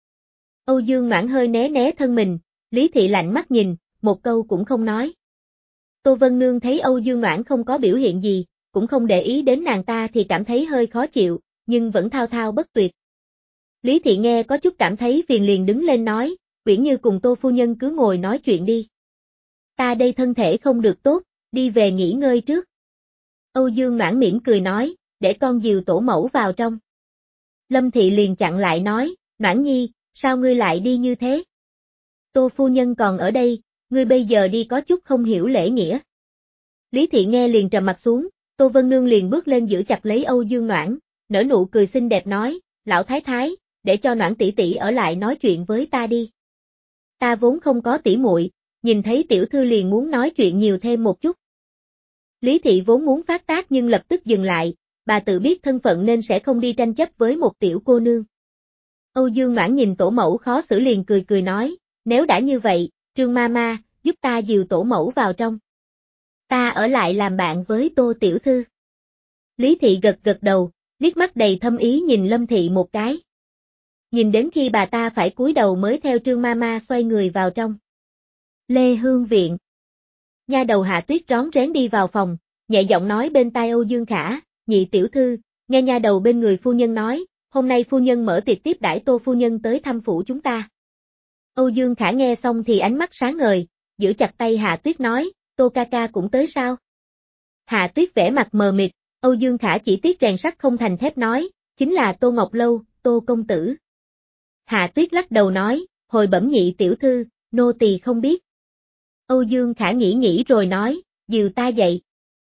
Âu Dương Noãn hơi né né thân mình, Lý Thị lạnh mắt nhìn, một câu cũng không nói. Tô Vân Nương thấy Âu Dương Noãn không có biểu hiện gì, cũng không để ý đến nàng ta thì cảm thấy hơi khó chịu, nhưng vẫn thao thao bất tuyệt. Lý Thị nghe có chút cảm thấy phiền liền đứng lên nói, Uyển Như cùng Tô phu nhân cứ ngồi nói chuyện đi. Ta đây thân thể không được tốt, đi về nghỉ ngơi trước. Âu Dương Noãn mỉm cười nói, để con dìu tổ mẫu vào trong. Lâm Thị liền chặn lại nói, Noãn Nhi, sao ngươi lại đi như thế? Tô phu nhân còn ở đây, ngươi bây giờ đi có chút không hiểu lễ nghĩa. Lý Thị nghe liền trầm mặt xuống, Tô Vân Nương liền bước lên giữ chặt lấy Âu Dương Noãn, nở nụ cười xinh đẹp nói, lão thái thái, để cho Noãn tỷ tỷ ở lại nói chuyện với ta đi. Ta vốn không có tỷ muội, nhìn thấy tiểu thư liền muốn nói chuyện nhiều thêm một chút. Lý Thị vốn muốn phát tác nhưng lập tức dừng lại, bà tự biết thân phận nên sẽ không đi tranh chấp với một tiểu cô nương. Âu Dương Noãn nhìn tổ mẫu khó xử liền cười cười nói, nếu đã như vậy, Trương Mama, giúp ta dìu tổ mẫu vào trong. Ta ở lại làm bạn với Tô tiểu thư. Lý Thị gật gật đầu, liếc mắt đầy thâm ý nhìn Lâm Thị một cái. Nhìn đến khi bà ta phải cúi đầu mới theo Trương Mama xoay người vào trong. Lê Hương viện. Nha đầu Hạ Tuyết rón rén đi vào phòng, nhẹ giọng nói bên tai Âu Dương Khả, nhị tiểu thư, nghe nha đầu bên người phu nhân nói, hôm nay phu nhân mở tiệc tiếp đãi Tô phu nhân tới thăm phủ chúng ta. Âu Dương Khả nghe xong thì ánh mắt sáng ngời, giữ chặt tay Hạ Tuyết nói, Tô ca ca cũng tới sao? Hạ Tuyết vẻ mặt mờ mịt, Âu Dương Khả chỉ tiếc rèn sắt không thành thép nói, chính là Tô Ngọc Lâu, Tô công tử. Hạ Tuyết lắc đầu nói, hồi bẩm nhị tiểu thư, nô tỳ không biết. Âu Dương Khả nghĩ nghĩ rồi nói, dìu ta dậy.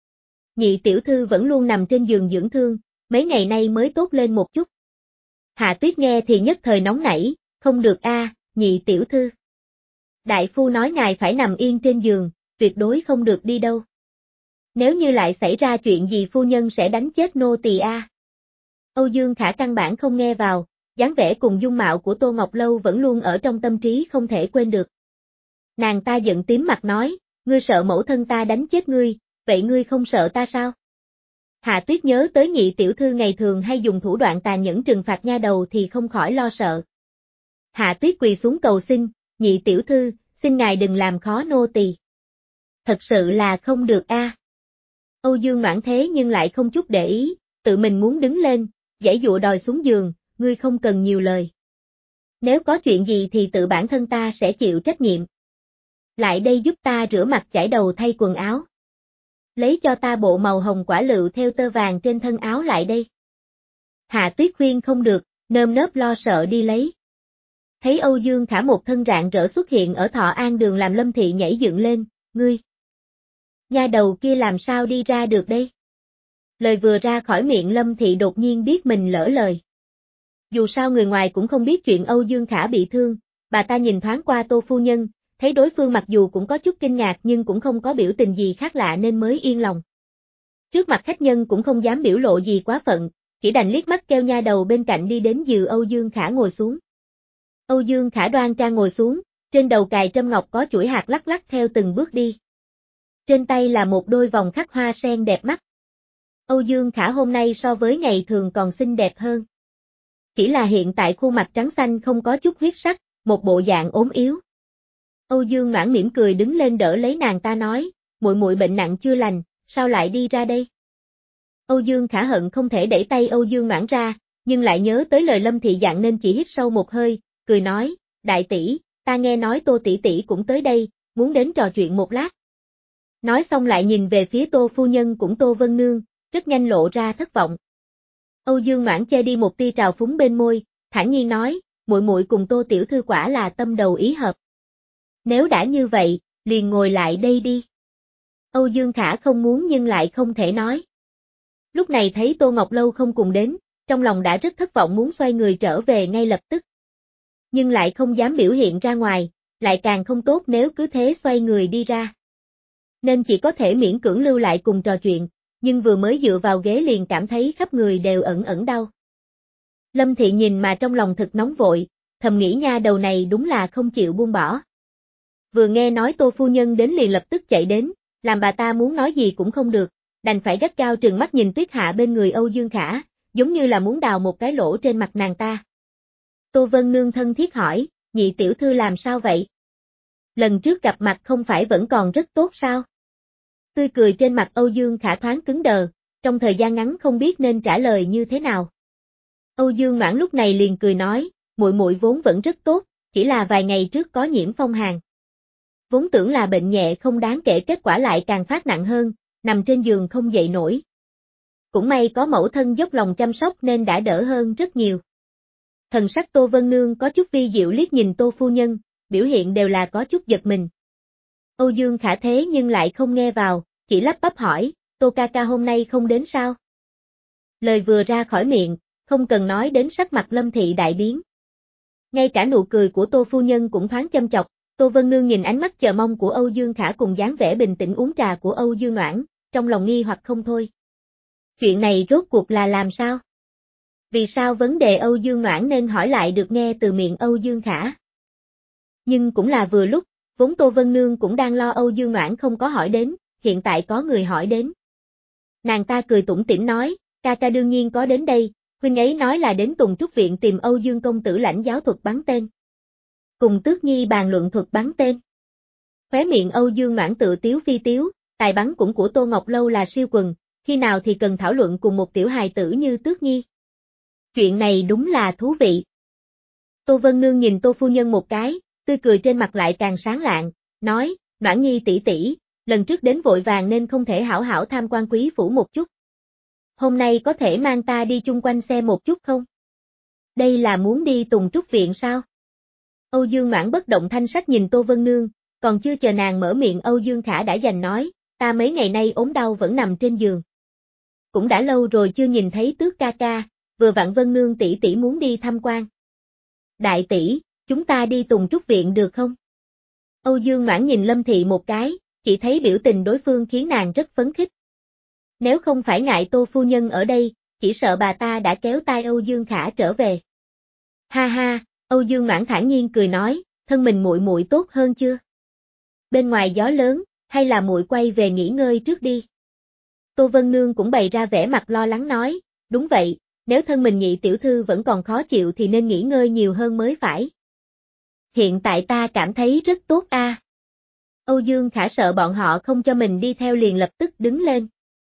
Nhị tiểu thư vẫn luôn nằm trên giường dưỡng thương, mấy ngày nay mới tốt lên một chút. Hạ Tuyết nghe thì nhất thời nóng nảy, không được a, nhị tiểu thư. Đại phu nói ngài phải nằm yên trên giường, tuyệt đối không được đi đâu. Nếu như lại xảy ra chuyện gì phu nhân sẽ đánh chết nô tỳ a. Âu Dương Khả căn bản không nghe vào, dáng vẻ cùng dung mạo của Tô Ngọc Lâu vẫn luôn ở trong tâm trí không thể quên được. Nàng ta giận tím mặt nói, ngươi sợ mẫu thân ta đánh chết ngươi, vậy ngươi không sợ ta sao? Hạ Tuyết nhớ tới nhị tiểu thư ngày thường hay dùng thủ đoạn tàn nhẫn trừng phạt nha đầu thì không khỏi lo sợ. Hạ Tuyết quỳ xuống cầu xin, nhị tiểu thư, xin ngài đừng làm khó nô tỳ. Thật sự là không được a. Âu Dương Noãn thế nhưng lại không chút để ý, tự mình muốn đứng lên, giãy dụa đòi xuống giường, ngươi không cần nhiều lời. Nếu có chuyện gì thì tự bản thân ta sẽ chịu trách nhiệm. Lại đây giúp ta rửa mặt chải đầu thay quần áo. Lấy cho ta bộ màu hồng quả lựu theo tơ vàng trên thân áo lại đây. Hạ Tuyết khuyên không được, nơm nớp lo sợ đi lấy. Thấy Âu Dương Khả một thân rạng rỡ xuất hiện ở Thọ An đường làm Lâm Thị nhảy dựng lên, ngươi. Nha đầu kia làm sao đi ra được đây? Lời vừa ra khỏi miệng Lâm Thị đột nhiên biết mình lỡ lời. Dù sao người ngoài cũng không biết chuyện Âu Dương Khả bị thương, bà ta nhìn thoáng qua Tô phu nhân, thấy đối phương mặc dù cũng có chút kinh ngạc nhưng cũng không có biểu tình gì khác lạ nên mới yên lòng. Trước mặt khách nhân cũng không dám biểu lộ gì quá phận, chỉ đành liếc mắt kêu nha đầu bên cạnh đi đến giường Âu Dương Khả ngồi xuống. Âu Dương Khả đoan trang ngồi xuống, trên đầu cài trâm ngọc có chuỗi hạt lắc lắc theo từng bước đi. Trên tay là một đôi vòng khắc hoa sen đẹp mắt. Âu Dương Khả hôm nay so với ngày thường còn xinh đẹp hơn. Chỉ là hiện tại khuôn mặt trắng xanh không có chút huyết sắc, một bộ dạng ốm yếu. Âu Dương Noãn mỉm cười đứng lên đỡ lấy nàng ta nói, muội muội bệnh nặng chưa lành, sao lại đi ra đây? Âu Dương Khả hận không thể đẩy tay Âu Dương Noãn ra, nhưng lại nhớ tới lời Lâm Thị dặn nên chỉ hít sâu một hơi, cười nói, đại tỷ, ta nghe nói Tô tỷ tỷ cũng tới đây, muốn đến trò chuyện một lát. Nói xong lại nhìn về phía Tô phu nhân cũng Tô Vân Nương, rất nhanh lộ ra thất vọng. Âu Dương Noãn che đi một tia trào phúng bên môi, thản nhiên nói, muội muội cùng Tô tiểu thư quả là tâm đầu ý hợp. Nếu đã như vậy, liền ngồi lại đây đi. Âu Dương Khả không muốn nhưng lại không thể nói. Lúc này thấy Tô Ngọc Lâu không cùng đến, trong lòng đã rất thất vọng muốn xoay người trở về ngay lập tức. Nhưng lại không dám biểu hiện ra ngoài, lại càng không tốt nếu cứ thế xoay người đi ra. Nên chỉ có thể miễn cưỡng lưu lại cùng trò chuyện, nhưng vừa mới dựa vào ghế liền cảm thấy khắp người đều ẩn ẩn đau. Lâm Thị nhìn mà trong lòng thật nóng vội, thầm nghĩ nha đầu này đúng là không chịu buông bỏ. Vừa nghe nói Tô phu nhân đến liền lập tức chạy đến, làm bà ta muốn nói gì cũng không được, đành phải gắt gao trừng mắt nhìn Tuyết Hạ bên người Âu Dương Khả, giống như là muốn đào một cái lỗ trên mặt nàng ta. Tô Vân Nương thân thiết hỏi, nhị tiểu thư làm sao vậy? Lần trước gặp mặt không phải vẫn còn rất tốt sao? Tươi cười trên mặt Âu Dương Khả thoáng cứng đờ, trong thời gian ngắn không biết nên trả lời như thế nào. Âu Dương Noãn lúc này liền cười nói, muội muội vốn vẫn rất tốt, chỉ là vài ngày trước có nhiễm phong hàn. Vốn tưởng là bệnh nhẹ không đáng kể kết quả lại càng phát nặng hơn, nằm trên giường không dậy nổi. Cũng may có mẫu thân dốc lòng chăm sóc nên đã đỡ hơn rất nhiều. Thần sắc Tô Vân Nương có chút vi diệu liếc nhìn Tô phu nhân, biểu hiện đều là có chút giật mình. Âu Dương Khả thế nhưng lại không nghe vào, chỉ lắp bắp hỏi, Tô ca ca hôm nay không đến sao? Lời vừa ra khỏi miệng, không cần nói đến sắc mặt Lâm Thị đại biến. Ngay cả nụ cười của Tô phu nhân cũng thoáng châm chọc, Tô Vân Nương nhìn ánh mắt chờ mong của Âu Dương Khả cùng dáng vẻ bình tĩnh uống trà của Âu Dương Noãn, trong lòng nghi hoặc không thôi. Chuyện này rốt cuộc là làm sao? Vì sao vấn đề Âu Dương Noãn nên hỏi lại được nghe từ miệng Âu Dương Khả? Nhưng cũng là vừa lúc, vốn Tô Vân Nương cũng đang lo Âu Dương Noãn không có hỏi đến, hiện tại có người hỏi đến. Nàng ta cười tủm tỉm nói, ca ca đương nhiên có đến đây, huynh ấy nói là đến Tùng Trúc Viện tìm Âu Dương công tử lãnh giáo thuật bắn tên. Cùng Tước Nhi bàn luận thuật bắn tên. Khóe miệng Âu Dương Noãn tự tiếu phi tiếu, tài bắn cũng của Tô Ngọc Lâu là siêu quần, khi nào thì cần thảo luận cùng một tiểu hài tử như Tước Nhi. Chuyện này đúng là thú vị. Tô Vân Nương nhìn Tô phu nhân một cái, tươi cười trên mặt lại càng sáng lạng, nói, Noãn Nhi tỷ tỷ, lần trước đến vội vàng nên không thể hảo hảo tham quan quý phủ một chút. Hôm nay có thể mang ta đi chung quanh xe một chút không? Đây là muốn đi Tùng Trúc Viện sao? Âu Dương Noãn bất động thanh sắc nhìn Tô Vân Nương, còn chưa chờ nàng mở miệng Âu Dương Khả đã giành nói, ta mấy ngày nay ốm đau vẫn nằm trên giường. Cũng đã lâu rồi chưa nhìn thấy Tước ca ca, vừa vặn Vân Nương tỷ tỷ muốn đi tham quan. Đại tỷ, chúng ta đi Tùng Trúc Viện được không? Âu Dương Noãn nhìn Lâm Thị một cái, chỉ thấy biểu tình đối phương khiến nàng rất phấn khích. Nếu không phải ngại Tô phu nhân ở đây, chỉ sợ bà ta đã kéo tay Âu Dương Khả trở về. Ha ha, Âu Dương Noãn thản nhiên cười nói, thân mình muội muội tốt hơn chưa? Bên ngoài gió lớn, hay là muội quay về nghỉ ngơi trước đi? Tô Vân Nương cũng bày ra vẻ mặt lo lắng nói, đúng vậy, nếu thân mình nhị tiểu thư vẫn còn khó chịu thì nên nghỉ ngơi nhiều hơn mới phải. Hiện tại ta cảm thấy rất tốt a. À. Âu Dương Khả sợ bọn họ không cho mình đi theo liền lập tức đứng lên.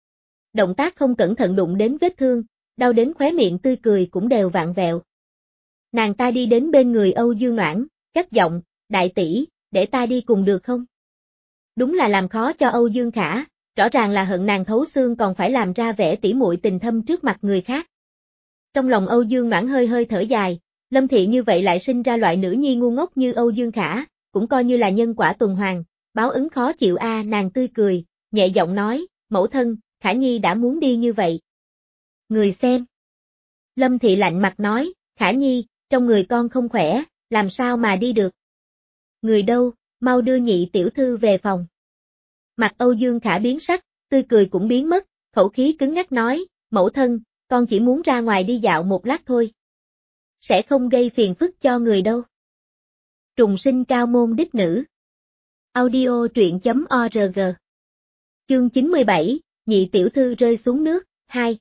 Động tác không cẩn thận đụng đến vết thương, đau đến khóe miệng tươi cười cũng đều vặn vẹo. Nàng ta đi đến bên người Âu Dương Noãn, cất giọng, đại tỷ, để ta đi cùng được không? Đúng là làm khó cho Âu Dương Khả, rõ ràng là hận nàng thấu xương còn phải làm ra vẻ tỉ muội tình thâm trước mặt người khác. Trong lòng Âu Dương Noãn hơi hơi thở dài, Lâm Thị như vậy lại sinh ra loại nữ nhi ngu ngốc như Âu Dương Khả, cũng coi như là nhân quả tuần hoàn, báo ứng khó chịu a. À, nàng tươi cười, nhẹ giọng nói, mẫu thân, Khả Nhi đã muốn đi như vậy. Người xem. Lâm Thị lạnh mặt nói, Khả Nhi, trong người con không khỏe, làm sao mà đi được. Người đâu, mau đưa nhị tiểu thư về phòng. Mặt Âu Dương Khả biến sắc, tươi cười cũng biến mất, khẩu khí cứng ngắc nói, mẫu thân, con chỉ muốn ra ngoài đi dạo một lát thôi. Sẽ không gây phiền phức cho người đâu. Trùng sinh cao môn đích nữ. Audio truyện chấm org. Chương chín mươi bảy, nhị tiểu thư rơi xuống nước, hai.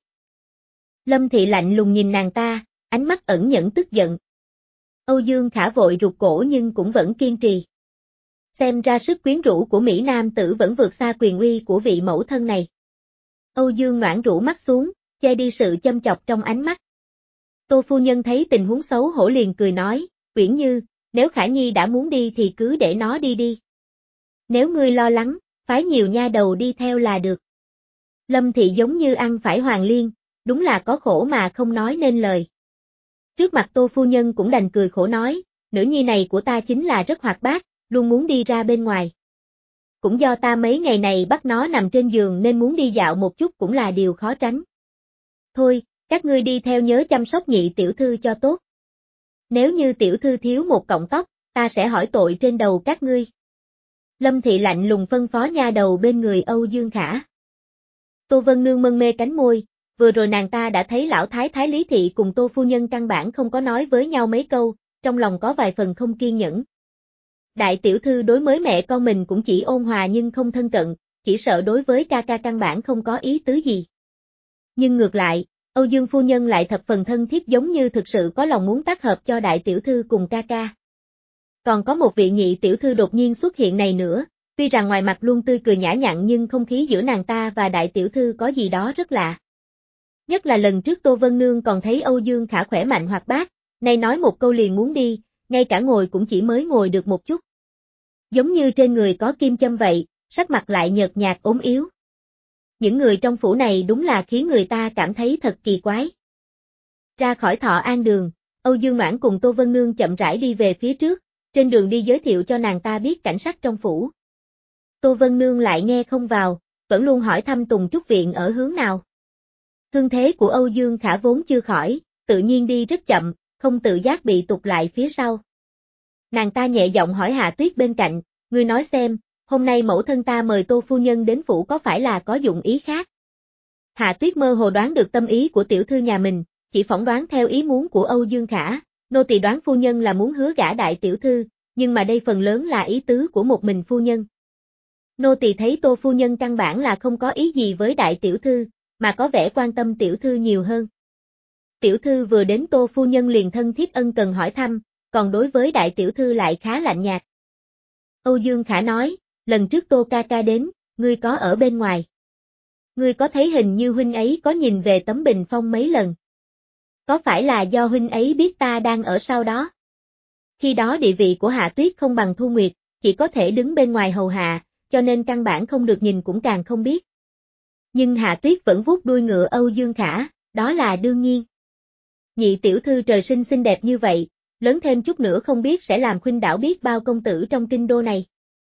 Lâm Thị lạnh lùng nhìn nàng ta, ánh mắt ẩn nhẫn tức giận. Âu Dương Khả vội rụt cổ nhưng cũng vẫn kiên trì. Xem ra sức quyến rũ của Mỹ Nam tử vẫn vượt xa quyền uy của vị mẫu thân này. Âu Dương Noãn rũ mắt xuống, che đi sự châm chọc trong ánh mắt. Tô phu nhân thấy tình huống xấu hổ liền cười nói, Uyển Như, nếu Khả Nhi đã muốn đi thì cứ để nó đi đi. Nếu ngươi lo lắng, phái nhiều nha đầu đi theo là được. Lâm Thị giống như ăn phải hoàng liên, đúng là có khổ mà không nói nên lời. Trước mặt Tô phu nhân cũng đành cười khổ nói, nữ nhi này của ta chính là rất hoạt bát, luôn muốn đi ra bên ngoài. Cũng do ta mấy ngày này bắt nó nằm trên giường nên muốn đi dạo một chút cũng là điều khó tránh. Thôi, các ngươi đi theo nhớ chăm sóc nhị tiểu thư cho tốt. Nếu như tiểu thư thiếu một cọng tóc, ta sẽ hỏi tội trên đầu các ngươi. Lâm Thị lạnh lùng phân phó nha đầu bên người Âu Dương Khả. Tô Vân Nương mân mê cánh môi, vừa rồi nàng ta đã thấy lão thái thái Lý Thị cùng Tô phu nhân căn bản không có nói với nhau mấy câu, trong lòng có vài phần không kiên nhẫn. Đại tiểu thư đối với mẹ con mình cũng chỉ ôn hòa nhưng không thân cận, chỉ sợ đối với ca ca căn bản không có ý tứ gì. Nhưng ngược lại, Âu Dương phu nhân lại thập phần thân thiết giống như thực sự có lòng muốn tác hợp cho đại tiểu thư cùng ca ca. Còn có một vị nhị tiểu thư đột nhiên xuất hiện này nữa, tuy rằng ngoài mặt luôn tươi cười nhã nhặn nhưng không khí giữa nàng ta và đại tiểu thư có gì đó rất lạ. Nhất là lần trước Tô Vân Nương còn thấy Âu Dương Khả khỏe mạnh hoạt bát, nay nói một câu liền muốn đi, ngay cả ngồi cũng chỉ mới ngồi được một chút. Giống như trên người có kim châm vậy, sắc mặt lại nhợt nhạt ốm yếu. Những người trong phủ này đúng là khiến người ta cảm thấy thật kỳ quái. Ra khỏi Thọ An Đường, Âu Dương Noãn cùng Tô Vân Nương chậm rãi đi về phía trước, trên đường đi giới thiệu cho nàng ta biết cảnh sắc trong phủ. Tô Vân Nương lại nghe không vào, vẫn luôn hỏi thăm Tùng Trúc Viện ở hướng nào. Thương thế của Âu Dương Khả vốn chưa khỏi, tự nhiên đi rất chậm, không tự giác bị tụt lại phía sau. Nàng ta nhẹ giọng hỏi Hạ Tuyết bên cạnh, ngươi nói xem, hôm nay mẫu thân ta mời Tô phu nhân đến phủ có phải là có dụng ý khác? Hạ Tuyết mơ hồ đoán được tâm ý của tiểu thư nhà mình, chỉ phỏng đoán theo ý muốn của Âu Dương Khả, nô tỳ đoán phu nhân là muốn hứa gả đại tiểu thư, nhưng mà đây phần lớn là ý tứ của một mình phu nhân. Nô tỳ thấy Tô phu nhân căn bản là không có ý gì với đại tiểu thư, mà có vẻ quan tâm tiểu thư nhiều hơn. Tiểu thư vừa đến Tô phu nhân liền thân thiết ân cần hỏi thăm, còn đối với đại tiểu thư lại khá lạnh nhạt. Âu Dương Khả nói, lần trước Tô ca ca đến, ngươi có ở bên ngoài. Ngươi có thấy hình như huynh ấy có nhìn về tấm bình phong mấy lần? có phải là do huynh ấy biết ta đang ở sau đó? Khi đó địa vị của Hạ Tuyết không bằng Thu Nguyệt, chỉ có thể đứng bên ngoài hầu hạ, cho nên căn bản không được nhìn cũng càng không biết. Nhưng Hạ Tuyết vẫn vuốt đuôi ngựa Âu Dương Khả, đó là đương nhiên. Nhị tiểu thư trời sinh xinh đẹp như vậy, lớn thêm chút nữa không biết sẽ làm khuynh đảo biết bao công tử trong kinh đô này.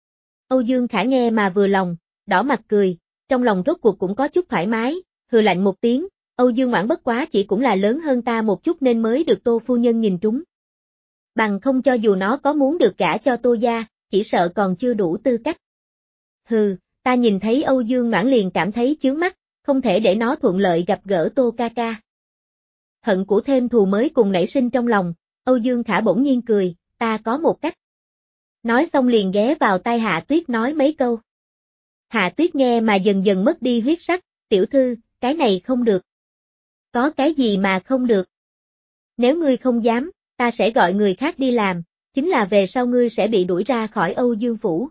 Âu Dương Khả nghe mà vừa lòng, đỏ mặt cười, trong lòng rốt cuộc cũng có chút thoải mái, hừ lạnh một tiếng, Âu Dương Ngoãn bất quá chỉ cũng là lớn hơn ta một chút nên mới được Tô phu nhân nhìn trúng. Bằng không cho dù nó có muốn được gả cho Tô gia, chỉ sợ còn chưa đủ tư cách. Hừ, ta nhìn thấy Âu Dương Ngoãn liền cảm thấy chướng mắt, không thể để nó thuận lợi gặp gỡ Tô ca ca. Hận của thêm thù mới cùng nảy sinh trong lòng, Âu Dương Khả bỗng nhiên cười, ta có một cách. Nói xong liền ghé vào tai Hạ Tuyết nói mấy câu. Hạ Tuyết nghe mà dần dần mất đi huyết sắc, tiểu thư, cái này không được. Có cái gì mà không được? Nếu ngươi không dám, ta sẽ gọi người khác đi làm, chính là về sau ngươi sẽ bị đuổi ra khỏi Âu Dương phủ.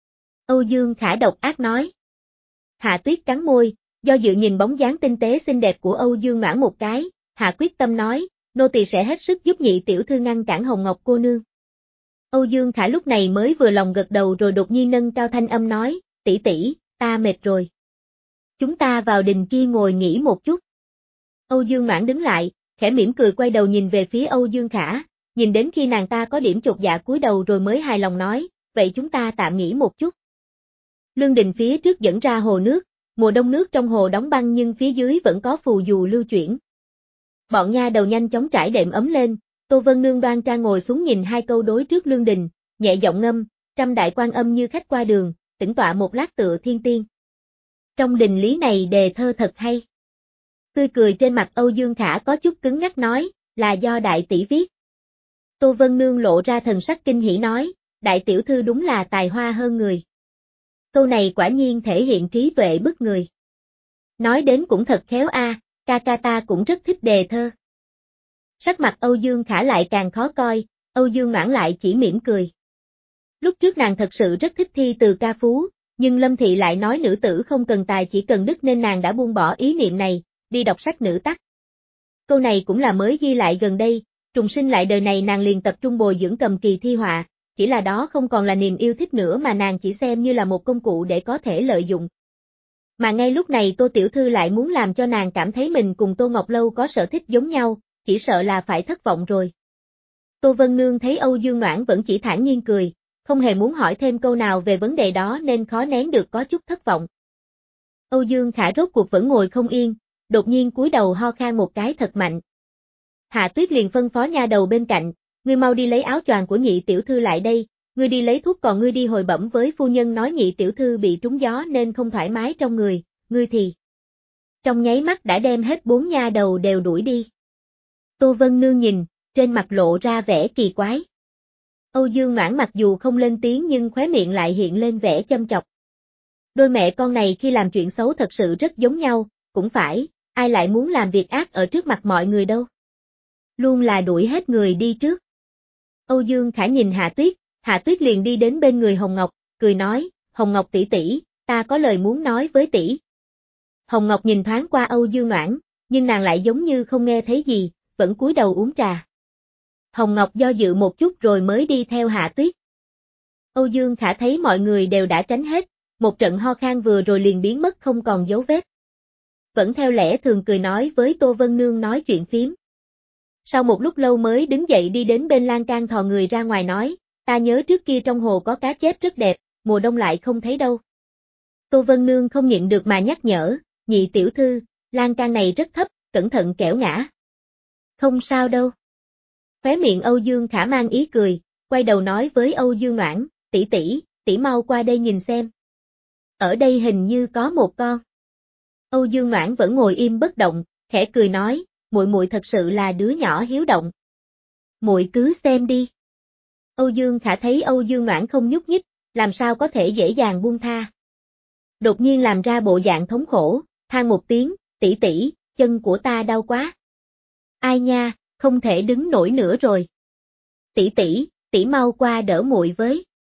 Âu Dương Khả độc ác nói. Hạ Tuyết cắn môi, do dự nhìn bóng dáng tinh tế xinh đẹp của Âu Dương Noãn một cái, Hạ quyết tâm nói, nô tỳ sẽ hết sức giúp nhị tiểu thư ngăn cản Hồng Ngọc cô nương. Âu Dương Khả lúc này mới vừa lòng gật đầu rồi đột nhiên nâng cao thanh âm nói, tỷ tỷ, ta mệt rồi. Chúng ta vào đình kia ngồi nghỉ một chút. Âu Dương Noãn đứng lại, khẽ mỉm cười quay đầu nhìn về phía Âu Dương Khả, nhìn đến khi nàng ta có điểm chột dạ cúi đầu rồi mới hài lòng nói, vậy chúng ta tạm nghỉ một chút. Lương đình phía trước dẫn ra hồ nước, mùa đông nước trong hồ đóng băng nhưng phía dưới vẫn có phù dù lưu chuyển. Bọn nha đầu nhanh chóng trải đệm ấm lên, Tô Vân Nương đoan trang ngồi xuống nhìn hai câu đối trước lương đình, nhẹ giọng ngâm, trăm đại quan âm như khách qua đường, tĩnh tọa một lát tựa thiên tiên. Trong đình lý này đề thơ thật hay. Tươi cười trên mặt Âu Dương Khả có chút cứng ngắc nói, là do đại tỷ viết. Tô Vân Nương lộ ra thần sắc kinh hỉ nói, đại tiểu thư đúng là tài hoa hơn người. Câu này quả nhiên thể hiện trí tuệ bức người. Nói đến cũng thật khéo a, à, ca ca ta cũng rất thích đề thơ. Sắc mặt Âu Dương Khả lại càng khó coi, Âu Dương Noãn lại chỉ mỉm cười. Lúc trước nàng thật sự rất thích thi từ ca phú, nhưng Lâm Thị lại nói nữ tử không cần tài chỉ cần đức nên nàng đã buông bỏ ý niệm này, đi đọc sách nữ tắc. Câu này cũng là mới ghi lại gần đây, trùng sinh lại đời này nàng liền tập trung bồi dưỡng cầm kỳ thi họa, chỉ là đó không còn là niềm yêu thích nữa mà nàng chỉ xem như là một công cụ để có thể lợi dụng. Mà ngay lúc này Tô Tiểu Thư lại muốn làm cho nàng cảm thấy mình cùng Tô Ngọc Lâu có sở thích giống nhau, chỉ sợ là phải thất vọng rồi. Tô Vân Nương thấy Âu Dương Noãn vẫn chỉ thản nhiên cười, không hề muốn hỏi thêm câu nào về vấn đề đó nên khó nén được có chút thất vọng. Âu Dương Khả rốt cuộc vẫn ngồi không yên, đột nhiên cúi đầu ho khan một cái thật mạnh. Hạ Tuyết liền phân phó nha đầu bên cạnh, ngươi mau đi lấy áo choàng của nhị tiểu thư lại đây, ngươi đi lấy thuốc còn ngươi đi hồi bẩm với phu nhân nói nhị tiểu thư bị trúng gió nên không thoải mái trong người, ngươi thì. Trong nháy mắt đã đem hết bốn nha đầu đều đuổi đi. Tô Vân Nương nhìn, trên mặt lộ ra vẻ kỳ quái. Âu Dương Noãn mặc dù không lên tiếng nhưng khóe miệng lại hiện lên vẻ châm chọc. Đôi mẹ con này khi làm chuyện xấu thật sự rất giống nhau, cũng phải, ai lại muốn làm việc ác ở trước mặt mọi người đâu. Luôn là đuổi hết người đi trước. Âu Dương Khả nhìn Hạ Tuyết, Hạ Tuyết liền đi đến bên người Hồng Ngọc, cười nói, Hồng Ngọc tỷ tỷ, ta có lời muốn nói với tỷ. Hồng Ngọc nhìn thoáng qua Âu Dương Noãn, nhưng nàng lại giống như không nghe thấy gì, vẫn cúi đầu uống trà. Hồng Ngọc do dự một chút rồi mới đi theo Hạ Tuyết. Âu Dương Khả thấy mọi người đều đã tránh hết, một trận ho khan vừa rồi liền biến mất không còn dấu vết. Vẫn theo lẽ thường cười nói với Tô Vân Nương nói chuyện phím. Sau một lúc lâu mới đứng dậy đi đến bên lan can thò người ra ngoài nói, ta nhớ trước kia trong hồ có cá chép rất đẹp, mùa đông lại không thấy đâu. Tô Vân Nương không nhịn được mà nhắc nhở, nhị tiểu thư, lan can này rất thấp, cẩn thận kẻo ngã. Không sao đâu. Khóe miệng Âu Dương Khả mang ý cười, quay đầu nói với Âu Dương Noãn, tỷ tỷ, tỷ mau qua đây nhìn xem. Ở đây hình như có một con. Âu Dương Noãn vẫn ngồi im bất động, khẽ cười nói, muội muội thật sự là đứa nhỏ hiếu động. Muội cứ xem đi. Âu Dương Khả thấy Âu Dương Noãn không nhúc nhích, làm sao có thể dễ dàng buông tha. Đột nhiên làm ra bộ dạng thống khổ, than một tiếng, tỷ tỷ, chân của ta đau quá. Ai nha, không thể đứng nổi nữa rồi. Tỷ tỷ, tỷ mau qua đỡ muội với.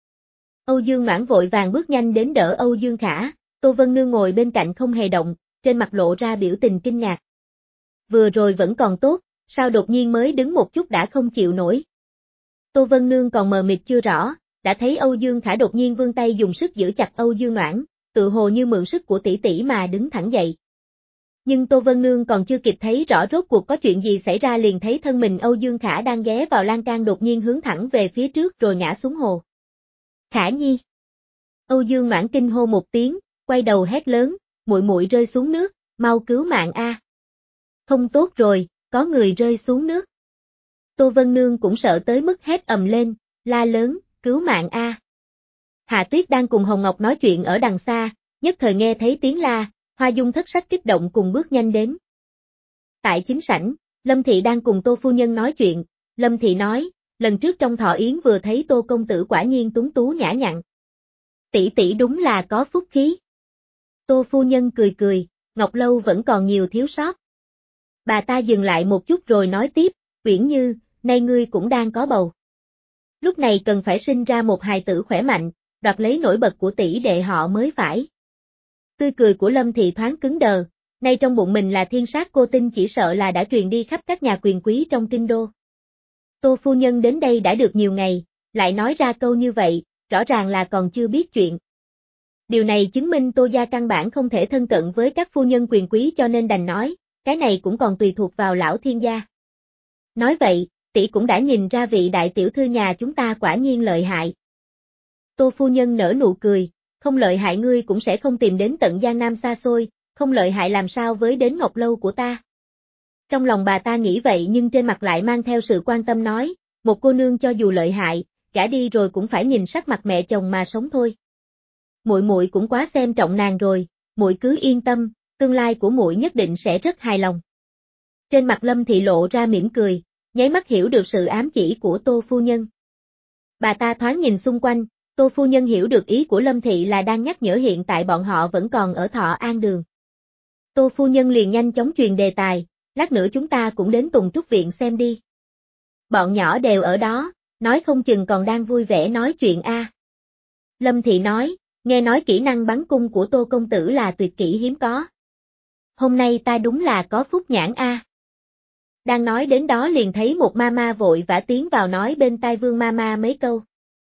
Âu Dương Noãn vội vàng bước nhanh đến đỡ Âu Dương Khả, Tô Vân Nương ngồi bên cạnh không hề động, trên mặt lộ ra biểu tình kinh ngạc. Vừa rồi vẫn còn tốt, Sao đột nhiên mới đứng một chút đã không chịu nổi? Tô Vân Nương còn mờ mịt chưa rõ, đã thấy Âu Dương Khả đột nhiên vươn tay dùng sức giữ chặt Âu Dương Noãn, tự hồ như mượn sức của tỷ tỷ mà đứng thẳng dậy. Nhưng Tô Vân Nương còn chưa kịp thấy rõ rốt cuộc có chuyện gì xảy ra liền thấy thân mình Âu Dương Khả đang ghé vào lan can đột nhiên hướng thẳng về phía trước rồi ngã xuống hồ. Khả Nhi! Âu Dương Noãn kinh hô một tiếng, quay đầu hét lớn, muội muội rơi xuống nước, mau cứu mạng a! Không tốt rồi, có người rơi xuống nước. Tô Vân Nương cũng sợ tới mức hét ầm lên, la lớn, cứu mạng a! Hạ Tuyết đang cùng Hồng Ngọc nói chuyện ở đằng xa, nhất thời nghe thấy tiếng la, Hoa Dung thất sắc kích động cùng bước nhanh đến. Tại chính sảnh, Lâm Thị đang cùng Tô Phu Nhân nói chuyện, Lâm Thị nói, lần trước trong thọ yến vừa thấy Tô công tử quả nhiên tuấn tú nhã nhặn. Tỷ tỷ đúng là có phúc khí. Tô Phu Nhân cười cười, Ngọc Lâu vẫn còn nhiều thiếu sót. Bà ta dừng lại một chút rồi nói tiếp, Uyển Như, nay ngươi cũng đang có bầu. Lúc này cần phải sinh ra một hài tử khỏe mạnh, đoạt lấy nổi bật của tỷ đệ họ mới phải. Tươi cười của Lâm Thị thoáng cứng đờ, nay trong bụng mình là thiên sát cô tinh chỉ sợ là đã truyền đi khắp các nhà quyền quý trong kinh đô. Tô Phu Nhân đến đây đã được nhiều ngày, lại nói ra câu như vậy, rõ ràng là còn chưa biết chuyện. Điều này chứng minh Tô gia căn bản không thể thân cận với các phu nhân quyền quý cho nên đành nói, cái này cũng còn tùy thuộc vào lão thiên gia. Nói vậy, tỷ cũng đã nhìn ra vị đại tiểu thư nhà chúng ta quả nhiên lợi hại. Tô Phu Nhân nở nụ cười, không lợi hại ngươi cũng sẽ không tìm đến tận Giang Nam xa xôi, không lợi hại làm sao với đến Ngọc Lâu của ta. Trong lòng bà ta nghĩ vậy nhưng trên mặt lại mang theo sự quan tâm nói, một cô nương cho dù lợi hại, gả đi rồi cũng phải nhìn sắc mặt mẹ chồng mà sống thôi. Muội muội cũng quá xem trọng nàng rồi, muội cứ yên tâm, tương lai của muội nhất định sẽ rất hài lòng. Trên mặt Lâm Thị lộ ra mỉm cười, nháy mắt hiểu được sự ám chỉ của Tô Phu Nhân. Bà ta thoáng nhìn xung quanh, Tô Phu Nhân hiểu được ý của Lâm Thị là đang nhắc nhở hiện tại bọn họ vẫn còn ở Thọ An Đường. Tô Phu Nhân liền nhanh chóng truyền đề tài, lát nữa chúng ta cũng đến Tùng Trúc Viện xem đi. Bọn nhỏ đều ở đó, nói không chừng còn đang vui vẻ nói chuyện a. À. Lâm Thị nói, nghe nói kỹ năng bắn cung của Tô công tử là tuyệt kỹ hiếm có. Hôm nay ta đúng là có phúc nhãn a. À. Đang nói đến đó liền thấy một mama vội vã tiến vào nói bên tai Vương mama mấy câu.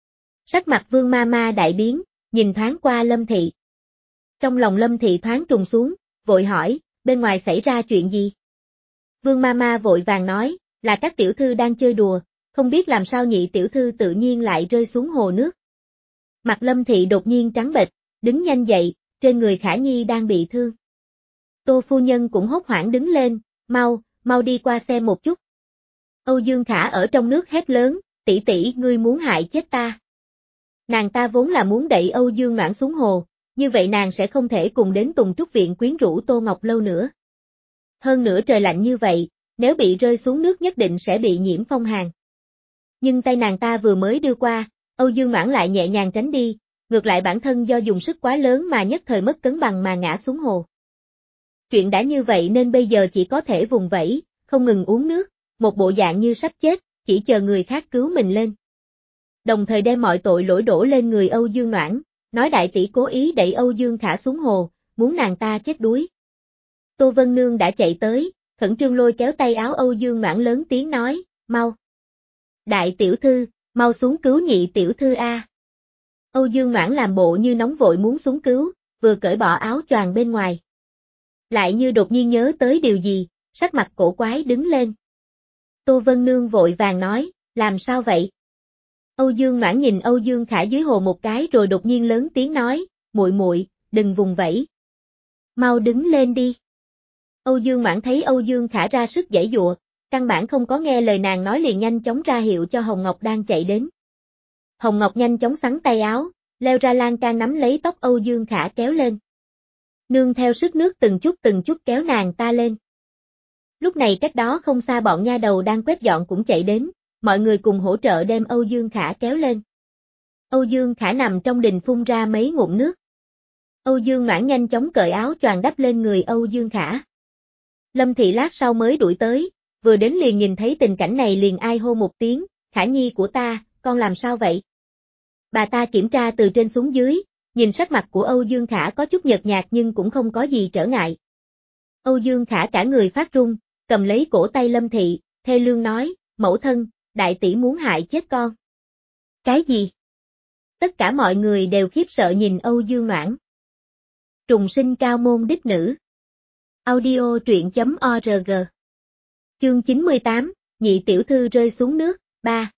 Sắc mặt Vương mama đại biến, nhìn thoáng qua Lâm Thị. Trong lòng Lâm Thị thoáng trùng xuống, vội hỏi, bên ngoài xảy ra chuyện gì? Vương mama vội vàng nói, là các tiểu thư đang chơi đùa, không biết làm sao nhị tiểu thư tự nhiên lại rơi xuống hồ nước. Mặt Lâm Thị đột nhiên trắng bệch, đứng nhanh dậy, trên người Khả Nhi đang bị thương. Tô Phu Nhân cũng hốt hoảng đứng lên, mau, mau đi qua xem một chút. Âu Dương Khả ở trong nước hét lớn, tỷ tỷ ngươi muốn hại chết ta. Nàng ta vốn là muốn đẩy Âu Dương Noãn xuống hồ, như vậy nàng sẽ không thể cùng đến Tùng Trúc Viện quyến rũ Tô Ngọc Lâu nữa. Hơn nữa trời lạnh như vậy, nếu bị rơi xuống nước nhất định sẽ bị nhiễm phong hàn. Nhưng tay nàng ta vừa mới đưa qua, Âu Dương Noãn lại nhẹ nhàng tránh đi, ngược lại bản thân do dùng sức quá lớn mà nhất thời mất cân bằng mà ngã xuống hồ. Chuyện đã như vậy nên bây giờ chỉ có thể vùng vẫy, không ngừng uống nước, một bộ dạng như sắp chết, chỉ chờ người khác cứu mình lên. Đồng thời đem mọi tội lỗi đổ lên người Âu Dương Noãn, nói đại tỷ cố ý đẩy Âu Dương Khả xuống hồ, muốn nàng ta chết đuối. Tô Vân Nương đã chạy tới, khẩn trương lôi kéo tay áo Âu Dương Noãn lớn tiếng nói, mau. Đại tiểu thư, mau xuống cứu nhị tiểu thư a. Âu Dương Noãn làm bộ như nóng vội muốn xuống cứu, vừa cởi bỏ áo choàng bên ngoài. Lại như đột nhiên nhớ tới điều gì, sắc mặt cổ quái đứng lên. Tô Vân Nương vội vàng nói, làm sao vậy? Âu Dương Noãn nhìn Âu Dương Khả dưới hồ một cái rồi đột nhiên lớn tiếng nói, muội muội, đừng vùng vẫy. Mau đứng lên đi. Âu Dương Noãn thấy Âu Dương Khả ra sức giãy giụa, căn bản không có nghe lời nàng nói liền nhanh chóng ra hiệu cho Hồng Ngọc đang chạy đến. Hồng Ngọc nhanh chóng xắn tay áo, leo ra lan can nắm lấy tóc Âu Dương Khả kéo lên. Nương theo sức nước từng chút từng chút kéo nàng ta lên. Lúc này cách đó không xa bọn nha đầu đang quét dọn cũng chạy đến, mọi người cùng hỗ trợ đem Âu Dương Khả kéo lên. Âu Dương Khả nằm trong đình phun ra mấy ngụm nước. Âu Dương Noãn nhanh chóng cởi áo choàng đắp lên người Âu Dương Khả. Lâm Thị lát sau mới đuổi tới, vừa đến liền nhìn thấy tình cảnh này liền ai hô một tiếng, Khả Nhi của ta, con làm sao vậy? Bà ta kiểm tra từ trên xuống dưới, nhìn sắc mặt của Âu Dương Khả có chút nhợt nhạt nhưng cũng không có gì trở ngại. Âu Dương Khả cả người phát run, cầm lấy cổ tay Lâm Thị, thê lương nói, mẫu thân, đại tỷ muốn hại chết con. Cái gì? Tất cả mọi người đều khiếp sợ nhìn Âu Dương Noãn. Trùng sinh cao môn đích nữ. Audio truyện chấm org. Chương chín mươi tám, nhị tiểu thư rơi xuống nước, ba.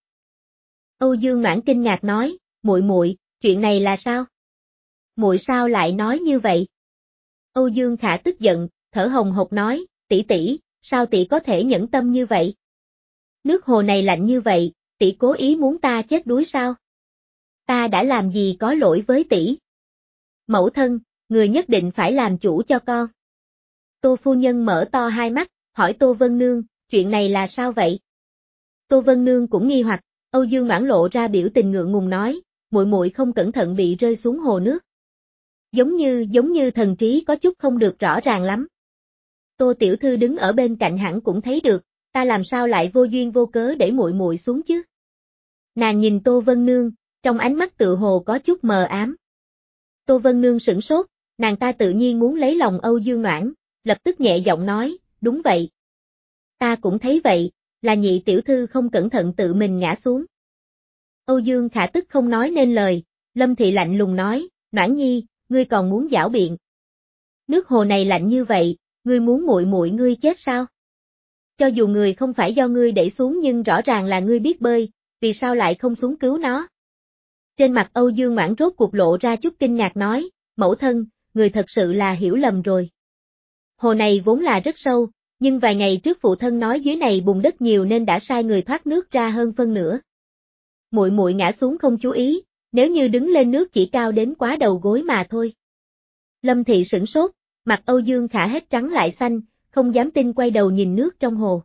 Âu Dương Noãn kinh ngạc nói, muội muội, chuyện này là sao? Muội sao lại nói như vậy? Âu Dương Khả tức giận, thở hồng hộc nói, tỷ tỷ, sao tỷ có thể nhẫn tâm như vậy? Nước hồ này lạnh như vậy, tỷ cố ý muốn ta chết đuối sao? Ta đã làm gì có lỗi với tỷ? Mẫu thân, người nhất định phải làm chủ cho con. Tô phu nhân mở to hai mắt, hỏi Tô Vân Nương, chuyện này là sao vậy? Tô Vân Nương cũng nghi hoặc, Âu Dương Noãn lộ ra biểu tình ngượng ngùng nói, muội muội không cẩn thận bị rơi xuống hồ nước. Giống như, giống như thần trí có chút không được rõ ràng lắm. Tô tiểu thư đứng ở bên cạnh hẳn cũng thấy được, ta làm sao lại vô duyên vô cớ để muội muội xuống chứ? Nàng nhìn Tô Vân Nương, trong ánh mắt tự hồ có chút mờ ám. Tô Vân Nương sửng sốt, nàng ta tự nhiên muốn lấy lòng Âu Dương Noãn, lập tức nhẹ giọng nói, đúng vậy. Ta cũng thấy vậy, là nhị tiểu thư không cẩn thận tự mình ngã xuống. Âu Dương Khả tức không nói nên lời, Lâm Thị lạnh lùng nói, Noãn nhi, ngươi còn muốn giảo biện. Nước hồ này lạnh như vậy, ngươi muốn muội muội ngươi chết sao? Cho dù người không phải do ngươi đẩy xuống nhưng rõ ràng là ngươi biết bơi, vì sao lại không xuống cứu nó? Trên mặt Âu Dương Noãn rốt cuộc lộ ra chút kinh ngạc nói, mẫu thân, người thật sự là hiểu lầm rồi. Hồ này vốn là rất sâu, nhưng vài ngày trước phụ thân nói dưới này bùn đất nhiều nên đã sai người thoát nước ra hơn phân nửa. Muội muội ngã xuống không chú ý, nếu như đứng lên nước chỉ cao đến quá đầu gối mà thôi. Lâm Thị sửng sốt, mặt Âu Dương Khả hết trắng lại xanh, không dám tin quay đầu nhìn nước trong hồ.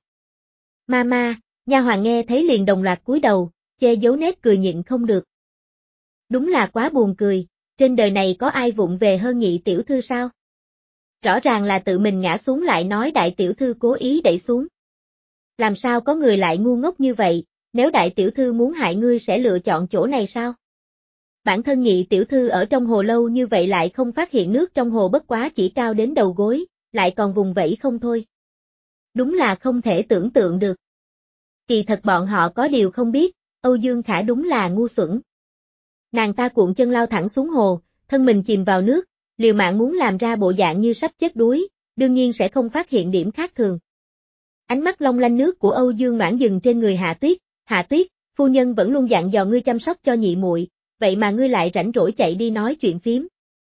Mama, nha hoàn nghe thấy liền đồng loạt cúi đầu, che giấu nét cười nhịn không được. Đúng là quá buồn cười, trên đời này có ai vụng về hơn nhị tiểu thư sao? Rõ ràng là tự mình ngã xuống lại nói đại tiểu thư cố ý đẩy xuống. Làm sao có người lại ngu ngốc như vậy, nếu đại tiểu thư muốn hại ngươi sẽ lựa chọn chỗ này sao? Bản thân nhị tiểu thư ở trong hồ lâu như vậy lại không phát hiện nước trong hồ bất quá chỉ cao đến đầu gối, lại còn vùng vẫy không thôi. Đúng là không thể tưởng tượng được. Kỳ thật bọn họ có điều không biết, Âu Dương Khả đúng là ngu xuẩn. Nàng ta cuộn chân lao thẳng xuống hồ, thân mình chìm vào nước, liều mạng muốn làm ra bộ dạng như sắp chết đuối, đương nhiên sẽ không phát hiện điểm khác thường. Ánh mắt long lanh nước của Âu Dương Noãn dừng trên người Hạ Tuyết, Hạ Tuyết, phu nhân vẫn luôn dặn dò ngươi chăm sóc cho nhị muội, vậy mà ngươi lại rảnh rỗi chạy đi nói chuyện phiếm.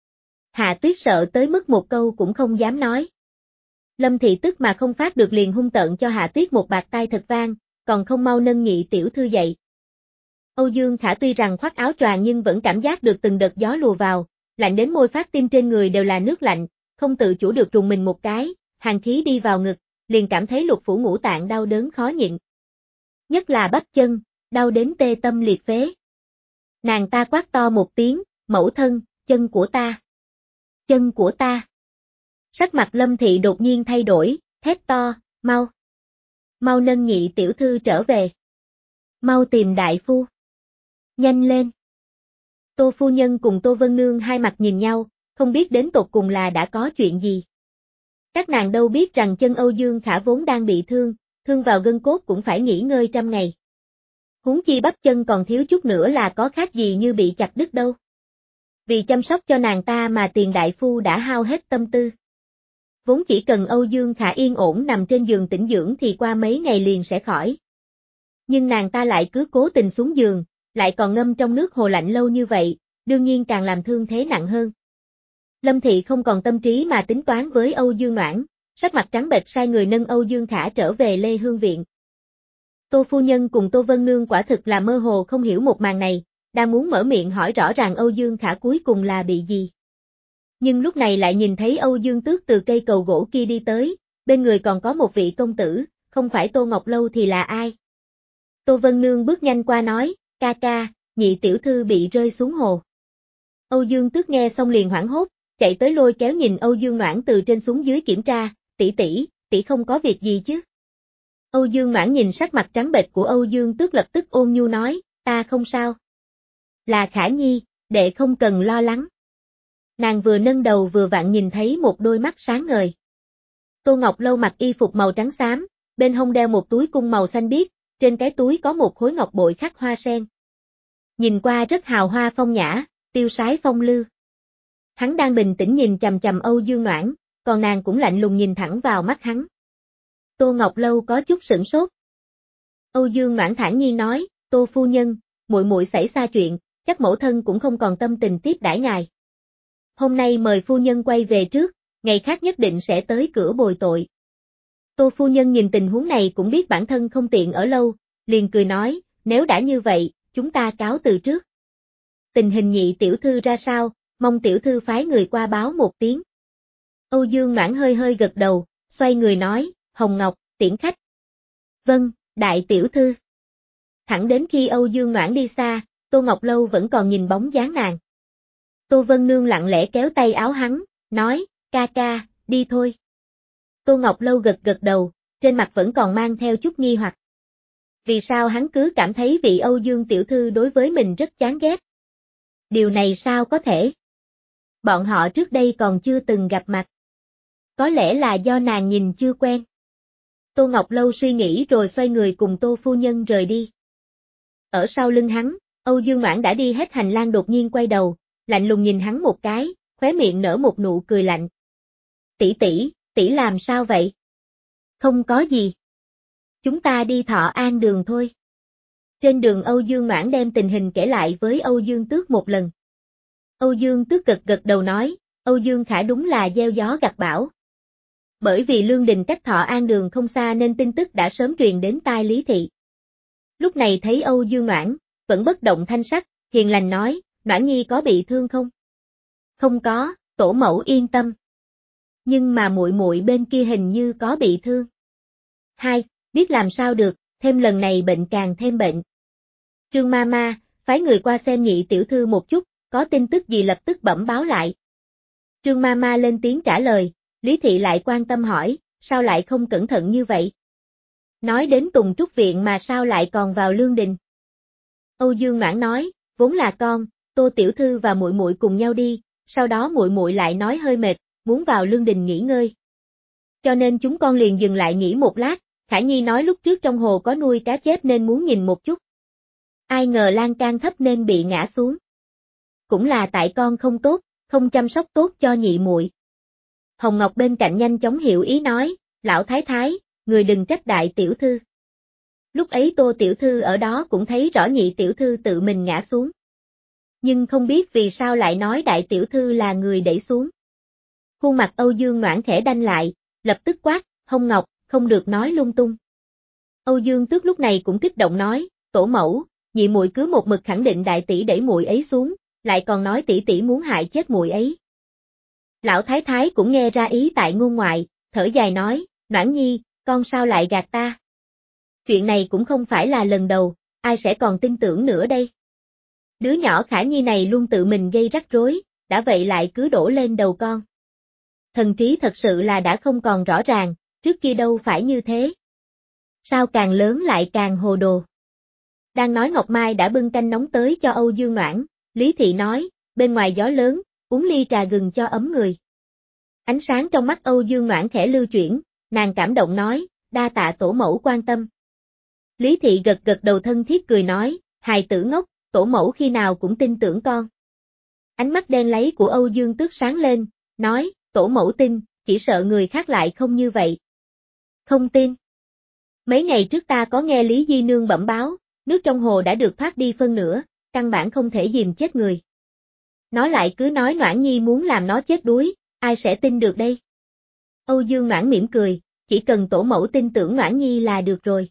Hạ Tuyết sợ tới mức một câu cũng không dám nói. Lâm Thị tức mà không phát được liền hung tợn cho Hạ Tuyết một bạt tai thật vang, còn không mau nâng nhị tiểu thư dậy. Âu Dương Khả tuy rằng khoác áo choàng nhưng vẫn cảm giác được từng đợt gió lùa vào, lạnh đến môi phát tim trên người đều là nước lạnh, không tự chủ được rùng mình một cái, hàn khí đi vào ngực, liền cảm thấy lục phủ ngũ tạng đau đớn khó nhịn. Nhất là bắp chân, đau đến tê tâm liệt phế. Nàng ta quát to một tiếng, mẫu thân, chân của ta. Chân của ta. Sắc mặt Lâm Thị đột nhiên thay đổi, thét to, mau. Mau nâng nhị tiểu thư trở về. Mau tìm đại phu. Nhanh lên. Tô phu nhân cùng Tô Vân Nương hai mặt nhìn nhau, không biết đến tột cùng là đã có chuyện gì. Các nàng đâu biết rằng chân Âu Dương Khả vốn đang bị thương, thương vào gân cốt cũng phải nghỉ ngơi trăm ngày. Huống chi bắp chân còn thiếu chút nữa là có khác gì như bị chặt đứt đâu. Vì chăm sóc cho nàng ta mà tiền đại phu đã hao hết tâm tư. Vốn chỉ cần Âu Dương Khả yên ổn nằm trên giường tĩnh dưỡng thì qua mấy ngày liền sẽ khỏi. Nhưng nàng ta lại cứ cố tình xuống giường, lại còn ngâm trong nước hồ lạnh lâu như vậy, đương nhiên càng làm thương thế nặng hơn. Lâm Thị không còn tâm trí mà tính toán với Âu Dương Noãn, sắc mặt trắng bệch sai người nâng Âu Dương Khả trở về Lê Hương Viện. Tô phu nhân cùng Tô Vân Nương quả thực là mơ hồ không hiểu một màn này, đang muốn mở miệng hỏi rõ ràng Âu Dương Khả cuối cùng là bị gì. Nhưng lúc này lại nhìn thấy Âu Dương Tước từ cây cầu gỗ kia đi tới, bên người còn có một vị công tử, không phải Tô Ngọc Lâu thì là ai? Tô Vân Nương bước nhanh qua nói, ca ca, nhị tiểu thư bị rơi xuống hồ. Âu Dương Tước nghe xong liền hoảng hốt, chạy tới lôi kéo nhìn Âu Dương Noãn từ trên xuống dưới kiểm tra, tỷ tỷ, tỷ không có việc gì chứ? Âu Dương Noãn nhìn sắc mặt trắng bệch của Âu Dương Tước lập tức ôn nhu nói, ta không sao. Là Khả Nhi, đệ không cần lo lắng. Nàng vừa nâng đầu vừa vặn nhìn thấy một đôi mắt sáng ngời. Tô Ngọc Lâu mặc y phục màu trắng xám, bên hông đeo một túi cung màu xanh biếc, trên cái túi có một khối ngọc bội khắc hoa sen. Nhìn qua rất hào hoa phong nhã, tiêu sái phong lưu. Hắn đang bình tĩnh nhìn chằm chằm Âu Dương Noãn, còn nàng cũng lạnh lùng nhìn thẳng vào mắt hắn. Tô Ngọc Lâu có chút sửng sốt. Âu Dương Noãn thản nhiên nói, Tô phu nhân, muội muội xảy ra chuyện, chắc mẫu thân cũng không còn tâm tình tiếp đãi ngài. Hôm nay mời phu nhân quay về trước, ngày khác nhất định sẽ tới cửa bồi tội. Tô phu nhân nhìn tình huống này cũng biết bản thân không tiện ở lâu, liền cười nói, nếu đã như vậy, chúng ta cáo từ trước. Tình hình nhị tiểu thư ra sao, mong tiểu thư phái người qua báo một tiếng. Âu Dương Noãn hơi hơi gật đầu, xoay người nói, Hồng Ngọc, tiễn khách. Vâng, đại tiểu thư. Thẳng đến khi Âu Dương Noãn đi xa, Tô Ngọc Lâu vẫn còn nhìn bóng dáng nàng. Tô Vân Nương lặng lẽ kéo tay áo hắn, nói, ca ca, đi thôi. Tô Ngọc Lâu gật gật đầu, trên mặt vẫn còn mang theo chút nghi hoặc. Vì sao hắn cứ cảm thấy vị Âu Dương tiểu thư đối với mình rất chán ghét? Điều này sao có thể? Bọn họ trước đây còn chưa từng gặp mặt. Có lẽ là do nàng nhìn chưa quen. Tô Ngọc Lâu suy nghĩ rồi xoay người cùng Tô phu nhân rời đi. Ở sau lưng hắn, Âu Dương Noãn đã đi hết hành lang đột nhiên quay đầu, lạnh lùng nhìn hắn một cái, khóe miệng nở một nụ cười lạnh. Tỷ tỷ, tỷ làm sao vậy? Không có gì. Chúng ta đi Thọ An đường thôi. Trên đường Âu Dương Noãn đem tình hình kể lại với Âu Dương Tước một lần. Âu Dương Tước gật gật đầu nói, Âu Dương Khả đúng là gieo gió gặt bão. Bởi vì Lương Đình cách Thọ An đường không xa nên tin tức đã sớm truyền đến tai Lý Thị. Lúc này thấy Âu Dương Noãn, vẫn bất động thanh sắc, hiền lành nói, Noãn Nhi có bị thương không? Không có, tổ mẫu yên tâm. Nhưng mà muội muội bên kia hình như có bị thương. Hai, biết làm sao được, thêm lần này bệnh càng thêm bệnh. Trương ma ma, phái người qua xem nhị tiểu thư một chút, có tin tức gì lập tức bẩm báo lại. Trương ma ma lên tiếng trả lời, Lý Thị lại quan tâm hỏi, sao lại không cẩn thận như vậy? Nói đến Tùng Trúc Viện mà sao lại còn vào Lương Đình? Âu Dương Noãn nói, vốn là con, Tô tiểu thư và muội muội cùng nhau đi, sau đó muội muội lại nói hơi mệt, muốn vào Lương Đình nghỉ ngơi. Cho nên chúng con liền dừng lại nghỉ một lát, Khả Nhi nói lúc trước trong hồ có nuôi cá chép nên muốn nhìn một chút. Ai ngờ lan can thấp nên bị ngã xuống. Cũng là tại con không tốt, không chăm sóc tốt cho nhị muội. Hồng Ngọc bên cạnh nhanh chóng hiểu ý nói, lão thái thái, người đừng trách đại tiểu thư. Lúc ấy Tô tiểu thư ở đó cũng thấy rõ nhị tiểu thư tự mình ngã xuống. Nhưng không biết vì sao lại nói đại tiểu thư là người đẩy xuống. Khuôn mặt Âu Dương Noãn khẽ đanh lại, lập tức quát, Hồng Ngọc, không được nói lung tung. Âu Dương Tước lúc này cũng kích động nói, tổ mẫu, nhị muội cứ một mực khẳng định đại tỷ đẩy muội ấy xuống, lại còn nói tỷ tỷ muốn hại chết muội ấy. Lão thái thái cũng nghe ra ý tại ngôn ngoại, thở dài nói, Noãn Nhi, con sao lại gạt ta? Chuyện này cũng không phải là lần đầu, ai sẽ còn tin tưởng nữa đây? Đứa nhỏ Khả Nhi này luôn tự mình gây rắc rối, đã vậy lại cứ đổ lên đầu con. Thần trí thật sự là đã không còn rõ ràng, trước kia đâu phải như thế. Sao càng lớn lại càng hồ đồ? Đang nói Ngọc Mai đã bưng canh nóng tới cho Âu Dương Noãn, Lý Thị nói, bên ngoài gió lớn, uống ly trà gừng cho ấm người. Ánh sáng trong mắt Âu Dương Noãn khẽ lưu chuyển, nàng cảm động nói, đa tạ tổ mẫu quan tâm. Lý Thị gật gật đầu thân thiết cười nói, hài tử ngốc, tổ mẫu khi nào cũng tin tưởng con. Ánh mắt đen láy của Âu Dương Tước sáng lên, nói, tổ mẫu tin, chỉ sợ người khác lại không như vậy. Không tin. Mấy ngày trước ta có nghe Lý Di Nương bẩm báo, nước trong hồ đã được thoát đi phân nửa, căn bản không thể dìm chết người. Nó lại cứ nói Noãn Nhi muốn làm nó chết đuối, ai sẽ tin được đây? Âu Dương Noãn mỉm cười, chỉ cần tổ mẫu tin tưởng Noãn Nhi là được rồi.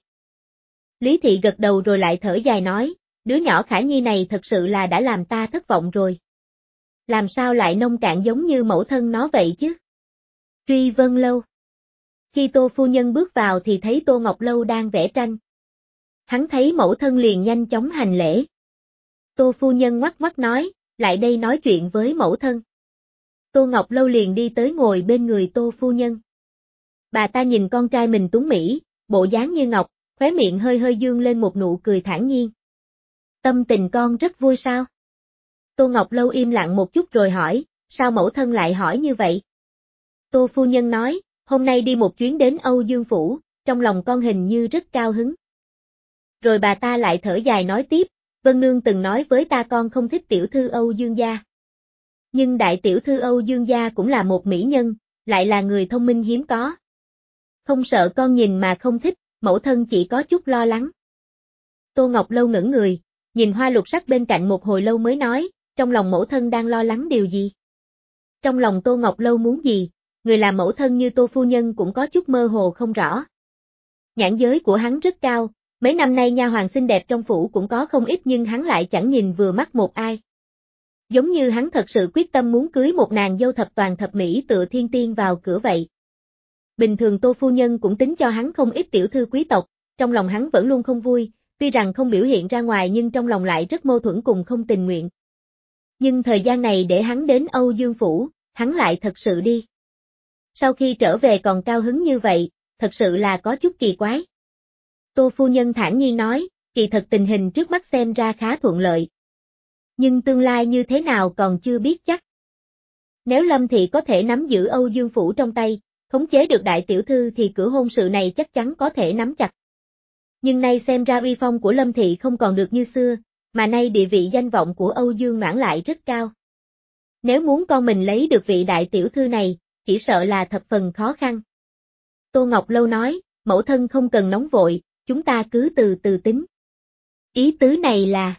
Lý Thị gật đầu rồi lại thở dài nói, đứa nhỏ Khả Nhi này thật sự là đã làm ta thất vọng rồi. Làm sao lại nông cạn giống như mẫu thân nó vậy chứ? Truy Vân Lâu. Khi Tô phu nhân bước vào thì thấy Tô Ngọc Lâu đang vẽ tranh. Hắn thấy mẫu thân liền nhanh chóng hành lễ. Tô phu nhân ngoắc ngoắc nói, lại đây nói chuyện với mẫu thân. Tô Ngọc Lâu liền đi tới ngồi bên người Tô phu nhân. Bà ta nhìn con trai mình tuấn mỹ, bộ dáng như ngọc, khóe miệng hơi hơi dương lên một nụ cười thản nhiên. Tâm tình con rất vui sao? Tô Ngọc Lâu im lặng một chút rồi hỏi, sao mẫu thân lại hỏi như vậy? Tô phu nhân nói, hôm nay đi một chuyến đến Âu Dương Phủ, trong lòng con hình như rất cao hứng. Rồi bà ta lại thở dài nói tiếp, Vân Nương từng nói với ta con không thích tiểu thư Âu Dương gia. Nhưng đại tiểu thư Âu Dương gia cũng là một mỹ nhân, lại là người thông minh hiếm có. Không sợ con nhìn mà không thích, mẫu thân chỉ có chút lo lắng. Tô Ngọc Lâu ngẩn người, nhìn Hoa Lục Sắc bên cạnh một hồi lâu mới nói, trong lòng mẫu thân đang lo lắng điều gì? Trong lòng Tô Ngọc Lâu muốn gì, người làm mẫu thân như Tô phu nhân cũng có chút mơ hồ không rõ. Nhãn giới của hắn rất cao, mấy năm nay nha hoàn xinh đẹp trong phủ cũng có không ít nhưng hắn lại chẳng nhìn vừa mắt một ai. Giống như hắn thật sự quyết tâm muốn cưới một nàng dâu thập toàn thập mỹ tựa thiên tiên vào cửa vậy. Bình thường Tô phu nhân cũng tính cho hắn không ít tiểu thư quý tộc, trong lòng hắn vẫn luôn không vui, tuy rằng không biểu hiện ra ngoài nhưng trong lòng lại rất mâu thuẫn cùng không tình nguyện. Nhưng thời gian này để hắn đến Âu Dương Phủ, hắn lại thật sự đi. Sau khi trở về còn cao hứng như vậy, thật sự là có chút kỳ quái. Tô phu nhân thản nhiên nói, kỳ thật tình hình trước mắt xem ra khá thuận lợi. Nhưng tương lai như thế nào còn chưa biết chắc. Nếu Lâm Thị có thể nắm giữ Âu Dương Phủ trong tay, khống chế được đại tiểu thư thì cửa hôn sự này chắc chắn có thể nắm chặt. Nhưng nay xem ra uy phong của Lâm Thị không còn được như xưa, mà nay địa vị danh vọng của Âu Dương Noãn lại rất cao. Nếu muốn con mình lấy được vị đại tiểu thư này, chỉ sợ là thập phần khó khăn. Tô Ngọc Lâu nói, mẫu thân không cần nóng vội, chúng ta cứ từ từ tính. Ý tứ này là...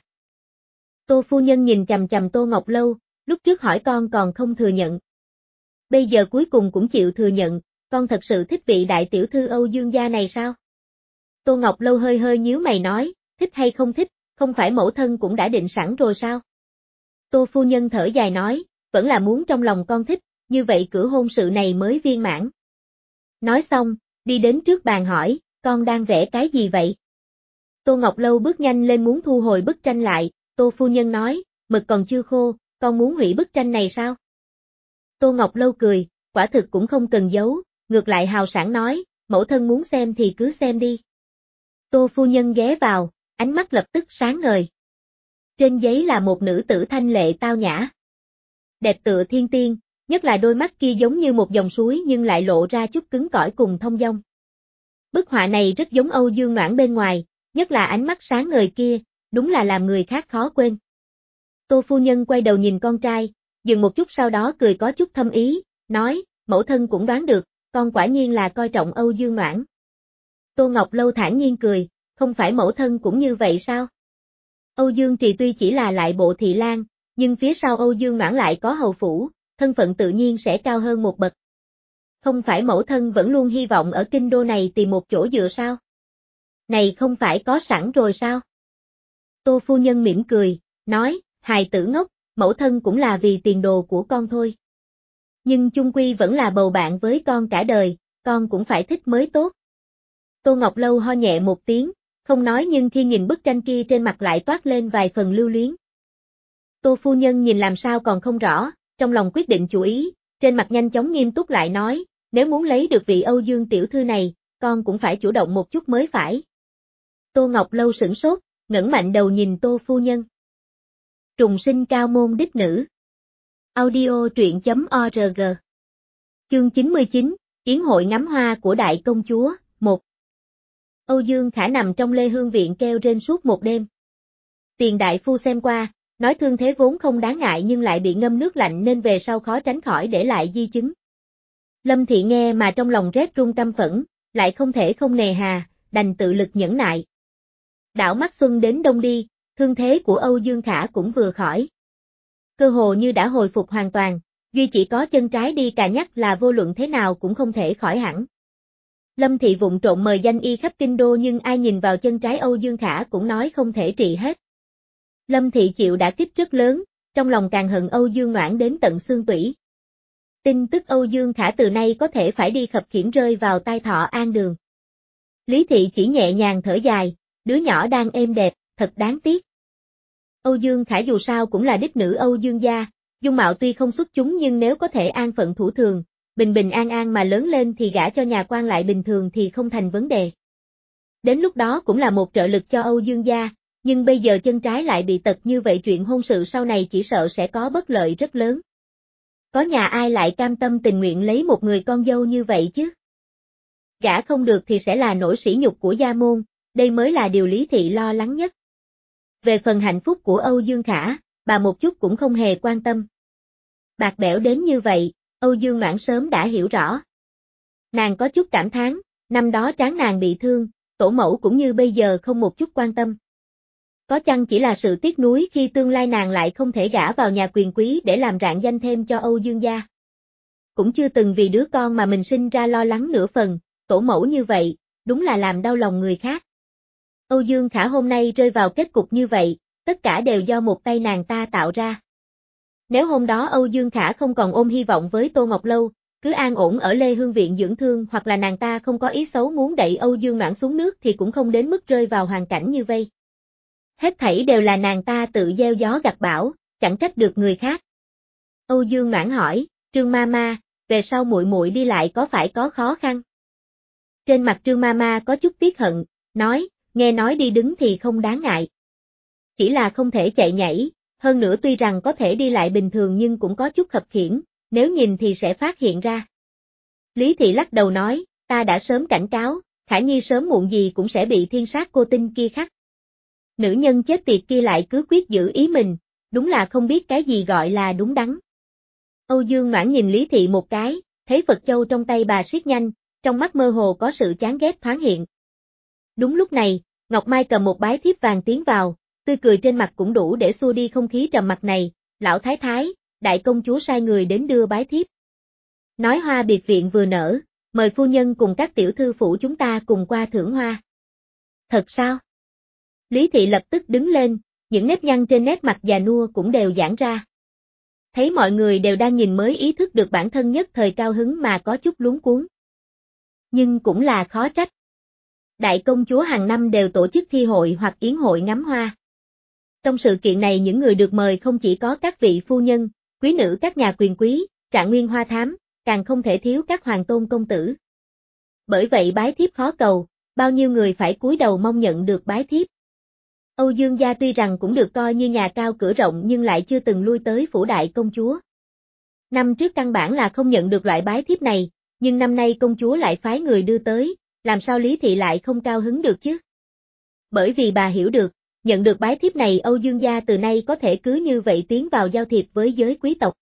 Tô phu nhân nhìn chằm chằm Tô Ngọc Lâu, lúc trước hỏi con còn không thừa nhận. Bây giờ cuối cùng cũng chịu thừa nhận, con thật sự thích vị đại tiểu thư Âu Dương gia này sao? Tô Ngọc Lâu hơi hơi nhíu mày nói, thích hay không thích, không phải mẫu thân cũng đã định sẵn rồi sao? Tô phu nhân thở dài nói, vẫn là muốn trong lòng con thích, như vậy cửa hôn sự này mới viên mãn. Nói xong, đi đến trước bàn hỏi, con đang vẽ cái gì vậy? Tô Ngọc Lâu bước nhanh lên muốn thu hồi bức tranh lại, Tô phu nhân nói, mực còn chưa khô, con muốn hủy bức tranh này sao? Tô Ngọc Lâu cười, quả thực cũng không cần giấu, ngược lại hào sảng nói, mẫu thân muốn xem thì cứ xem đi. Tô phu nhân ghé vào, ánh mắt lập tức sáng ngời. Trên giấy là một nữ tử thanh lệ tao nhã. Đẹp tựa thiên tiên, nhất là đôi mắt kia giống như một dòng suối nhưng lại lộ ra chút cứng cỏi cùng thông dong. Bức họa này rất giống Âu Dương Noãn bên ngoài, nhất là ánh mắt sáng ngời kia, đúng là làm người khác khó quên. Tô phu nhân quay đầu nhìn con trai, dừng một chút sau đó cười có chút thâm ý, nói, mẫu thân cũng đoán được, con quả nhiên là coi trọng Âu Dương Noãn. Tô Ngọc Lâu thản nhiên cười, không phải mẫu thân cũng như vậy sao? Âu Dương Trì tuy chỉ là lại bộ thị lang, nhưng phía sau Âu Dương Noãn lại có hầu phủ, thân phận tự nhiên sẽ cao hơn một bậc. Không phải mẫu thân vẫn luôn hy vọng ở kinh đô này tìm một chỗ dựa sao? Này không phải có sẵn rồi sao? Tô phu nhân mỉm cười, nói, hài tử ngốc, mẫu thân cũng là vì tiền đồ của con thôi. Nhưng chung quy vẫn là bầu bạn với con cả đời, con cũng phải thích mới tốt. Tô Ngọc Lâu ho nhẹ một tiếng, không nói nhưng khi nhìn bức tranh kia trên mặt lại toát lên vài phần lưu luyến. Tô phu nhân nhìn làm sao còn không rõ, trong lòng quyết định chủ ý, trên mặt nhanh chóng nghiêm túc lại nói, nếu muốn lấy được vị Âu Dương tiểu thư này, con cũng phải chủ động một chút mới phải. Tô Ngọc Lâu sửng sốt, ngẩng mạnh đầu nhìn Tô phu nhân. Trùng sinh cao môn đích nữ. Audio truyện chấm org. Chương chín mươi chín, Yến hội ngắm hoa của đại công chúa, một. Âu Dương Khả nằm trong Lê Hương viện kêu rên suốt một đêm. Tiền đại phu xem qua, nói thương thế vốn không đáng ngại nhưng lại bị ngâm nước lạnh nên về sau khó tránh khỏi để lại di chứng. Lâm Thị nghe mà trong lòng rét run căm phẫn, lại không thể không nề hà, đành tự lực nhẫn nại. Đảo mắt xuân đến đông đi, thương thế của Âu Dương Khả cũng vừa khỏi. Cơ hồ như đã hồi phục hoàn toàn, duy chỉ có chân trái đi cà nhắc là vô luận thế nào cũng không thể khỏi hẳn. Lâm Thị vụng trộn mời danh y khắp kinh đô nhưng ai nhìn vào chân trái Âu Dương Khả cũng nói không thể trị hết. Lâm Thị chịu đả kích rất lớn, trong lòng càng hận Âu Dương Noãn đến tận xương tủy. Tin tức Âu Dương Khả từ nay có thể phải đi khập khiễng rơi vào tai Thọ An Đường. Lý Thị chỉ nhẹ nhàng thở dài, đứa nhỏ đang êm đẹp, thật đáng tiếc. Âu Dương Khả dù sao cũng là đích nữ Âu Dương gia, dung mạo tuy không xuất chúng nhưng nếu có thể an phận thủ thường, bình bình an an mà lớn lên thì gả cho nhà quan lại bình thường thì không thành vấn đề. Đến lúc đó cũng là một trợ lực cho Âu Dương gia, nhưng bây giờ chân trái lại bị tật như vậy chuyện hôn sự sau này chỉ sợ sẽ có bất lợi rất lớn. Có nhà ai lại cam tâm tình nguyện lấy một người con dâu như vậy chứ? Gả không được thì sẽ là nỗi sỉ nhục của gia môn, đây mới là điều Lý Thị lo lắng nhất. Về phần hạnh phúc của Âu Dương Khả, bà một chút cũng không hề quan tâm. Bạc bẽo đến như vậy, Âu Dương Noãn sớm đã hiểu rõ. Nàng có chút cảm thán, năm đó tráng nàng bị thương, tổ mẫu cũng như bây giờ không một chút quan tâm. Có chăng chỉ là sự tiếc nuối khi tương lai nàng lại không thể gả vào nhà quyền quý để làm rạng danh thêm cho Âu Dương gia. Cũng chưa từng vì đứa con mà mình sinh ra lo lắng nửa phần, tổ mẫu như vậy, đúng là làm đau lòng người khác. Âu Dương Khả hôm nay rơi vào kết cục như vậy, tất cả đều do một tay nàng ta tạo ra. Nếu hôm đó Âu Dương Khả không còn ôm hy vọng với Tô Ngọc Lâu, cứ an ổn ở Lê Hương viện dưỡng thương hoặc là nàng ta không có ý xấu muốn đẩy Âu Dương Noãn xuống nước thì cũng không đến mức rơi vào hoàn cảnh như vây. Hết thảy đều là nàng ta tự gieo gió gặt bão, chẳng trách được người khác. Âu Dương Noãn hỏi, Trương Mama, về sau muội muội đi lại có phải có khó khăn? Trên mặt Trương Mama có chút tiếc hận, nói, nghe nói đi đứng thì không đáng ngại. Chỉ là không thể chạy nhảy, hơn nữa tuy rằng có thể đi lại bình thường nhưng cũng có chút khập khiễng, nếu nhìn thì sẽ phát hiện ra. Lý Thị lắc đầu nói, ta đã sớm cảnh cáo, Khả Nhi sớm muộn gì cũng sẽ bị thiên sát cô tinh kia khắc. Nữ nhân chết tiệt kia lại cứ quyết giữ ý mình, đúng là không biết cái gì gọi là đúng đắn. Âu Dương Noãn nhìn Lý Thị một cái, thấy Phật châu trong tay bà siết nhanh, trong mắt mơ hồ có sự chán ghét thoáng hiện. Đúng lúc này, Ngọc Mai cầm một bái thiếp vàng tiến vào, tươi cười trên mặt cũng đủ để xua đi không khí trầm mặc này, lão thái thái, đại công chúa sai người đến đưa bái thiếp. Nói hoa biệt viện vừa nở, mời phu nhân cùng các tiểu thư phủ chúng ta cùng qua thưởng hoa. Thật sao? Lý Thị lập tức đứng lên, những nếp nhăn trên nét mặt già nua cũng đều giãn ra. Thấy mọi người đều đang nhìn mới ý thức được bản thân nhất thời cao hứng mà có chút luống cuống. Nhưng cũng là khó trách. Đại công chúa hàng năm đều tổ chức thi hội hoặc yến hội ngắm hoa. Trong sự kiện này những người được mời không chỉ có các vị phu nhân, quý nữ các nhà quyền quý, trạng nguyên hoa thám, càng không thể thiếu các hoàng tôn công tử. Bởi vậy bái thiếp khó cầu, bao nhiêu người phải cúi đầu mong nhận được bái thiếp. Âu Dương gia tuy rằng cũng được coi như nhà cao cửa rộng nhưng lại chưa từng lui tới phủ đại công chúa. Năm trước căn bản là không nhận được loại bái thiếp này, nhưng năm nay công chúa lại phái người đưa tới, làm sao Lý Thị lại không cao hứng được chứ? Bởi vì bà hiểu được, nhận được bái thiếp này Âu Dương gia từ nay có thể cứ như vậy tiến vào giao thiệp với giới quý tộc.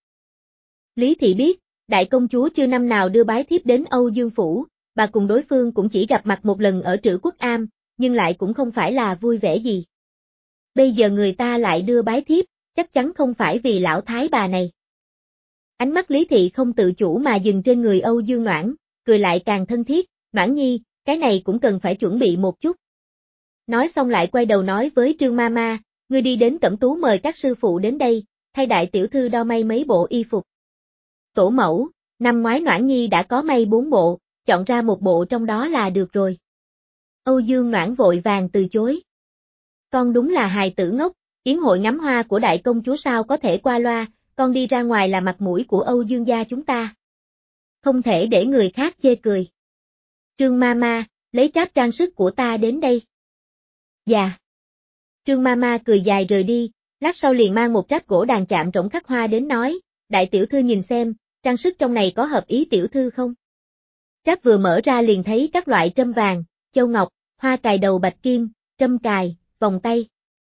Lý Thị biết, đại công chúa chưa năm nào đưa bái thiếp đến Âu Dương phủ, bà cùng đối phương cũng chỉ gặp mặt một lần ở Trữ Quốc Am, nhưng lại cũng không phải là vui vẻ gì. Bây giờ người ta lại đưa bái thiếp, chắc chắn không phải vì lão thái bà này. Ánh mắt Lý Thị không tự chủ mà dừng trên người Âu Dương Noãn, cười lại càng thân thiết, Noãn Nhi, cái này cũng cần phải chuẩn bị một chút. Nói xong lại quay đầu nói với Trương Mama, ngươi đi đến Cẩm Tú mời các sư phụ đến đây, thay đại tiểu thư đo may mấy bộ y phục. Tổ mẫu, năm ngoái Noãn Nhi đã có may bốn bộ, chọn ra một bộ trong đó là được rồi. Âu Dương Noãn vội vàng từ chối. Con đúng là hài tử ngốc, yến hội ngắm hoa của đại công chúa sao có thể qua loa, con đi ra ngoài là mặt mũi của Âu Dương gia chúng ta. Không thể để người khác chê cười. Trương Mama, lấy tráp trang sức của ta đến đây. Dạ. Trương Mama cười dài rời đi, lát sau liền mang một tráp gỗ đàn chạm rỗng khắc hoa đến nói, đại tiểu thư nhìn xem, trang sức trong này có hợp ý tiểu thư không? Tráp vừa mở ra liền thấy các loại trâm vàng, châu ngọc, hoa cài đầu bạch kim, trâm cài, vòng tay.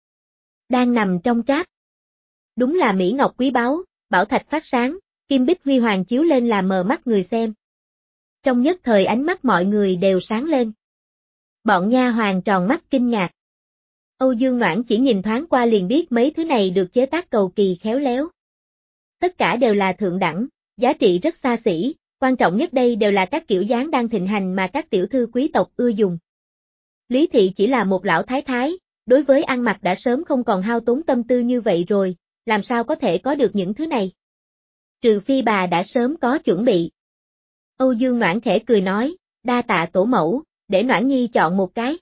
Đang nằm trong tráp. Đúng là mỹ ngọc quý báu, bảo thạch phát sáng, kim bích huy hoàng chiếu lên làm mờ mắt người xem. Trong nhất thời ánh mắt mọi người đều sáng lên. Bọn nha hoàn tròn mắt kinh ngạc. Âu Dương Noãn chỉ nhìn thoáng qua liền biết mấy thứ này được chế tác cầu kỳ khéo léo. Tất cả đều là thượng đẳng, giá trị rất xa xỉ, quan trọng nhất đây đều là các kiểu dáng đang thịnh hành mà các tiểu thư quý tộc ưa dùng. Lý Thị chỉ là một lão thái thái, đối với ăn mặc đã sớm không còn hao tốn tâm tư như vậy rồi, làm sao có thể có được những thứ này? Trừ phi bà đã sớm có chuẩn bị. Âu Dương Noãn khẽ cười nói, đa tạ tổ mẫu, để Noãn Nhi chọn một cái.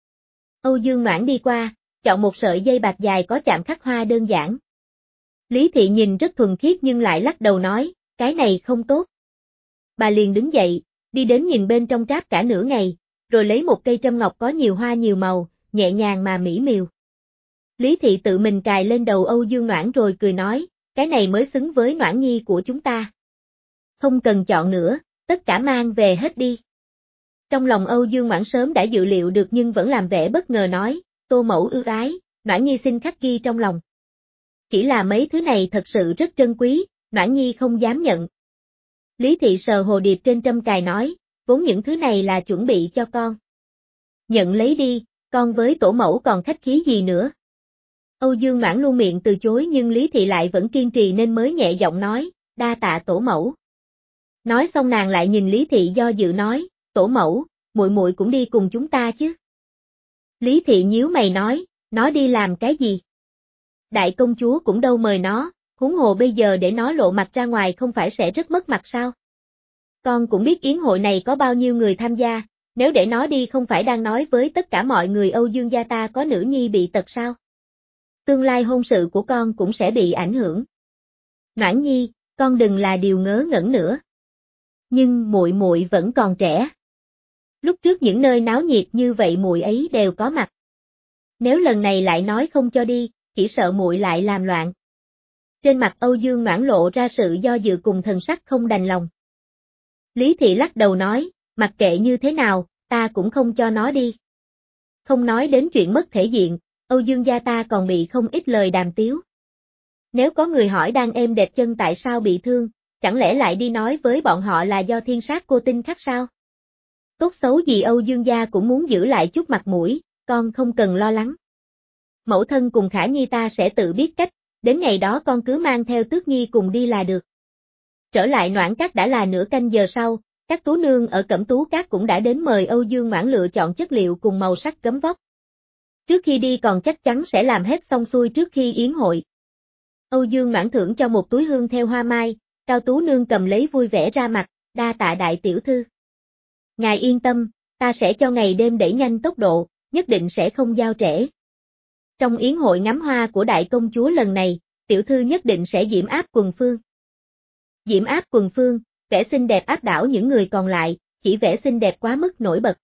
Âu Dương Noãn đi qua, chọn một sợi dây bạc dài có chạm khắc hoa đơn giản. Lý Thị nhìn rất thuần khiết nhưng lại lắc đầu nói, cái này không tốt. Bà liền đứng dậy, đi đến nhìn bên trong tráp cả nửa ngày, rồi lấy một cây trâm ngọc có nhiều hoa nhiều màu, nhẹ nhàng mà mỹ miều. Lý Thị tự mình cài lên đầu Âu Dương Noãn rồi cười nói, cái này mới xứng với Noãn Nhi của chúng ta. Không cần chọn nữa, tất cả mang về hết đi. Trong lòng Âu Dương Ngoãn sớm đã dự liệu được nhưng vẫn làm vẻ bất ngờ nói, Tô mẫu ưu ái, Noãn Nhi xin khắc ghi trong lòng. Chỉ là mấy thứ này thật sự rất trân quý, Noãn Nhi không dám nhận. Lý thị sờ hồ điệp trên trâm cài nói, vốn những thứ này là chuẩn bị cho con. Nhận lấy đi, con với tổ mẫu còn khách khí gì nữa. Âu Dương Noãn luôn miệng từ chối nhưng Lý thị lại vẫn kiên trì nên mới nhẹ giọng nói, đa tạ tổ mẫu. Nói xong nàng lại nhìn Lý thị do dự nói, tổ mẫu, muội muội cũng đi cùng chúng ta chứ. Lý thị nhíu mày nói, nó đi làm cái gì? Đại công chúa cũng đâu mời nó, huống hồ bây giờ để nó lộ mặt ra ngoài không phải sẽ rất mất mặt sao? Con cũng biết yến hội này có bao nhiêu người tham gia, nếu để nó đi không phải đang nói với tất cả mọi người Âu Dương gia ta có nữ nhi bị tật sao? Tương lai hôn sự của con cũng sẽ bị ảnh hưởng. Noãn Nhi, con đừng là điều ngớ ngẩn nữa. Nhưng muội muội vẫn còn trẻ. Lúc trước những nơi náo nhiệt như vậy muội ấy đều có mặt. Nếu lần này lại nói không cho đi, chỉ sợ muội lại làm loạn. Trên mặt Âu Dương Noãn lộ ra sự do dự cùng thần sắc không đành lòng. Lý thị lắc đầu nói, mặc kệ như thế nào, ta cũng không cho nó đi. Không nói đến chuyện mất thể diện, Âu Dương gia ta còn bị không ít lời đàm tiếu. Nếu có người hỏi đang êm đẹp chân tại sao bị thương, chẳng lẽ lại đi nói với bọn họ là do thiên sát cô tinh khắc sao? Tốt xấu gì Âu Dương gia cũng muốn giữ lại chút mặt mũi, con không cần lo lắng. Mẫu thân cùng Khả Nhi ta sẽ tự biết cách, đến ngày đó con cứ mang theo Tước Nhi cùng đi là được. Trở lại Noãn Các đã là nửa canh giờ sau, các tú nương ở Cẩm Tú Các cũng đã đến mời Âu Dương Noãn lựa chọn chất liệu cùng màu sắc gấm vóc. Trước khi đi còn chắc chắn sẽ làm hết xong xuôi trước khi yến hội. Âu Dương Noãn thưởng cho một túi hương theo hoa mai, Cao Tú Nương cầm lấy vui vẻ ra mặt, đa tạ đại tiểu thư. Ngài yên tâm, ta sẽ cho ngày đêm đẩy nhanh tốc độ, nhất định sẽ không giao trễ. Trong yến hội ngắm hoa của đại công chúa lần này, tiểu thư nhất định sẽ diễm áp quần phương. Diễm áp quần phương, vẻ xinh đẹp áp đảo những người còn lại, chỉ vẻ xinh đẹp quá mức nổi bật.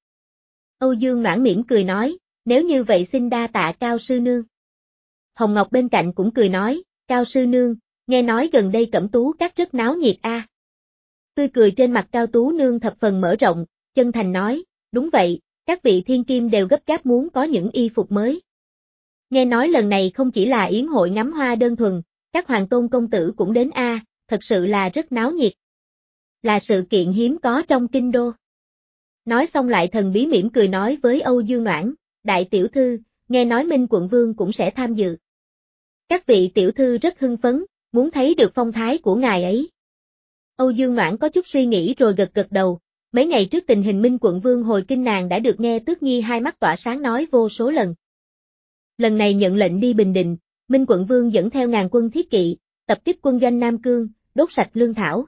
Âu Dương Noãn mỉm cười nói, nếu như vậy xin đa tạ Cao sư nương. Hồng Ngọc bên cạnh cũng cười nói, Cao sư nương, nghe nói gần đây Cẩm Tú Các rất náo nhiệt a. À. Tươi cười trên mặt Cao Tú nương thập phần mở rộng, chân thành nói, đúng vậy, các vị thiên kim đều gấp gáp muốn có những y phục mới. Nghe nói lần này không chỉ là yến hội ngắm hoa đơn thuần, các hoàng tôn công tử cũng đến a, à, thật sự là rất náo nhiệt. Là sự kiện hiếm có trong kinh đô. Nói xong lại thần bí mỉm cười nói với Âu Dương Noãn, đại tiểu thư, nghe nói Minh quận vương cũng sẽ tham dự. Các vị tiểu thư rất hưng phấn, muốn thấy được phong thái của ngài ấy. Âu Dương Noãn có chút suy nghĩ rồi gật gật đầu, mấy ngày trước tình hình Minh quận vương hồi kinh nàng đã được nghe Tước Nhi hai mắt tỏa sáng nói vô số lần. Lần này nhận lệnh đi Bình Định, Minh quận vương dẫn theo ngàn quân thiết kỵ, tập kích quân doanh Nam Cương, đốt sạch lương thảo.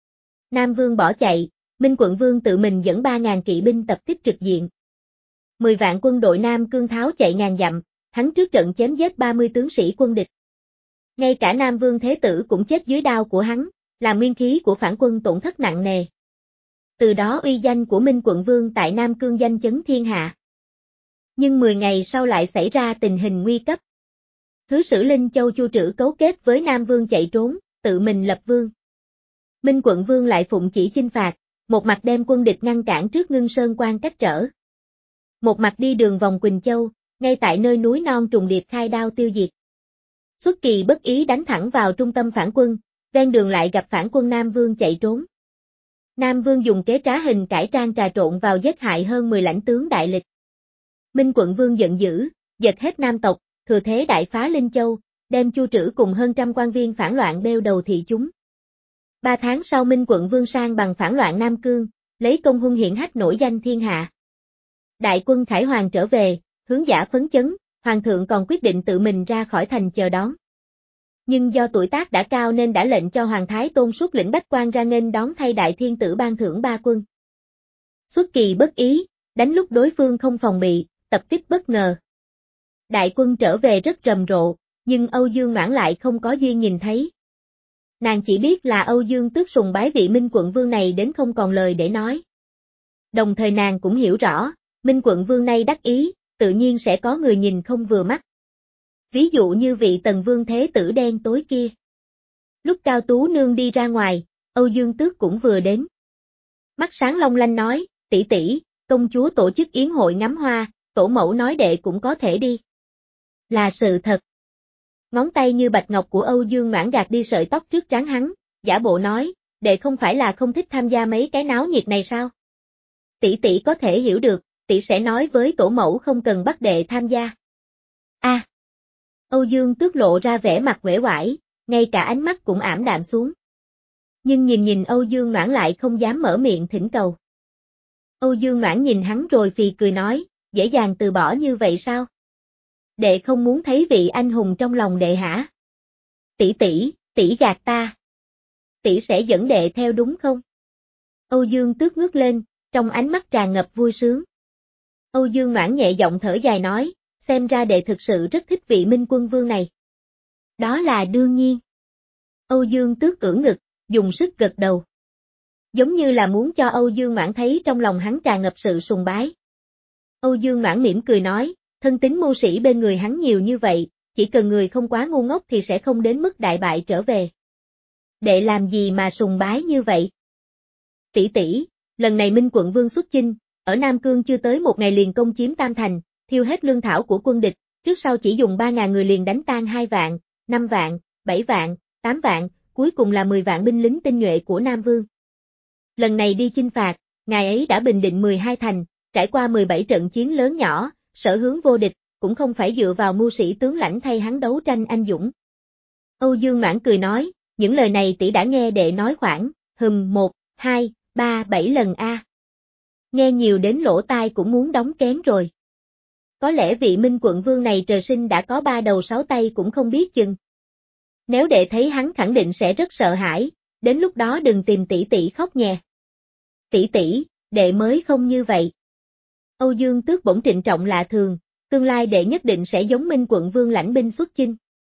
Nam Vương bỏ chạy, Minh quận vương tự mình dẫn ba ngàn kỵ binh tập kích trực diện. Mười vạn quân đội Nam Cương tháo chạy ngàn dặm, hắn trước trận chém giết ba mươi tướng sĩ quân địch. Ngay cả Nam Vương Thế Tử cũng chết dưới đao của hắn, làm nguyên khí của phản quân tổn thất nặng nề. Từ đó uy danh của Minh quận vương tại Nam Cương danh chấn thiên hạ. Nhưng mười ngày sau lại xảy ra tình hình nguy cấp. Thứ sử Linh Châu Chu Trữ cấu kết với Nam Vương chạy trốn, tự mình lập vương. Minh quận vương lại phụng chỉ chinh phạt, một mặt đem quân địch ngăn cản trước Ngưng Sơn Quan cách trở. Một mặt đi đường vòng Quỳnh Châu, ngay tại nơi núi non trùng điệp khai đao tiêu diệt. Xuất kỳ bất ý đánh thẳng vào trung tâm phản quân, ven đường lại gặp phản quân Nam Vương chạy trốn. Nam Vương dùng kế trá hình cải trang trà trộn vào giết hại hơn mười lãnh tướng đại lịch. Minh quận vương giận dữ, giật hết nam tộc, thừa thế đại phá Linh Châu, đem Chu Trữ cùng hơn trăm quan viên phản loạn bêu đầu thị chúng. Ba tháng sau Minh quận vương sang bằng phản loạn Nam Cương, lấy công hung hiển hách nổi danh thiên hạ. Đại quân Khải Hoàng trở về, hướng giả phấn chấn, Hoàng thượng còn quyết định tự mình ra khỏi thành chờ đón. Nhưng do tuổi tác đã cao nên đã lệnh cho Hoàng Thái Tôn xuất lĩnh bách quan ra nghênh đón thay đại thiên tử ban thưởng ba quân. Xuất kỳ bất ý, đánh lúc đối phương không phòng bị, tập kích bất ngờ. Đại quân trở về rất rầm rộ, nhưng Âu Dương Noãn lại không có duyên nhìn thấy. Nàng chỉ biết là Âu Dương Tước sùng bái vị Minh quận vương này đến không còn lời để nói. Đồng thời nàng cũng hiểu rõ, Minh quận vương này đắc ý, tự nhiên sẽ có người nhìn không vừa mắt. Ví dụ như vị Tần Vương Thế Tử đen tối kia. Lúc Cao Tú Nương đi ra ngoài, Âu Dương Tước cũng vừa đến. Mắt sáng long lanh nói, tỷ tỷ, công chúa tổ chức yến hội ngắm hoa, tổ mẫu nói đệ cũng có thể đi. Là sự thật. Ngón tay như bạch ngọc của Âu Dương Noãn gạt đi sợi tóc trước trán hắn, giả bộ nói, đệ không phải là không thích tham gia mấy cái náo nhiệt này sao? Tỷ tỷ có thể hiểu được, tỷ sẽ nói với tổ mẫu không cần bắt đệ tham gia. A. À, Âu Dương Tước lộ ra vẻ mặt uể oải, ngay cả ánh mắt cũng ảm đạm xuống. Nhưng nhìn nhìn Âu Dương Noãn lại không dám mở miệng thỉnh cầu. Âu Dương Noãn nhìn hắn rồi phì cười nói, dễ dàng từ bỏ như vậy sao? Đệ không muốn thấy vị anh hùng trong lòng đệ hả? Tỷ tỷ, tỷ gạt ta. Tỷ sẽ dẫn đệ theo đúng không? Âu Dương Tước ngước lên, trong ánh mắt tràn ngập vui sướng. Âu Dương Noãn nhẹ giọng thở dài nói, xem ra đệ thực sự rất thích vị Minh Quân Vương này. Đó là đương nhiên. Âu Dương Tước ưỡn ngực, dùng sức gật đầu. Giống như là muốn cho Âu Dương Noãn thấy trong lòng hắn tràn ngập sự sùng bái. Âu Dương Noãn mỉm cười nói, thân tín mưu sĩ bên người hắn nhiều như vậy, chỉ cần người không quá ngu ngốc thì sẽ không đến mức đại bại trở về. Đệ làm gì mà sùng bái như vậy? Tỷ tỷ, lần này Minh Quận Vương xuất chinh, ở Nam Cương chưa tới một ngày liền công chiếm Tam Thành, thiêu hết lương thảo của quân địch, trước sau chỉ dùng ba ngàn người liền đánh tan hai vạn, năm vạn, bảy vạn, tám vạn, cuối cùng là mười vạn binh lính tinh nhuệ của Nam Vương. Lần này đi chinh phạt, ngài ấy đã bình định mười hai thành, trải qua mười bảy trận chiến lớn nhỏ, sở hướng vô địch, cũng không phải dựa vào mưu sĩ tướng lãnh thay hắn đấu tranh anh dũng. Âu Dương Noãn cười nói, những lời này tỷ đã nghe đệ nói khoảng, hừm một, hai, ba, bảy lần a. Nghe nhiều đến lỗ tai cũng muốn đóng kén rồi. Có lẽ vị Minh Quận Vương này trời sinh đã có ba đầu sáu tay cũng không biết chừng. Nếu đệ thấy hắn khẳng định sẽ rất sợ hãi, đến lúc đó đừng tìm tỷ tỷ khóc nhè. Tỷ tỷ, đệ mới không như vậy. Âu Dương Tước bỗng trịnh trọng lạ thường, tương lai đệ nhất định sẽ giống Minh Quận Vương lãnh binh xuất chinh.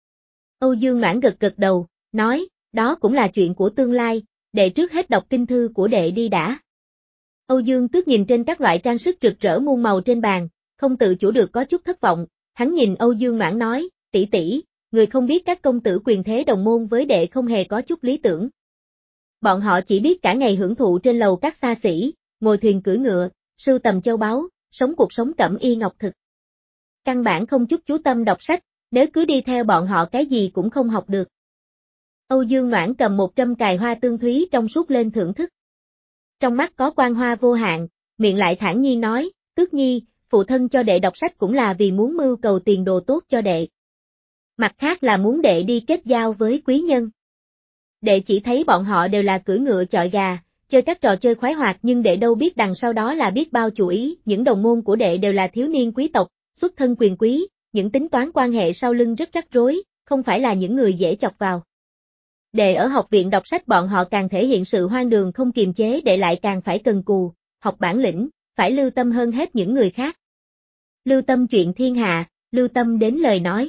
Âu Dương Noãn gật gật đầu, nói, đó cũng là chuyện của tương lai, đệ trước hết đọc kinh thư của đệ đi đã. Âu Dương Tước nhìn trên các loại trang sức rực rỡ muôn màu trên bàn, không tự chủ được có chút thất vọng, hắn nhìn Âu Dương Noãn nói, tỷ tỷ, người không biết các công tử quyền thế đồng môn với đệ không hề có chút lý tưởng. Bọn họ chỉ biết cả ngày hưởng thụ trên lầu các xa xỉ, ngồi thuyền cưỡi ngựa, sưu tầm châu báu, sống cuộc sống cẩm y ngọc thực. Căn bản không chút chú tâm đọc sách, nếu cứ đi theo bọn họ cái gì cũng không học được. Âu Dương Noãn cầm một trâm cài hoa tương thúy trong suốt lên thưởng thức. Trong mắt có quang hoa vô hạn, miệng lại thản nhiên nói, Tước Nhi, phụ thân cho đệ đọc sách cũng là vì muốn mưu cầu tiền đồ tốt cho đệ. Mặt khác là muốn đệ đi kết giao với quý nhân. Đệ chỉ thấy bọn họ đều là cưỡi ngựa chọi gà, chơi các trò chơi khoái hoạt nhưng đệ đâu biết đằng sau đó là biết bao chủ ý, những đồng môn của đệ đều là thiếu niên quý tộc, xuất thân quyền quý, những tính toán quan hệ sau lưng rất rắc rối, không phải là những người dễ chọc vào. Đệ ở học viện đọc sách bọn họ càng thể hiện sự hoang đường không kiềm chế, đệ lại càng phải cần cù, học bản lĩnh, phải lưu tâm hơn hết những người khác. Lưu tâm chuyện thiên hạ, lưu tâm đến lời nói.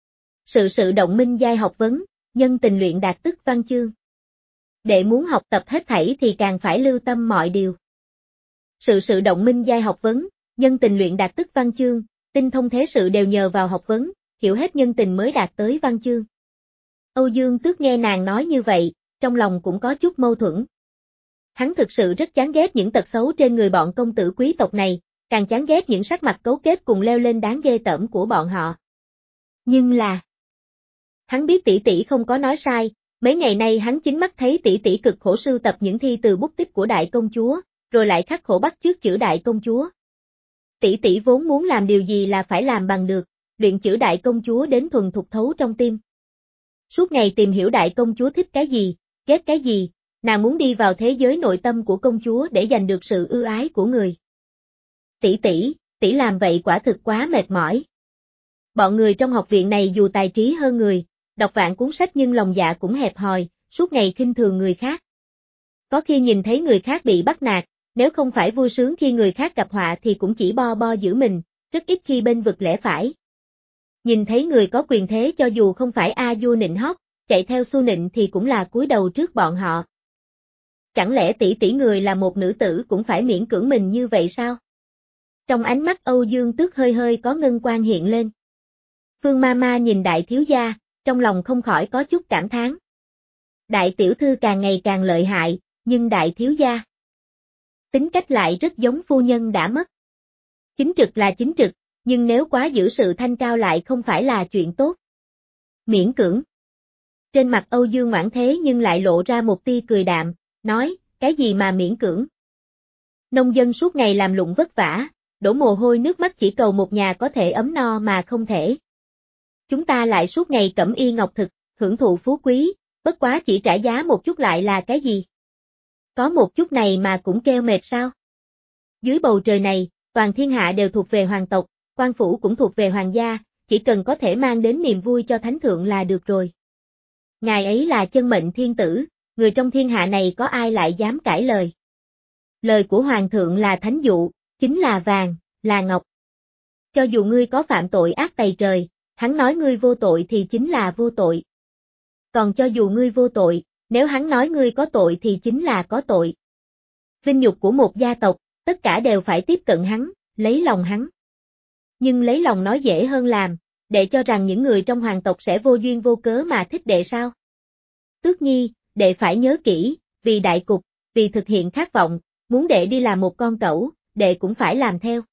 Sự sự động minh giai học vấn, nhân tình luyện đạt tức văn chương. Đệ muốn học tập hết thảy thì càng phải lưu tâm mọi điều. Sự sự động minh giai học vấn, nhân tình luyện đạt tức văn chương, tinh thông thế sự đều nhờ vào học vấn, hiểu hết nhân tình mới đạt tới văn chương. Âu Dương Tước nghe nàng nói như vậy, trong lòng cũng có chút mâu thuẫn. Hắn thực sự rất chán ghét những tật xấu trên người bọn công tử quý tộc này, càng chán ghét những sắc mặt cấu kết cùng leo lên đáng ghê tởm của bọn họ. Nhưng là... Hắn biết tỷ tỷ không có nói sai, mấy ngày nay hắn chính mắt thấy tỷ tỷ cực khổ sưu tập những thi từ bút tích của đại công chúa, rồi lại khắc khổ bắt chước chữ đại công chúa. Tỷ tỷ vốn muốn làm điều gì là phải làm bằng được, luyện chữ đại công chúa đến thuần thục thấu trong tim. Suốt ngày tìm hiểu đại công chúa thích cái gì, ghét cái gì, nàng muốn đi vào thế giới nội tâm của công chúa để giành được sự ưu ái của người. Tỷ tỷ, tỷ làm vậy quả thực quá mệt mỏi. Bọn người trong học viện này dù tài trí hơn người, đọc vạn cuốn sách nhưng lòng dạ cũng hẹp hòi, suốt ngày khinh thường người khác. Có khi nhìn thấy người khác bị bắt nạt, nếu không phải vui sướng khi người khác gặp họa thì cũng chỉ bo bo giữ mình, rất ít khi bên vực lẽ phải. Nhìn thấy người có quyền thế cho dù không phải a vua nịnh hót, chạy theo xu nịnh thì cũng là cúi đầu trước bọn họ. Chẳng lẽ tỷ tỷ người là một nữ tử cũng phải miễn cưỡng mình như vậy sao? Trong ánh mắt Âu Dương Tước hơi hơi có ngân quang hiện lên. Phương Mama nhìn đại thiếu gia, trong lòng không khỏi có chút cảm thán. Đại tiểu thư càng ngày càng lợi hại, nhưng đại thiếu gia Tính cách lại rất giống phu nhân đã mất. Chính trực là chính trực, nhưng nếu quá giữ sự thanh cao lại không phải là chuyện tốt. Miễn cưỡng. Trên mặt Âu Dương Ngoãn thế nhưng lại lộ ra một tia cười đạm, nói, cái gì mà miễn cưỡng? Nông dân suốt ngày làm lụng vất vả, đổ mồ hôi nước mắt chỉ cầu một nhà có thể ấm no mà không thể. Chúng ta lại suốt ngày cẩm y ngọc thực, hưởng thụ phú quý, bất quá chỉ trả giá một chút lại là cái gì? Có một chút này mà cũng kêu mệt sao? Dưới bầu trời này, toàn thiên hạ đều thuộc về hoàng tộc, quan phủ cũng thuộc về hoàng gia, chỉ cần có thể mang đến niềm vui cho thánh thượng là được rồi. Ngài ấy là chân mệnh thiên tử, người trong thiên hạ này có ai lại dám cãi lời. Lời của hoàng thượng là thánh dụ, chính là vàng, là ngọc. Cho dù ngươi có phạm tội ác tày trời, hắn nói ngươi vô tội thì chính là vô tội. Còn cho dù ngươi vô tội, nếu hắn nói ngươi có tội thì chính là có tội. Vinh nhục của một gia tộc, tất cả đều phải tiếp cận hắn, lấy lòng hắn. Nhưng lấy lòng nói dễ hơn làm, đệ cho rằng những người trong hoàng tộc sẽ vô duyên vô cớ mà thích đệ sao? Tước Nhi, đệ phải nhớ kỹ, vì đại cục, vì thực hiện khát vọng, muốn đệ đi làm một con cẩu, đệ cũng phải làm theo.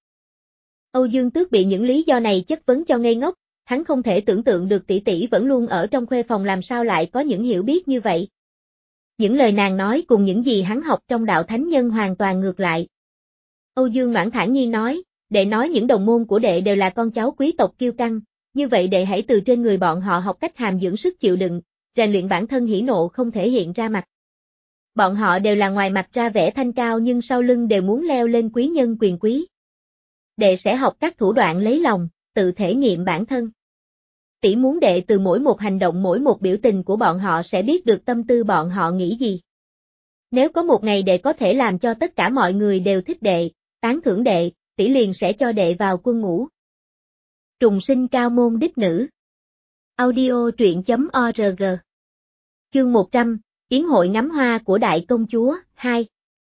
Âu Dương Tước bị những lý do này chất vấn cho ngây ngốc, hắn không thể tưởng tượng được tỷ tỷ vẫn luôn ở trong khuê phòng làm sao lại có những hiểu biết như vậy. Những lời nàng nói cùng những gì hắn học trong đạo thánh nhân hoàn toàn ngược lại. Âu Dương Ngoãn thản nhiên nói, đệ nói những đồng môn của đệ đều là con cháu quý tộc kiêu căng, như vậy đệ hãy từ trên người bọn họ học cách hàm dưỡng sức chịu đựng, rèn luyện bản thân hỉ nộ không thể hiện ra mặt. Bọn họ đều là ngoài mặt ra vẻ thanh cao nhưng sau lưng đều muốn leo lên quý nhân quyền quý. Đệ sẽ học các thủ đoạn lấy lòng, tự thể nghiệm bản thân. Tỷ muốn đệ từ mỗi một hành động mỗi một biểu tình của bọn họ sẽ biết được tâm tư bọn họ nghĩ gì. Nếu có một ngày đệ có thể làm cho tất cả mọi người đều thích đệ, tán thưởng đệ, tỷ liền sẽ cho đệ vào quân ngũ. Trùng sinh cao môn đích nữ. Audio truyện chấm org. Chương một trăm, Yến hội ngắm hoa của đại công chúa, hai.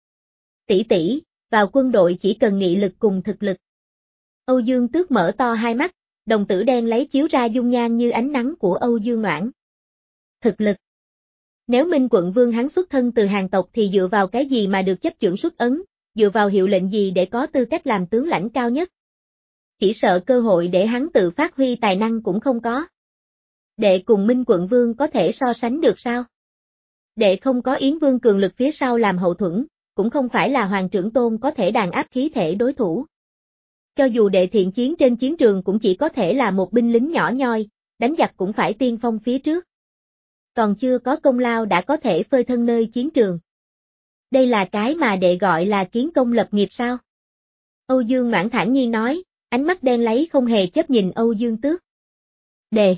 Tỷ tỷ, vào quân đội chỉ cần nghị lực cùng thực lực. Âu Dương Tước mở to hai mắt, đồng tử đen lấy chiếu ra dung nhan như ánh nắng của Âu Dương Ngoãn. Thực lực. Nếu Minh Quận Vương hắn xuất thân từ hàng tộc thì dựa vào cái gì mà được chấp chưởng xuất ấn, dựa vào hiệu lệnh gì để có tư cách làm tướng lãnh cao nhất. Chỉ sợ cơ hội để hắn tự phát huy tài năng cũng không có. Đệ cùng Minh Quận Vương có thể so sánh được sao? Đệ không có Yến Vương cường lực phía sau làm hậu thuẫn, cũng không phải là Hoàng trưởng tôn có thể đàn áp khí thể đối thủ. Cho dù đệ thiện chiến trên chiến trường cũng chỉ có thể là một binh lính nhỏ nhoi, đánh giặc cũng phải tiên phong phía trước. Còn chưa có công lao đã có thể phơi thân nơi chiến trường. Đây là cái mà đệ gọi là kiến công lập nghiệp sao? Âu Dương Ngoãn thản nhiên nói, ánh mắt đen lấy không hề chớp nhìn Âu Dương Tước. Đệ.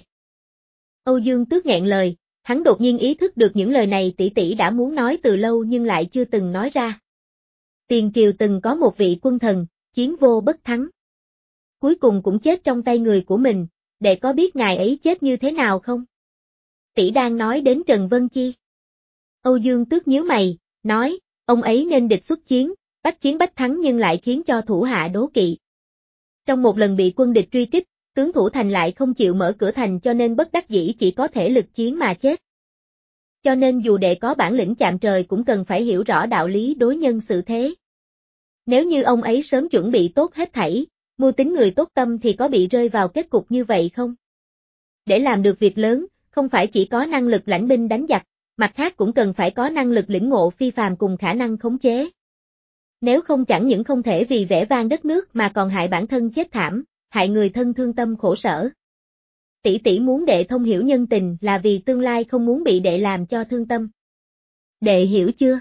Âu Dương Tước nghẹn lời, hắn đột nhiên ý thức được những lời này tỷ tỷ đã muốn nói từ lâu nhưng lại chưa từng nói ra. Tiền triều từng có một vị quân thần, chiến vô bất thắng. Cuối cùng cũng chết trong tay người của mình, đệ có biết ngài ấy chết như thế nào không? Tỷ đang nói đến Trần Vân Chi. Âu Dương Tước nhíu mày, nói, ông ấy nên địch xuất chiến, bách chiến bách thắng nhưng lại khiến cho thủ hạ đố kỵ. Trong một lần bị quân địch truy kích, tướng thủ thành lại không chịu mở cửa thành cho nên bất đắc dĩ chỉ có thể lực chiến mà chết. Cho nên dù đệ có bản lĩnh chạm trời cũng cần phải hiểu rõ đạo lý đối nhân xử thế. Nếu như ông ấy sớm chuẩn bị tốt hết thảy, mưu tính người tốt tâm thì có bị rơi vào kết cục như vậy không? Để làm được việc lớn, không phải chỉ có năng lực lãnh binh đánh giặc, mặt khác cũng cần phải có năng lực lĩnh ngộ phi phàm cùng khả năng khống chế. Nếu không chẳng những không thể vì vẻ vang đất nước mà còn hại bản thân chết thảm, hại người thân thương tâm khổ sở. Tỷ tỷ muốn đệ thông hiểu nhân tình là vì tương lai không muốn bị đệ làm cho thương tâm. Đệ hiểu chưa?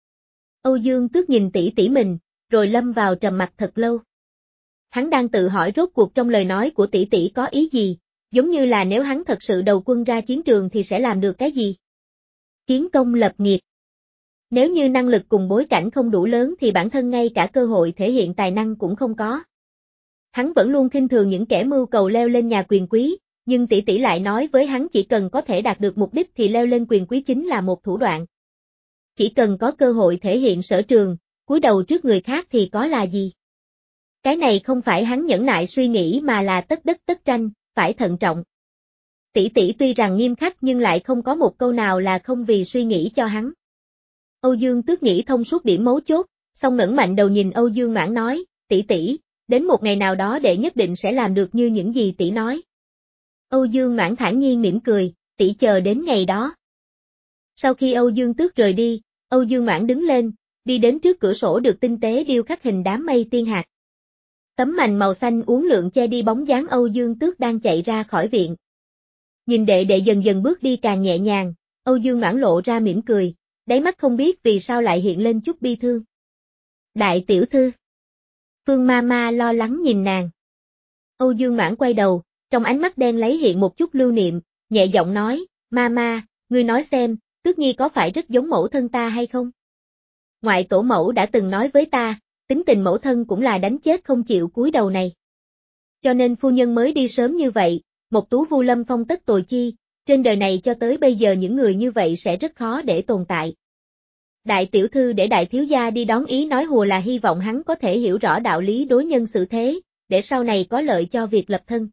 Âu Dương Tước nhìn tỷ tỷ mình, rồi lâm vào trầm mặc thật lâu. Hắn đang tự hỏi rốt cuộc trong lời nói của tỷ tỷ có ý gì, giống như là nếu hắn thật sự đầu quân ra chiến trường thì sẽ làm được cái gì? Kiến công lập nghiệp. Nếu như năng lực cùng bối cảnh không đủ lớn thì bản thân ngay cả cơ hội thể hiện tài năng cũng không có. Hắn vẫn luôn khinh thường những kẻ mưu cầu leo lên nhà quyền quý, nhưng tỷ tỷ lại nói với hắn chỉ cần có thể đạt được mục đích thì leo lên quyền quý chính là một thủ đoạn. Chỉ cần có cơ hội thể hiện sở trường, cúi đầu trước người khác thì có là gì? Cái này không phải hắn nhẫn nại suy nghĩ mà là tất đất tất tranh, phải thận trọng. Tỷ tỷ tuy rằng nghiêm khắc nhưng lại không có một câu nào là không vì suy nghĩ cho hắn. Âu Dương Tước nghĩ thông suốt điểm mấu chốt, Xong ngẩng mạnh đầu nhìn Âu Dương Noãn nói, tỷ tỷ, đến một ngày nào đó đệ nhất định sẽ làm được như những gì tỷ nói. Âu Dương Noãn thản nhiên mỉm cười, tỷ chờ đến ngày đó. Sau khi Âu Dương Tước rời đi, Âu Dương Noãn đứng lên, đi đến trước cửa sổ được tinh tế điêu khắc hình đám mây tiên hạt. Tấm mành màu xanh uốn lượn che đi bóng dáng Âu Dương Tước đang chạy ra khỏi viện. Nhìn đệ đệ dần dần bước đi càng nhẹ nhàng, Âu Dương Noãn lộ ra mỉm cười, đáy mắt không biết vì sao lại hiện lên chút bi thương. Đại tiểu thư. Phương Mama lo lắng nhìn nàng. Âu Dương Noãn quay đầu, trong ánh mắt đen lấy hiện một chút lưu niệm, nhẹ giọng nói, Mama, ngươi nói xem, Tước Nhi có phải rất giống mẫu thân ta hay không? Ngoại tổ mẫu đã từng nói với ta, tính tình mẫu thân cũng là đánh chết không chịu cúi đầu này. Cho nên phu nhân mới đi sớm như vậy, một tú vu lâm phong tất tồi chi, trên đời này cho tới bây giờ những người như vậy sẽ rất khó để tồn tại. Đại tiểu thư để đại thiếu gia đi đón ý nói hùa là hy vọng hắn có thể hiểu rõ đạo lý đối nhân xử thế, để sau này có lợi cho việc lập thân.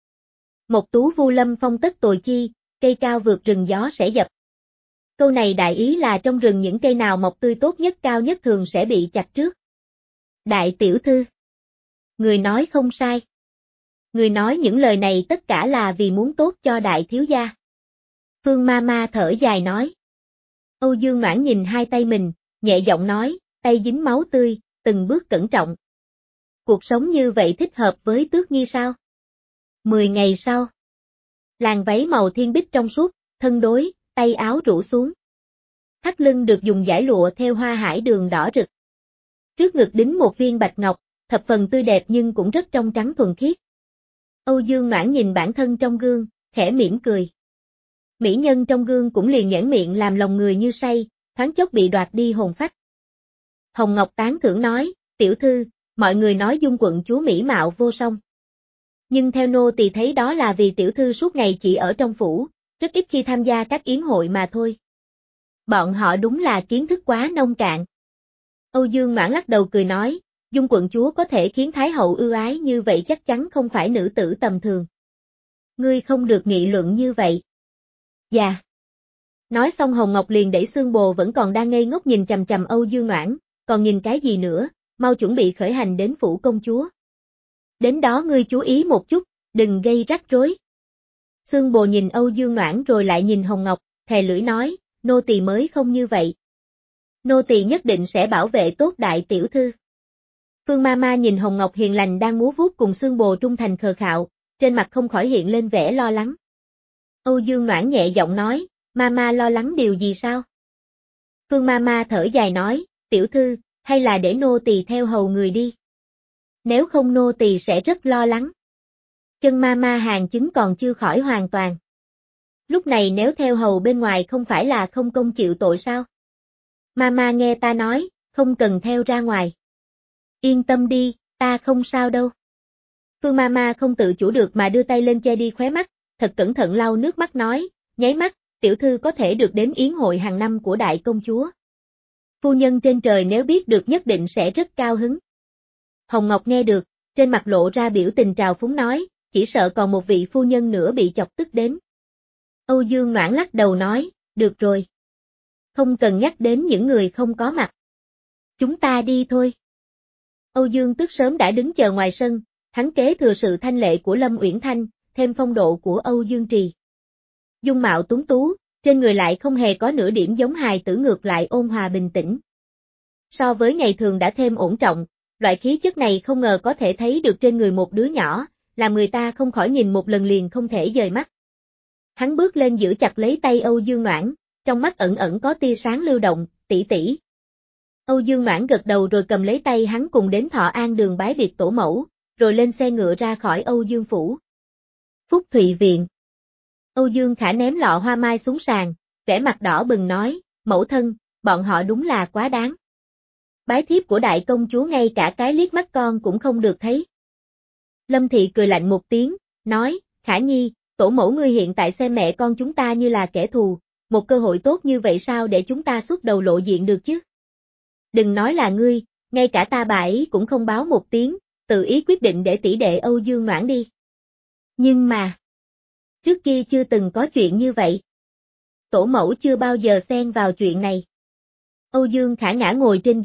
Một tú vu lâm phong tất tồi chi, cây cao vượt rừng gió sẽ dập. Câu này đại ý là trong rừng những cây nào mọc tươi tốt nhất cao nhất thường sẽ bị chặt trước. Đại tiểu thư. Người nói không sai. Người nói những lời này tất cả là vì muốn tốt cho đại thiếu gia. Phương Mama thở dài nói. Âu Dương Noãn nhìn hai tay mình, nhẹ giọng nói, tay dính máu tươi, từng bước cẩn trọng. Cuộc sống như vậy thích hợp với Tước Nhi sao? Mười ngày sau. Làn váy màu thiên bích trong suốt, thân đối, tay áo rũ xuống. Thắt lưng được dùng dải lụa theo hoa hải đường đỏ rực. Trước ngực đính một viên bạch ngọc, thập phần tươi đẹp nhưng cũng rất trong trắng thuần khiết. Âu Dương Noãn nhìn bản thân trong gương, khẽ mỉm cười. Mỹ nhân trong gương cũng liền nhãn miệng làm lòng người như say, thoáng chốc bị đoạt đi hồn phách. Hồng Ngọc tán thưởng nói, tiểu thư, mọi người nói Dung quận chúa mỹ mạo vô song. Nhưng theo nô tỳ thấy đó là vì tiểu thư suốt ngày chỉ ở trong phủ, rất ít khi tham gia các yến hội mà thôi. Bọn họ đúng là kiến thức quá nông cạn. Âu Dương Noãn lắc đầu cười nói, Dung quận chúa có thể khiến Thái hậu ưu ái như vậy chắc chắn không phải nữ tử tầm thường. Ngươi không được nghị luận như vậy. Dạ. Nói xong Hồng Ngọc liền đẩy Xương Bồ vẫn còn đang ngây ngốc nhìn chằm chằm Âu Dương Noãn, còn nhìn cái gì nữa, mau chuẩn bị khởi hành đến phủ công chúa. Đến đó ngươi chú ý một chút, đừng gây rắc rối. Xương Bồ nhìn Âu Dương Noãn rồi lại nhìn Hồng Ngọc, thè lưỡi nói, nô tỳ mới không như vậy. Nô tỳ nhất định sẽ bảo vệ tốt đại tiểu thư. Phương Mama nhìn Hồng Ngọc hiền lành đang múa vuốt cùng Xương Bồ trung thành khờ khạo, trên mặt không khỏi hiện lên vẻ lo lắng. Âu Dương Noãn nhẹ giọng nói, Mama lo lắng điều gì sao? Phương Mama thở dài nói, tiểu thư, hay là để nô tỳ theo hầu người đi. Nếu không nô tỳ sẽ rất lo lắng. Chân Mama hàng chứng còn chưa khỏi hoàn toàn. Lúc này nếu theo hầu bên ngoài không phải là không công chịu tội sao? Mama nghe ta nói, không cần theo ra ngoài. Yên tâm đi, ta không sao đâu. Phương Mama không tự chủ được mà đưa tay lên che đi khóe mắt, thật cẩn thận lau nước mắt nói, nháy mắt, tiểu thư có thể được đến yến hội hàng năm của đại công chúa. Phu nhân trên trời nếu biết được nhất định sẽ rất cao hứng. Hồng Ngọc nghe được, trên mặt lộ ra biểu tình trào phúng nói, chỉ sợ còn một vị phu nhân nữa bị chọc tức đến. Âu Dương Noãn lắc đầu nói, được rồi. Không cần nhắc đến những người không có mặt. Chúng ta đi thôi. Âu Dương Tức sớm đã đứng chờ ngoài sân, hắn kế thừa sự thanh lệ của Lâm Uyển Thanh, thêm phong độ của Âu Dương Trì. Dung mạo tuấn tú, trên người lại không hề có nửa điểm giống hài tử, ngược lại ôn hòa bình tĩnh. So với ngày thường đã thêm ổn trọng, loại khí chất này không ngờ có thể thấy được trên người một đứa nhỏ, làm người ta không khỏi nhìn một lần liền không thể dời mắt. Hắn bước lên giữ chặt lấy tay Âu Dương Noãn, trong mắt ẩn ẩn có tia sáng lưu động, tỷ tỷ. Âu Dương Noãn gật đầu rồi cầm lấy tay hắn cùng đến Thọ An đường bái biệt tổ mẫu, rồi lên xe ngựa ra khỏi Âu Dương phủ. Phúc Thụy viện. Âu Dương Khả ném lọ hoa mai xuống sàn, vẻ mặt đỏ bừng nói, mẫu thân, bọn họ đúng là quá đáng. Bái thiếp của đại công chúa ngay cả cái liếc mắt con cũng không được thấy. Lâm Thị cười lạnh một tiếng, nói, Khả Nhi, tổ mẫu ngươi hiện tại xem mẹ con chúng ta như là kẻ thù, một cơ hội tốt như vậy sao để chúng ta xuất đầu lộ diện được chứ? Đừng nói là ngươi, ngay cả ta bà ấy cũng không báo một tiếng, tự ý quyết định để tỷ đệ Âu Dương Noãn đi. Nhưng mà, trước kia chưa từng có chuyện như vậy. Tổ mẫu chưa bao giờ xen vào chuyện này. Âu Dương Khả ngã ngồi trên ghế,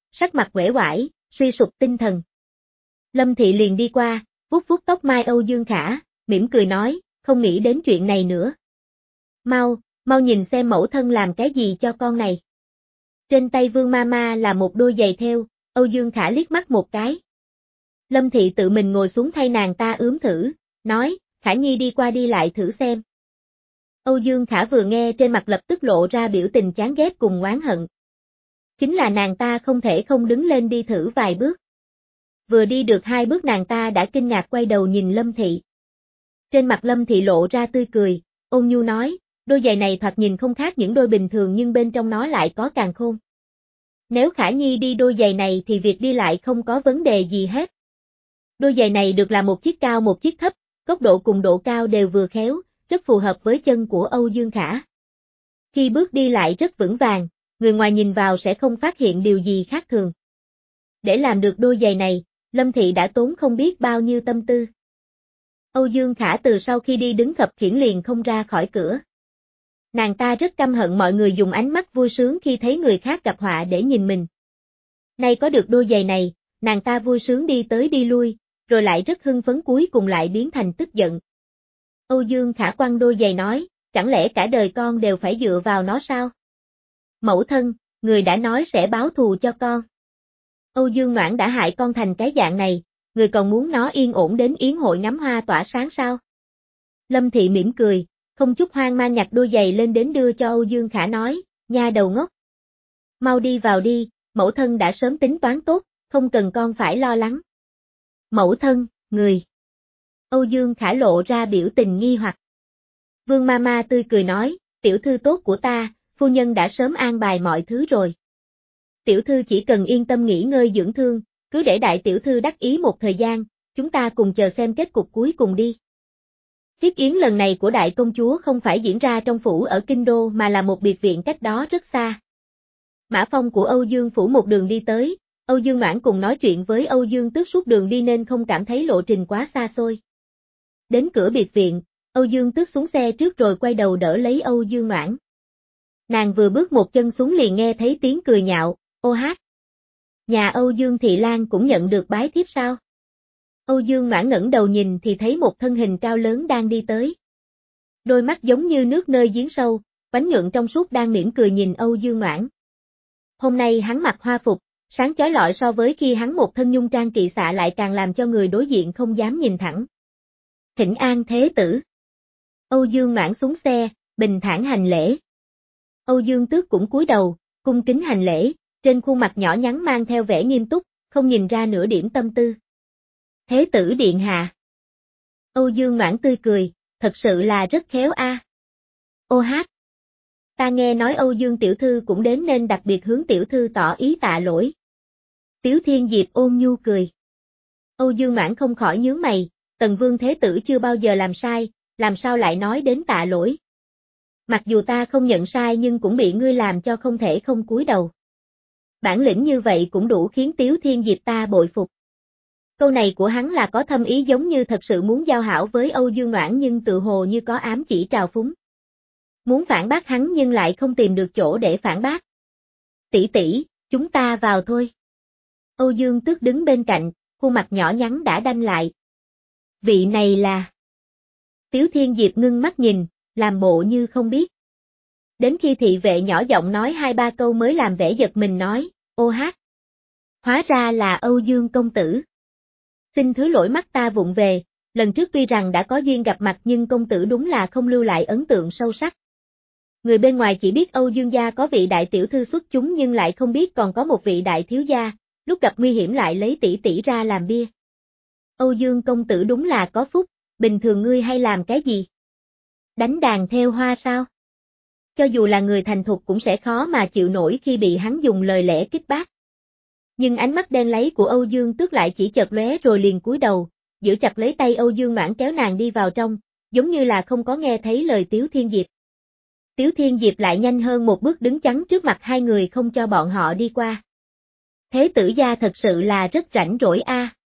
sắc mặt uể oải, suy sụp tinh thần. Lâm Thị liền đi qua, vuốt vuốt tóc mai Âu Dương Khả, mỉm cười nói, không nghĩ đến chuyện này nữa. Mau, mau nhìn xem mẫu thân làm cái gì cho con này. Trên tay Vương Mama là một đôi giày thêu, Âu Dương Khả liếc mắt một cái. Lâm Thị tự mình ngồi xuống thay nàng ta ướm thử, nói, Khả Nhi đi qua đi lại thử xem. Âu Dương Khả vừa nghe trên mặt lập tức lộ ra biểu tình chán ghét cùng oán hận. Chính là nàng ta không thể không đứng lên đi thử vài bước. Vừa đi được hai bước nàng ta đã kinh ngạc quay đầu nhìn Lâm Thị. Trên mặt Lâm Thị lộ ra tươi cười, ôn nhu nói, đôi giày này thoạt nhìn không khác những đôi bình thường nhưng bên trong nó lại có càn khôn. Nếu Khả Nhi đi đôi giày này thì việc đi lại không có vấn đề gì hết. Đôi giày này được làm một chiếc cao một chiếc thấp, góc độ cùng độ cao đều vừa khéo, rất phù hợp với chân của Âu Dương Khả. Khi bước đi lại rất vững vàng, người ngoài nhìn vào sẽ không phát hiện điều gì khác thường. Để làm được đôi giày này, Lâm Thị đã tốn không biết bao nhiêu tâm tư. Âu Dương Khả từ sau khi đi đứng khập khiễng liền không ra khỏi cửa. Nàng ta rất căm hận mọi người dùng ánh mắt vui sướng khi thấy người khác gặp họa để nhìn mình. Nay có được đôi giày này, nàng ta vui sướng đi tới đi lui, rồi lại rất hưng phấn cuối cùng lại biến thành tức giận. Âu Dương Khả quăng đôi giày nói, chẳng lẽ cả đời con đều phải dựa vào nó sao? Mẫu thân, người đã nói sẽ báo thù cho con. Âu Dương Noãn đã hại con thành cái dạng này, người còn muốn nó yên ổn đến yến hội ngắm hoa tỏa sáng sao? Lâm Thị mỉm cười, không chút hoang mang nhặt đôi giày lên đến đưa cho Âu Dương Khả nói, nha đầu ngốc. Mau đi vào đi, mẫu thân đã sớm tính toán tốt, không cần con phải lo lắng. Mẫu thân, người. Âu Dương Khả lộ ra biểu tình nghi hoặc. Vương Mama tươi cười nói, tiểu thư tốt của ta, phu nhân đã sớm an bài mọi thứ rồi. Tiểu thư chỉ cần yên tâm nghỉ ngơi dưỡng thương, cứ để đại tiểu thư đắc ý một thời gian, chúng ta cùng chờ xem kết cục cuối cùng đi. Thiết yến lần này của đại công chúa không phải diễn ra trong phủ ở Kinh Đô mà là một biệt viện cách đó rất xa. Mã Phong của Âu Dương phủ một đường đi tới, Âu Dương Noãn cùng nói chuyện với Âu Dương Tước suốt đường đi nên không cảm thấy lộ trình quá xa xôi. Đến cửa biệt viện, Âu Dương Tước xuống xe trước rồi quay đầu đỡ lấy Âu Dương Noãn. Nàng vừa bước một chân xuống liền nghe thấy tiếng cười nhạo, ô hát. Nhà Âu Dương Thị Lan cũng nhận được bái thiếp sao? Âu Dương Noãn ngẩng đầu nhìn thì thấy một thân hình cao lớn đang đi tới. Đôi mắt giống như nước nơi giếng sâu, bánh nhuận trong suốt đang mỉm cười nhìn Âu Dương Noãn. Hôm nay hắn mặc hoa phục, sáng chói lọi so với khi hắn một thân nhung trang kỵ xạ lại càng làm cho người đối diện không dám nhìn thẳng. Thỉnh an thế tử. Âu Dương Noãn xuống xe, bình thản hành lễ. Âu Dương Tước cũng cúi đầu, cung kính hành lễ, trên khuôn mặt nhỏ nhắn mang theo vẻ nghiêm túc, không nhìn ra nửa điểm tâm tư. Thế tử điện hạ. Âu Dương Noãn tươi cười, thật sự là rất khéo a. À. Ô hát. Ta nghe nói Âu Dương tiểu thư cũng đến nên đặc biệt hướng tiểu thư tỏ ý tạ lỗi. Tiếu Thiên Diệp ôn nhu cười. Âu Dương Noãn không khỏi nhướng mày, Tần Vương thế tử chưa bao giờ làm sai, làm sao lại nói đến tạ lỗi. Mặc dù ta không nhận sai nhưng cũng bị ngươi làm cho không thể không cúi đầu. Bản lĩnh như vậy cũng đủ khiến Tiếu Thiên Diệp ta bội phục. Câu này của hắn là có thâm ý giống như thật sự muốn giao hảo với Âu Dương Noãn nhưng tự hồ như có ám chỉ trào phúng. Muốn phản bác hắn nhưng lại không tìm được chỗ để phản bác. Tỷ tỷ, chúng ta vào thôi. Âu Dương Tước đứng bên cạnh, khuôn mặt nhỏ nhắn đã đanh lại. Vị này là... Tiếu Thiên Diệp ngưng mắt nhìn, làm bộ như không biết. Đến khi thị vệ nhỏ giọng nói hai ba câu mới làm vẻ giật mình nói, ô hát. Hóa ra là Âu Dương công tử. Xin thứ lỗi mắt ta vụng về, lần trước tuy rằng đã có duyên gặp mặt nhưng công tử đúng là không lưu lại ấn tượng sâu sắc. Người bên ngoài chỉ biết Âu Dương gia có vị đại tiểu thư xuất chúng nhưng lại không biết còn có một vị đại thiếu gia, lúc gặp nguy hiểm lại lấy tỷ tỷ ra làm bia. Âu Dương công tử đúng là có phúc, bình thường ngươi hay làm cái gì? Đánh đàn theo hoa sao? Cho dù là người thành thục cũng sẽ khó mà chịu nổi khi bị hắn dùng lời lẽ kích bác. Nhưng ánh mắt đen láy của Âu Dương Tước lại chỉ chợt lóe rồi liền cúi đầu, giữ chặt lấy tay Âu Dương Noãn kéo nàng đi vào trong, giống như là không có nghe thấy lời Tiếu Thiên Diệp. Tiếu Thiên Diệp lại nhanh hơn một bước đứng chắn trước mặt hai người không cho bọn họ đi qua. Thế tử gia thật sự là rất rảnh rỗi a. À.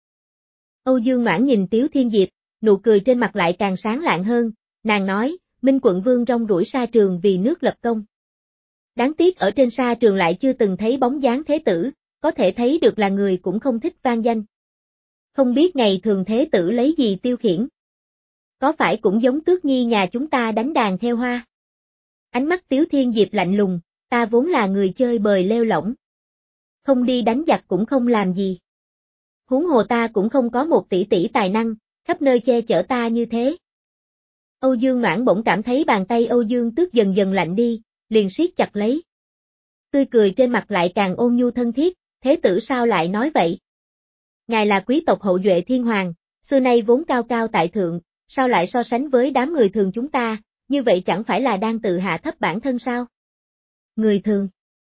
Âu Dương Noãn nhìn Tiếu Thiên Diệp, nụ cười trên mặt lại càng sáng lạng hơn, nàng nói, Minh quận vương rong ruổi sa trường vì nước lập công. Đáng tiếc ở trên sa trường lại chưa từng thấy bóng dáng thế tử, có thể thấy được là người cũng không thích vang danh. Không biết ngày thường thế tử lấy gì tiêu khiển? Có phải cũng giống Tước Nhi nhà chúng ta đánh đàn theo hoa? Ánh mắt Tiếu Thiên Diệp lạnh lùng, ta vốn là người chơi bời lêu lỏng. Không đi đánh giặc cũng không làm gì. Huống hồ ta cũng không có một tỷ tỷ tài năng, khắp nơi che chở ta như thế. Âu Dương Noãn bỗng cảm thấy bàn tay Âu Dương Tước dần dần lạnh đi, liền siết chặt lấy. Tươi cười trên mặt lại càng ôn nhu thân thiết, thế tử sao lại nói vậy? Ngài là quý tộc hậu duệ thiên hoàng, xưa nay vốn cao cao tại thượng, sao lại so sánh với đám người thường chúng ta, như vậy chẳng phải là đang tự hạ thấp bản thân sao? Người thường.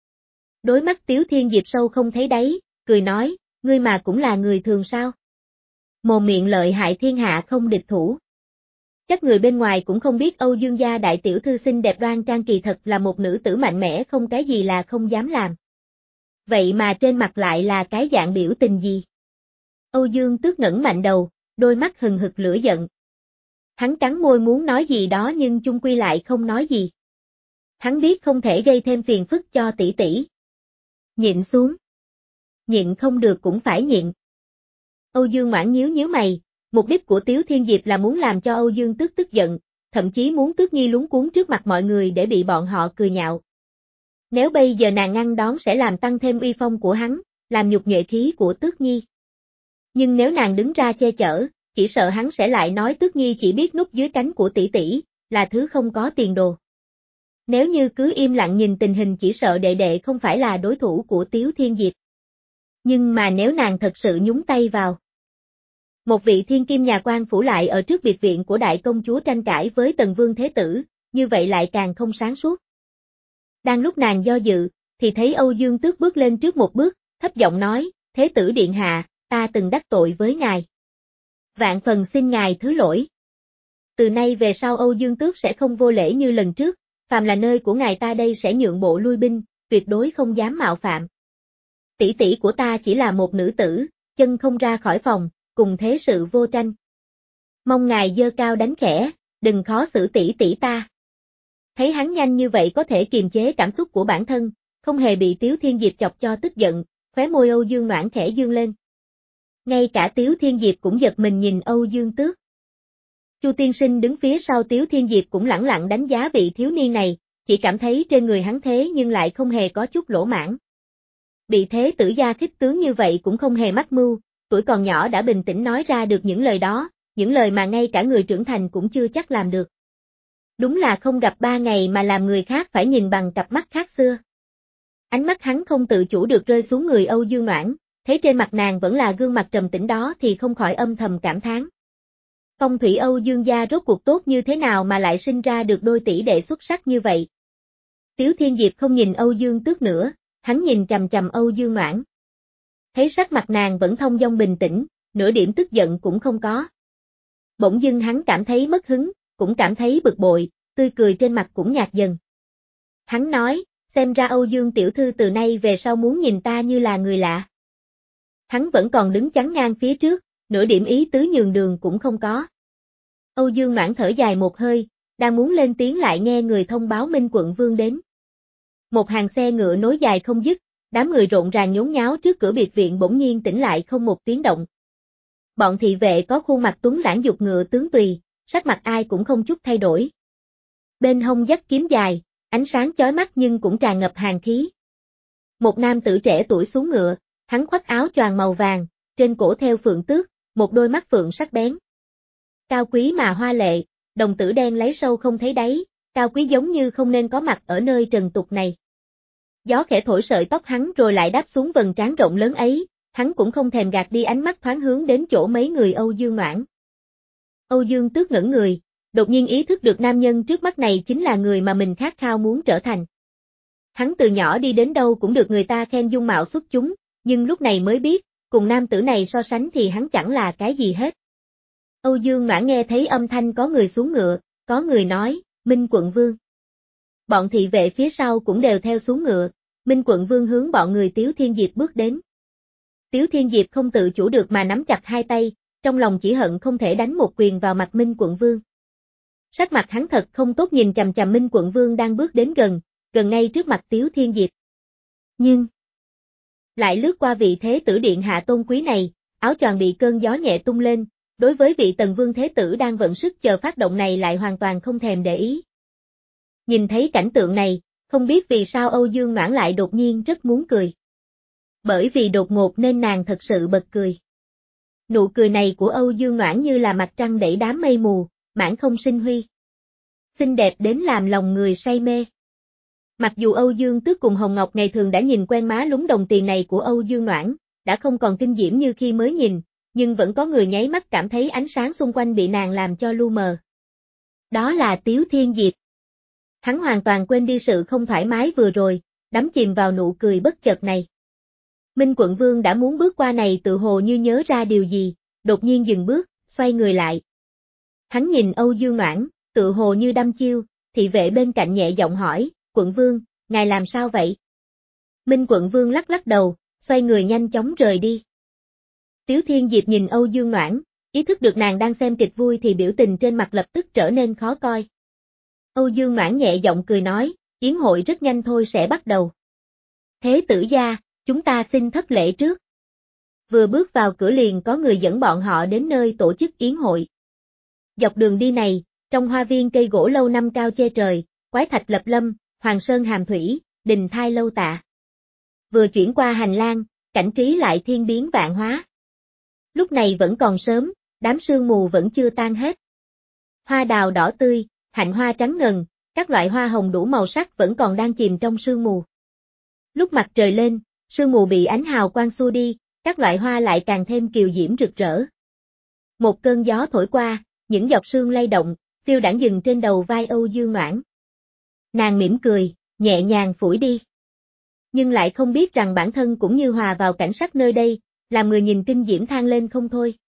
Đối mắt Tiếu Thiên Diệp sâu không thấy đáy, cười nói, ngươi mà cũng là người thường sao? Mồm miệng lợi hại thiên hạ không địch thủ. Chắc người bên ngoài cũng không biết Âu Dương gia đại tiểu thư xinh đẹp đoan trang kỳ thật là một nữ tử mạnh mẽ không cái gì là không dám làm. Vậy mà trên mặt lại là cái dạng biểu tình gì? Âu Dương Tước ngẩng mạnh đầu, đôi mắt hừng hực lửa giận. Hắn cắn môi muốn nói gì đó nhưng chung quy lại không nói gì. Hắn biết không thể gây thêm phiền phức cho tỷ tỷ. Nhịn xuống. Nhịn không được cũng phải nhịn. Âu Dương Ngoãn nhíu nhíu mày, mục đích của Tiếu Thiên Diệp là muốn làm cho Âu Dương Tước tức giận, thậm chí muốn Tước Nhi luống cuống trước mặt mọi người để bị bọn họ cười nhạo. Nếu bây giờ nàng ngăn đón sẽ làm tăng thêm uy phong của hắn, làm nhục nhuệ khí của Tước Nhi. Nhưng nếu nàng đứng ra che chở, chỉ sợ hắn sẽ lại nói Tước Nhi chỉ biết núp dưới cánh của tỷ tỷ, là thứ không có tiền đồ. Nếu như cứ im lặng nhìn tình hình chỉ sợ đệ đệ không phải là đối thủ của Tiếu Thiên Diệp. Nhưng mà nếu nàng thật sự nhúng tay vào. Một vị thiên kim nhà quan phủ lại ở trước biệt viện của đại công chúa tranh cãi với Tần Vương Thế Tử, như vậy lại càng không sáng suốt. Đang lúc nàng do dự, thì thấy Âu Dương Tước bước lên trước một bước, thấp giọng nói, Thế Tử Điện Hạ, ta từng đắc tội với ngài. Vạn phần xin ngài thứ lỗi. Từ nay về sau Âu Dương Tước sẽ không vô lễ như lần trước, phàm là nơi của ngài ta đây sẽ nhượng bộ lui binh, tuyệt đối không dám mạo phạm. Tỷ tỷ của ta chỉ là một nữ tử, chân không ra khỏi phòng, cùng thế sự vô tranh. Mong ngài giơ cao đánh khẽ, đừng khó xử tỷ tỷ ta. Thấy hắn nhanh như vậy có thể kiềm chế cảm xúc của bản thân, không hề bị Tiếu Thiên Diệp chọc cho tức giận, khóe môi Âu Dương Noãn khẽ dương lên. Ngay cả Tiếu Thiên Diệp cũng giật mình nhìn Âu Dương Tước. Chu tiên sinh đứng phía sau Tiếu Thiên Diệp cũng lẳng lặng đánh giá vị thiếu niên này, chỉ cảm thấy trên người hắn thế nhưng lại không hề có chút lỗ mãn. Bị thế tử gia khích tướng như vậy cũng không hề mắc mưu, tuổi còn nhỏ đã bình tĩnh nói ra được những lời đó, những lời mà ngay cả người trưởng thành cũng chưa chắc làm được. Đúng là không gặp ba ngày mà làm người khác phải nhìn bằng cặp mắt khác xưa. Ánh mắt hắn không tự chủ được rơi xuống người Âu Dương Noãn, thấy trên mặt nàng vẫn là gương mặt trầm tĩnh đó thì không khỏi âm thầm cảm thán. Phong thủy Âu Dương gia rốt cuộc tốt như thế nào mà lại sinh ra được đôi tỷ đệ xuất sắc như vậy. Tiếu Thiên Diệp không nhìn Âu Dương Tước nữa, hắn nhìn trầm trầm Âu Dương Noãn. Thấy sắc mặt nàng vẫn thông dong bình tĩnh, nửa điểm tức giận cũng không có. Bỗng dưng hắn cảm thấy mất hứng, cũng cảm thấy bực bội, tươi cười trên mặt cũng nhạt dần. Hắn nói, xem ra Âu Dương tiểu thư từ nay về sau muốn nhìn ta như là người lạ. Hắn vẫn còn đứng chắn ngang phía trước, nửa điểm ý tứ nhường đường cũng không có. Âu Dương Noãn thở dài một hơi, đang muốn lên tiếng lại nghe người thông báo Minh quận vương đến. Một hàng xe ngựa nối dài không dứt, đám người rộn ràng nhốn nháo trước cửa biệt viện bỗng nhiên tĩnh lại không một tiếng động. Bọn thị vệ có khuôn mặt tuấn lãng dục ngựa tướng tùy, sắc mặt ai cũng không chút thay đổi. Bên hông dắt kiếm dài, ánh sáng chói mắt nhưng cũng tràn ngập hàn khí. Một nam tử trẻ tuổi xuống ngựa, hắn khoác áo choàng màu vàng, trên cổ thêu phượng tước, một đôi mắt phượng sắc bén. Cao quý mà hoa lệ, đồng tử đen lấy sâu không thấy đáy, cao quý giống như không nên có mặt ở nơi trần tục này. Gió khẽ thổi sợi tóc hắn rồi lại đáp xuống vầng trán rộng lớn ấy, hắn cũng không thèm gạt đi ánh mắt thoáng hướng đến chỗ mấy người Âu Dương Noãn. Âu Dương Tước ngẩn người, đột nhiên ý thức được nam nhân trước mắt này chính là người mà mình khát khao muốn trở thành. Hắn từ nhỏ đi đến đâu cũng được người ta khen dung mạo xuất chúng, nhưng lúc này mới biết, cùng nam tử này so sánh thì hắn chẳng là cái gì hết. Âu Dương Noãn nghe thấy âm thanh có người xuống ngựa, có người nói, Minh quận vương. Bọn thị vệ phía sau cũng đều theo xuống ngựa, Minh quận vương hướng bọn người Tiếu Thiên Diệp bước đến. Tiếu Thiên Diệp không tự chủ được mà nắm chặt hai tay, trong lòng chỉ hận không thể đánh một quyền vào mặt Minh quận vương. Sắc mặt hắn thật không tốt nhìn chằm chằm Minh quận vương đang bước đến gần, gần ngay trước mặt Tiếu Thiên Diệp. Nhưng, lại lướt qua vị thế tử điện hạ tôn quý này, áo choàng bị cơn gió nhẹ tung lên, đối với vị Tần Vương Thế Tử đang vận sức chờ phát động này lại hoàn toàn không thèm để ý. Nhìn thấy cảnh tượng này, không biết vì sao Âu Dương Noãn lại đột nhiên rất muốn cười. Bởi vì đột ngột nên nàng thật sự bật cười. Nụ cười này của Âu Dương Noãn như là mặt trăng đẩy đám mây mù, mãn không sinh huy. Xinh đẹp đến làm lòng người say mê. Mặc dù Âu Dương Tước cùng Hồng Ngọc ngày thường đã nhìn quen má lúng đồng tiền này của Âu Dương Noãn, đã không còn kinh diễm như khi mới nhìn, nhưng vẫn có người nháy mắt cảm thấy ánh sáng xung quanh bị nàng làm cho lu mờ. Đó là Tiếu Thiên Diệp. Hắn hoàn toàn quên đi sự không thoải mái vừa rồi, đắm chìm vào nụ cười bất chợt này. Minh Quận Vương đã muốn bước qua này tự hồ như nhớ ra điều gì, đột nhiên dừng bước, xoay người lại. Hắn nhìn Âu Dương Noãn, tự hồ như đăm chiêu, thị vệ bên cạnh nhẹ giọng hỏi, Quận Vương, ngài làm sao vậy? Minh Quận Vương lắc lắc đầu, xoay người nhanh chóng rời đi. Tiếu Thiên Diệp nhìn Âu Dương Noãn, ý thức được nàng đang xem kịch vui thì biểu tình trên mặt lập tức trở nên khó coi. Âu Dương Noãn nhẹ giọng cười nói, yến hội rất nhanh thôi sẽ bắt đầu. Thế tử gia, chúng ta xin thất lễ trước. Vừa bước vào cửa liền có người dẫn bọn họ đến nơi tổ chức yến hội. Dọc đường đi này, trong hoa viên cây gỗ lâu năm cao che trời, quái thạch lập lâm, hoàng sơn hàm thủy, đình thai lâu tạ. Vừa chuyển qua hành lang, cảnh trí lại thiên biến vạn hóa. Lúc này vẫn còn sớm, đám sương mù vẫn chưa tan hết. Hoa đào đỏ tươi, hạnh hoa trắng ngần, các loại hoa hồng đủ màu sắc vẫn còn đang chìm trong sương mù. Lúc mặt trời lên, sương mù bị ánh hào quang xua đi, các loại hoa lại càng thêm kiều diễm rực rỡ. Một cơn gió thổi qua, những giọt sương lay động, phiêu đãng dừng trên đầu vai Âu Dương Noãn. Nàng mỉm cười, nhẹ nhàng phủi đi. Nhưng lại không biết rằng bản thân cũng như hòa vào cảnh sắc nơi đây, làm người nhìn kinh diễm than lên không thôi.